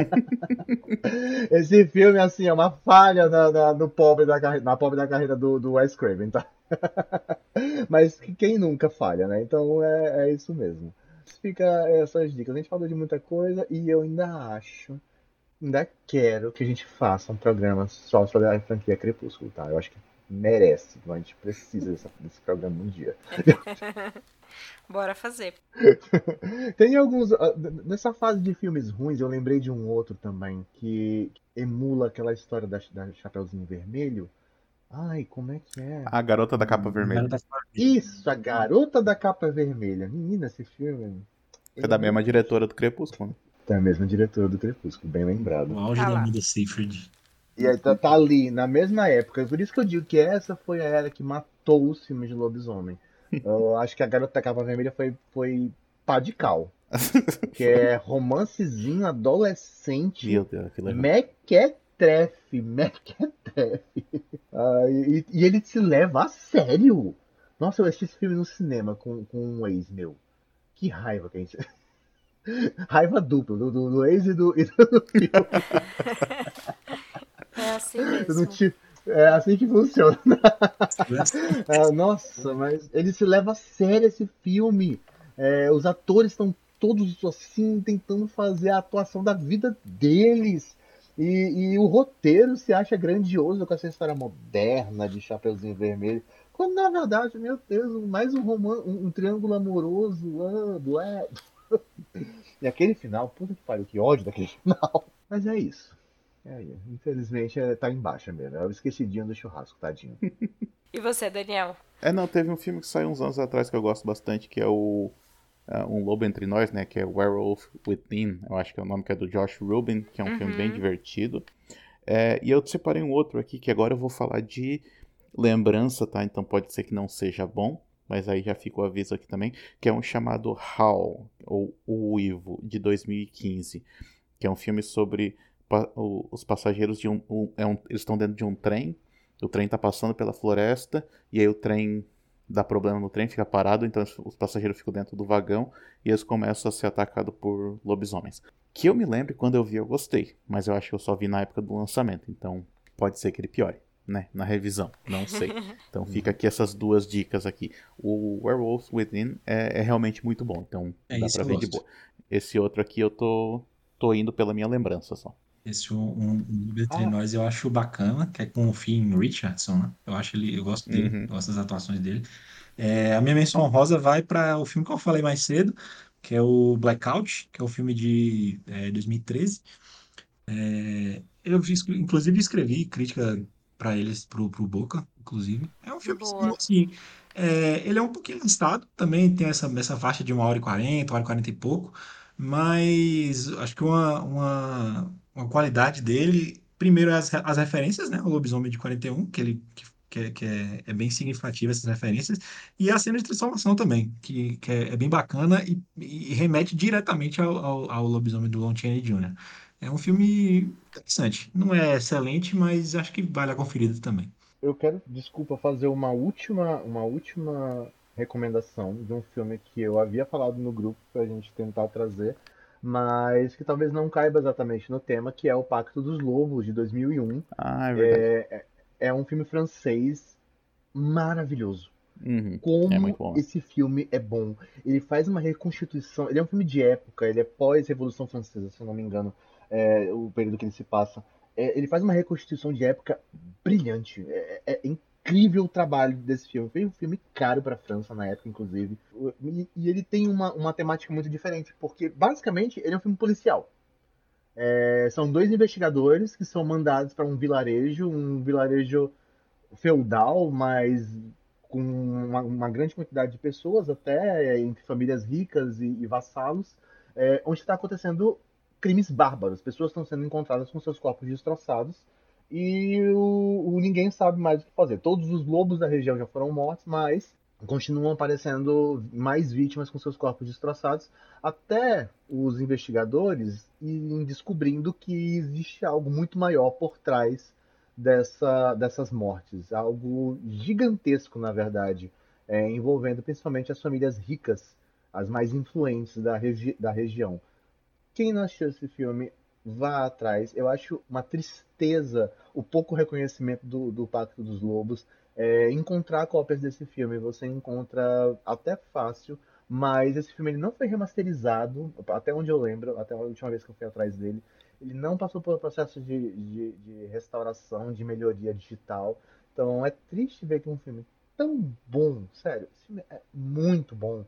Esse filme, assim, é uma falha na, na, no pobre da, carre- na pobre da carreira do, do Wes Craven, tá? Mas que- quem nunca falha, né? Então é, é isso mesmo. Fica essas dicas. A gente falou de muita coisa e eu ainda acho, ainda quero que a gente faça um programa só sobre a franquia Crepúsculo, tá? Eu acho que merece. A gente precisa dessa- desse programa um dia. Bora fazer. Tem alguns. ah, Nessa fase de filmes ruins, eu lembrei de um outro também que emula aquela história da, da Chapeuzinho Vermelho. Ai, como é que é? A Garota da Capa Hum, Vermelha. Garota Flavinha. Isso, a Garota da Capa Vermelha. Menina, esse filme. É Ele é da mesma muito. diretora do Crepúsculo, né? É a mesma diretora do Crepúsculo, bem O lembrado. auge Ah da lá. Amanda Seyfried. E aí tá, tá ali, na mesma época. Por isso que eu digo que essa foi a era que matou os filmes de lobisomem. Eu acho que a Garota da Capa Vermelha foi, foi pá de cal. Que Foi. é romancezinho adolescente, Meu Deus, aquilo é ruim. mequetrefe, mequetrefe. Ah, e, e ele se leva a sério. Nossa, eu assisti esse filme no cinema com, com um ex meu. Que raiva que a gente. Raiva dupla, do, do, do ex e do, e do filme. É assim Eu não mesmo. tive- É assim que funciona. Ah, nossa, mas ele se leva a sério esse filme. É, os atores estão todos assim tentando fazer a atuação da vida deles. E, e o roteiro se acha grandioso com essa história moderna de Chapeuzinho Vermelho. Quando na verdade, meu Deus, mais um romance, um, um triângulo amoroso. Ah, blé. E aquele final, puta que pariu, que ódio daquele final. Mas é isso. É, aí, infelizmente é, tá embaixo mesmo. É o esquecidinho do churrasco, tadinho. E você, Daniel? É, não, teve um filme que saiu uns anos atrás que eu gosto bastante, que é o ah, Um Lobo Entre Nós, né? Que é Werewolf Within. Eu acho que é o nome que é do Josh Rubin, que é um filme bem Uhum. divertido. É, e eu separei um outro aqui, que agora eu vou falar de lembrança, tá? Então pode ser que não seja bom. mas aí já fica o aviso aqui também, que é um chamado Howl, ou O Uivo, de dois mil e quinze, que é um filme sobre pa- o- os passageiros de um... um- é um- eles estão dentro de um trem, o trem está passando pela floresta, e aí o trem dá problema no trem, fica parado, então os os passageiros ficam dentro do vagão, e eles começam a ser atacados por lobisomens. Que eu me lembre, quando eu vi eu gostei, mas eu acho que eu só vi na época do lançamento, então pode ser que ele piore, né, na revisão, não sei. Então fica aqui essas duas dicas aqui. O Werewolf Within é, é realmente muito bom, então É dá isso, pra eu ver de gosto. boa. Esse outro aqui eu tô, tô indo pela minha lembrança só. Esse um, um, um Entre Ah, Nós eu acho bacana, que é com o Finn Richardson, né? Eu acho ele, eu gosto dele, Uhum. gosto das atuações dele. É, a minha menção honrosa vai para o filme que eu falei mais cedo, que é o Blackout, que é o filme de é, dois mil e treze. É, eu, fiz- inclusive, escrevi crítica para eles, pro, pro Boca, inclusive. É um filme, Boa. assim, é, ele é um pouquinho listado, também tem essa, essa faixa de uma hora e quarenta, uma hora e quarenta e pouco, mas acho que uma, uma, uma qualidade dele, primeiro, é as, re- as referências, né? O Lobisomem de quarenta e um, que ele... Que, é, que é, é bem significativa essas referências, e a cena de transformação também, que, que é, é bem bacana e, e remete diretamente ao, ao, ao Lobisomem do Lon Chaney júnior É um filme interessante. Não é excelente, mas acho que vale a conferida também. eu quero, desculpa, fazer uma última, uma última recomendação de um filme que eu havia falado no grupo pra gente tentar trazer, mas que talvez não caiba exatamente no tema, que é O Pacto dos Lobos, de dois mil e um. Ah, é verdade. É, é um filme francês maravilhoso. Uhum. É muito Como bom, né? esse filme é bom. Ele faz uma reconstituição. Ele é um filme de época, ele é pós-Revolução Francesa, se eu não me engano, é, o período que ele se passa. É, ele faz uma reconstituição de época brilhante. É, é- é incrível o trabalho desse filme. Foi um filme caro para a França na época, inclusive. E, e ele tem uma, uma temática muito diferente, porque basicamente ele é um filme policial. É, são dois investigadores que são mandados para um vilarejo, um vilarejo feudal, mas com uma, uma grande quantidade de pessoas, até entre famílias ricas e, e vassalos, é, onde está acontecendo crimes bárbaros. Pessoas estão sendo encontradas com seus corpos destroçados e o, o ninguém sabe mais o que fazer. Todos os lobos da região já foram mortos, mas continuam aparecendo mais vítimas com seus corpos destroçados, até os investigadores irem descobrindo que existe algo muito maior por trás dessa, dessas mortes. Algo gigantesco, na verdade, é, envolvendo principalmente as famílias ricas, as mais influentes da, regi da região. Quem não assistiu esse filme, vá atrás. Eu acho uma tristeza o pouco reconhecimento do, do Pacto dos Lobos. É, encontrar cópias desse filme você encontra até fácil, mas esse filme ele não foi remasterizado, até onde eu lembro, até a última vez que eu fui atrás dele. Ele não passou por processo de, de, de restauração, de melhoria digital. Então é triste ver que um filme tão bom, sério, esse filme é muito bom.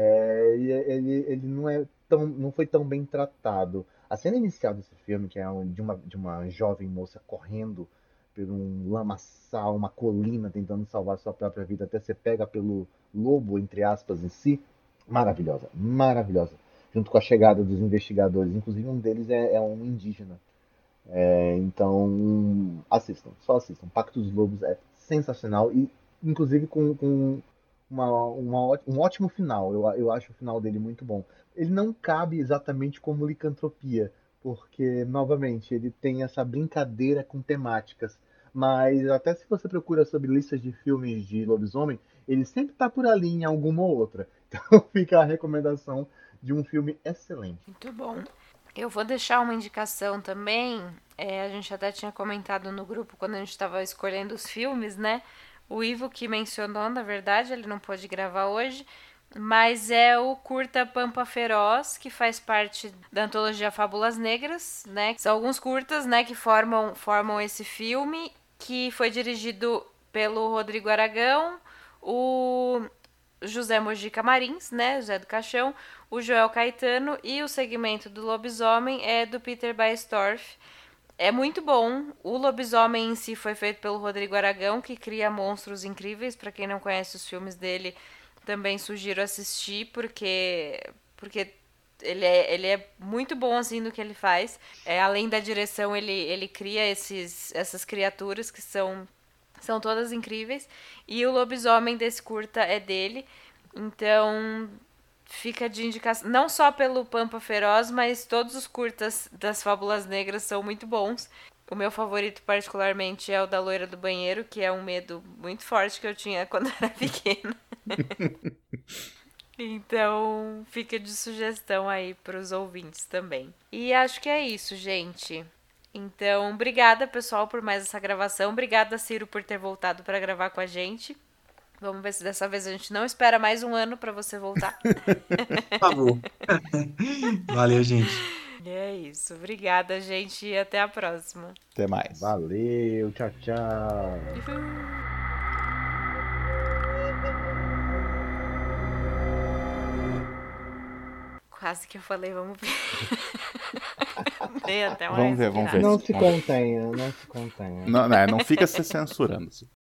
É, e ele, ele não é tão, não foi tão bem tratado. A cena inicial desse filme, que é um- de uma, de uma jovem moça correndo por um lamaçal, uma colina, tentando salvar sua própria vida, até ser pega pelo lobo, entre aspas, em si, maravilhosa, maravilhosa. Junto com a chegada dos investigadores, inclusive um deles é, é um indígena. É, então, assistam, só assistam. Pacto dos Lobos é sensacional e, inclusive, com, com uma, uma ó- um ótimo final. Eu, eu acho o final dele muito bom. Ele não cabe exatamente como licantropia, porque, novamente, ele tem essa brincadeira com temáticas. Mas, até se você procura sobre listas de filmes de lobisomem, ele sempre está por ali em alguma ou outra. Então, fica a recomendação de um filme excelente. Muito bom. Eu vou deixar uma indicação também. É, a gente até tinha comentado no grupo quando a gente estava escolhendo os filmes, né? O Ivo que mencionou, na verdade, ele não pôde gravar hoje, mas é o curta Pampa Feroz, que faz parte da antologia Fábulas Negras, né? São alguns curtas, né, que formam, formam esse filme, que foi dirigido pelo Rodrigo Aragão, o José Mojica Marins, né, José do Caixão, o Joel Caetano, e o segmento do lobisomem é do Peter Baestorff. É muito bom. O lobisomem em si foi feito pelo Rodrigo Aragão, que cria monstros incríveis. Para quem não conhece os filmes dele, também sugiro assistir, porque porque ele é, ele é muito bom assim no que ele faz. É, além da direção, ele, ele cria esses, essas criaturas que são São todas incríveis. E o lobisomem desse curta é dele. Então, fica de indicação. Não só pelo Pampa Feroz, mas todos os curtas das Fábulas Negras são muito bons. O meu favorito, particularmente, é o da Loira do Banheiro, que é um medo muito forte que eu tinha quando era pequena. Então, fica de sugestão aí para os ouvintes também. E acho que é isso, gente. Então, obrigada, pessoal, por mais essa gravação. Obrigada, Ciro, por ter voltado para gravar com a gente. Vamos ver se dessa vez a gente não espera mais um ano para você voltar. Por favor. Valeu, gente. E é isso. Obrigada, gente, e até a próxima. Até mais. Valeu, tchau, tchau. Quase que eu falei, vamos ver. Dei até uma Vamos ver, vamos ver. Não respirada. se contenha, não se contenha. Não, não, não fica se censurando.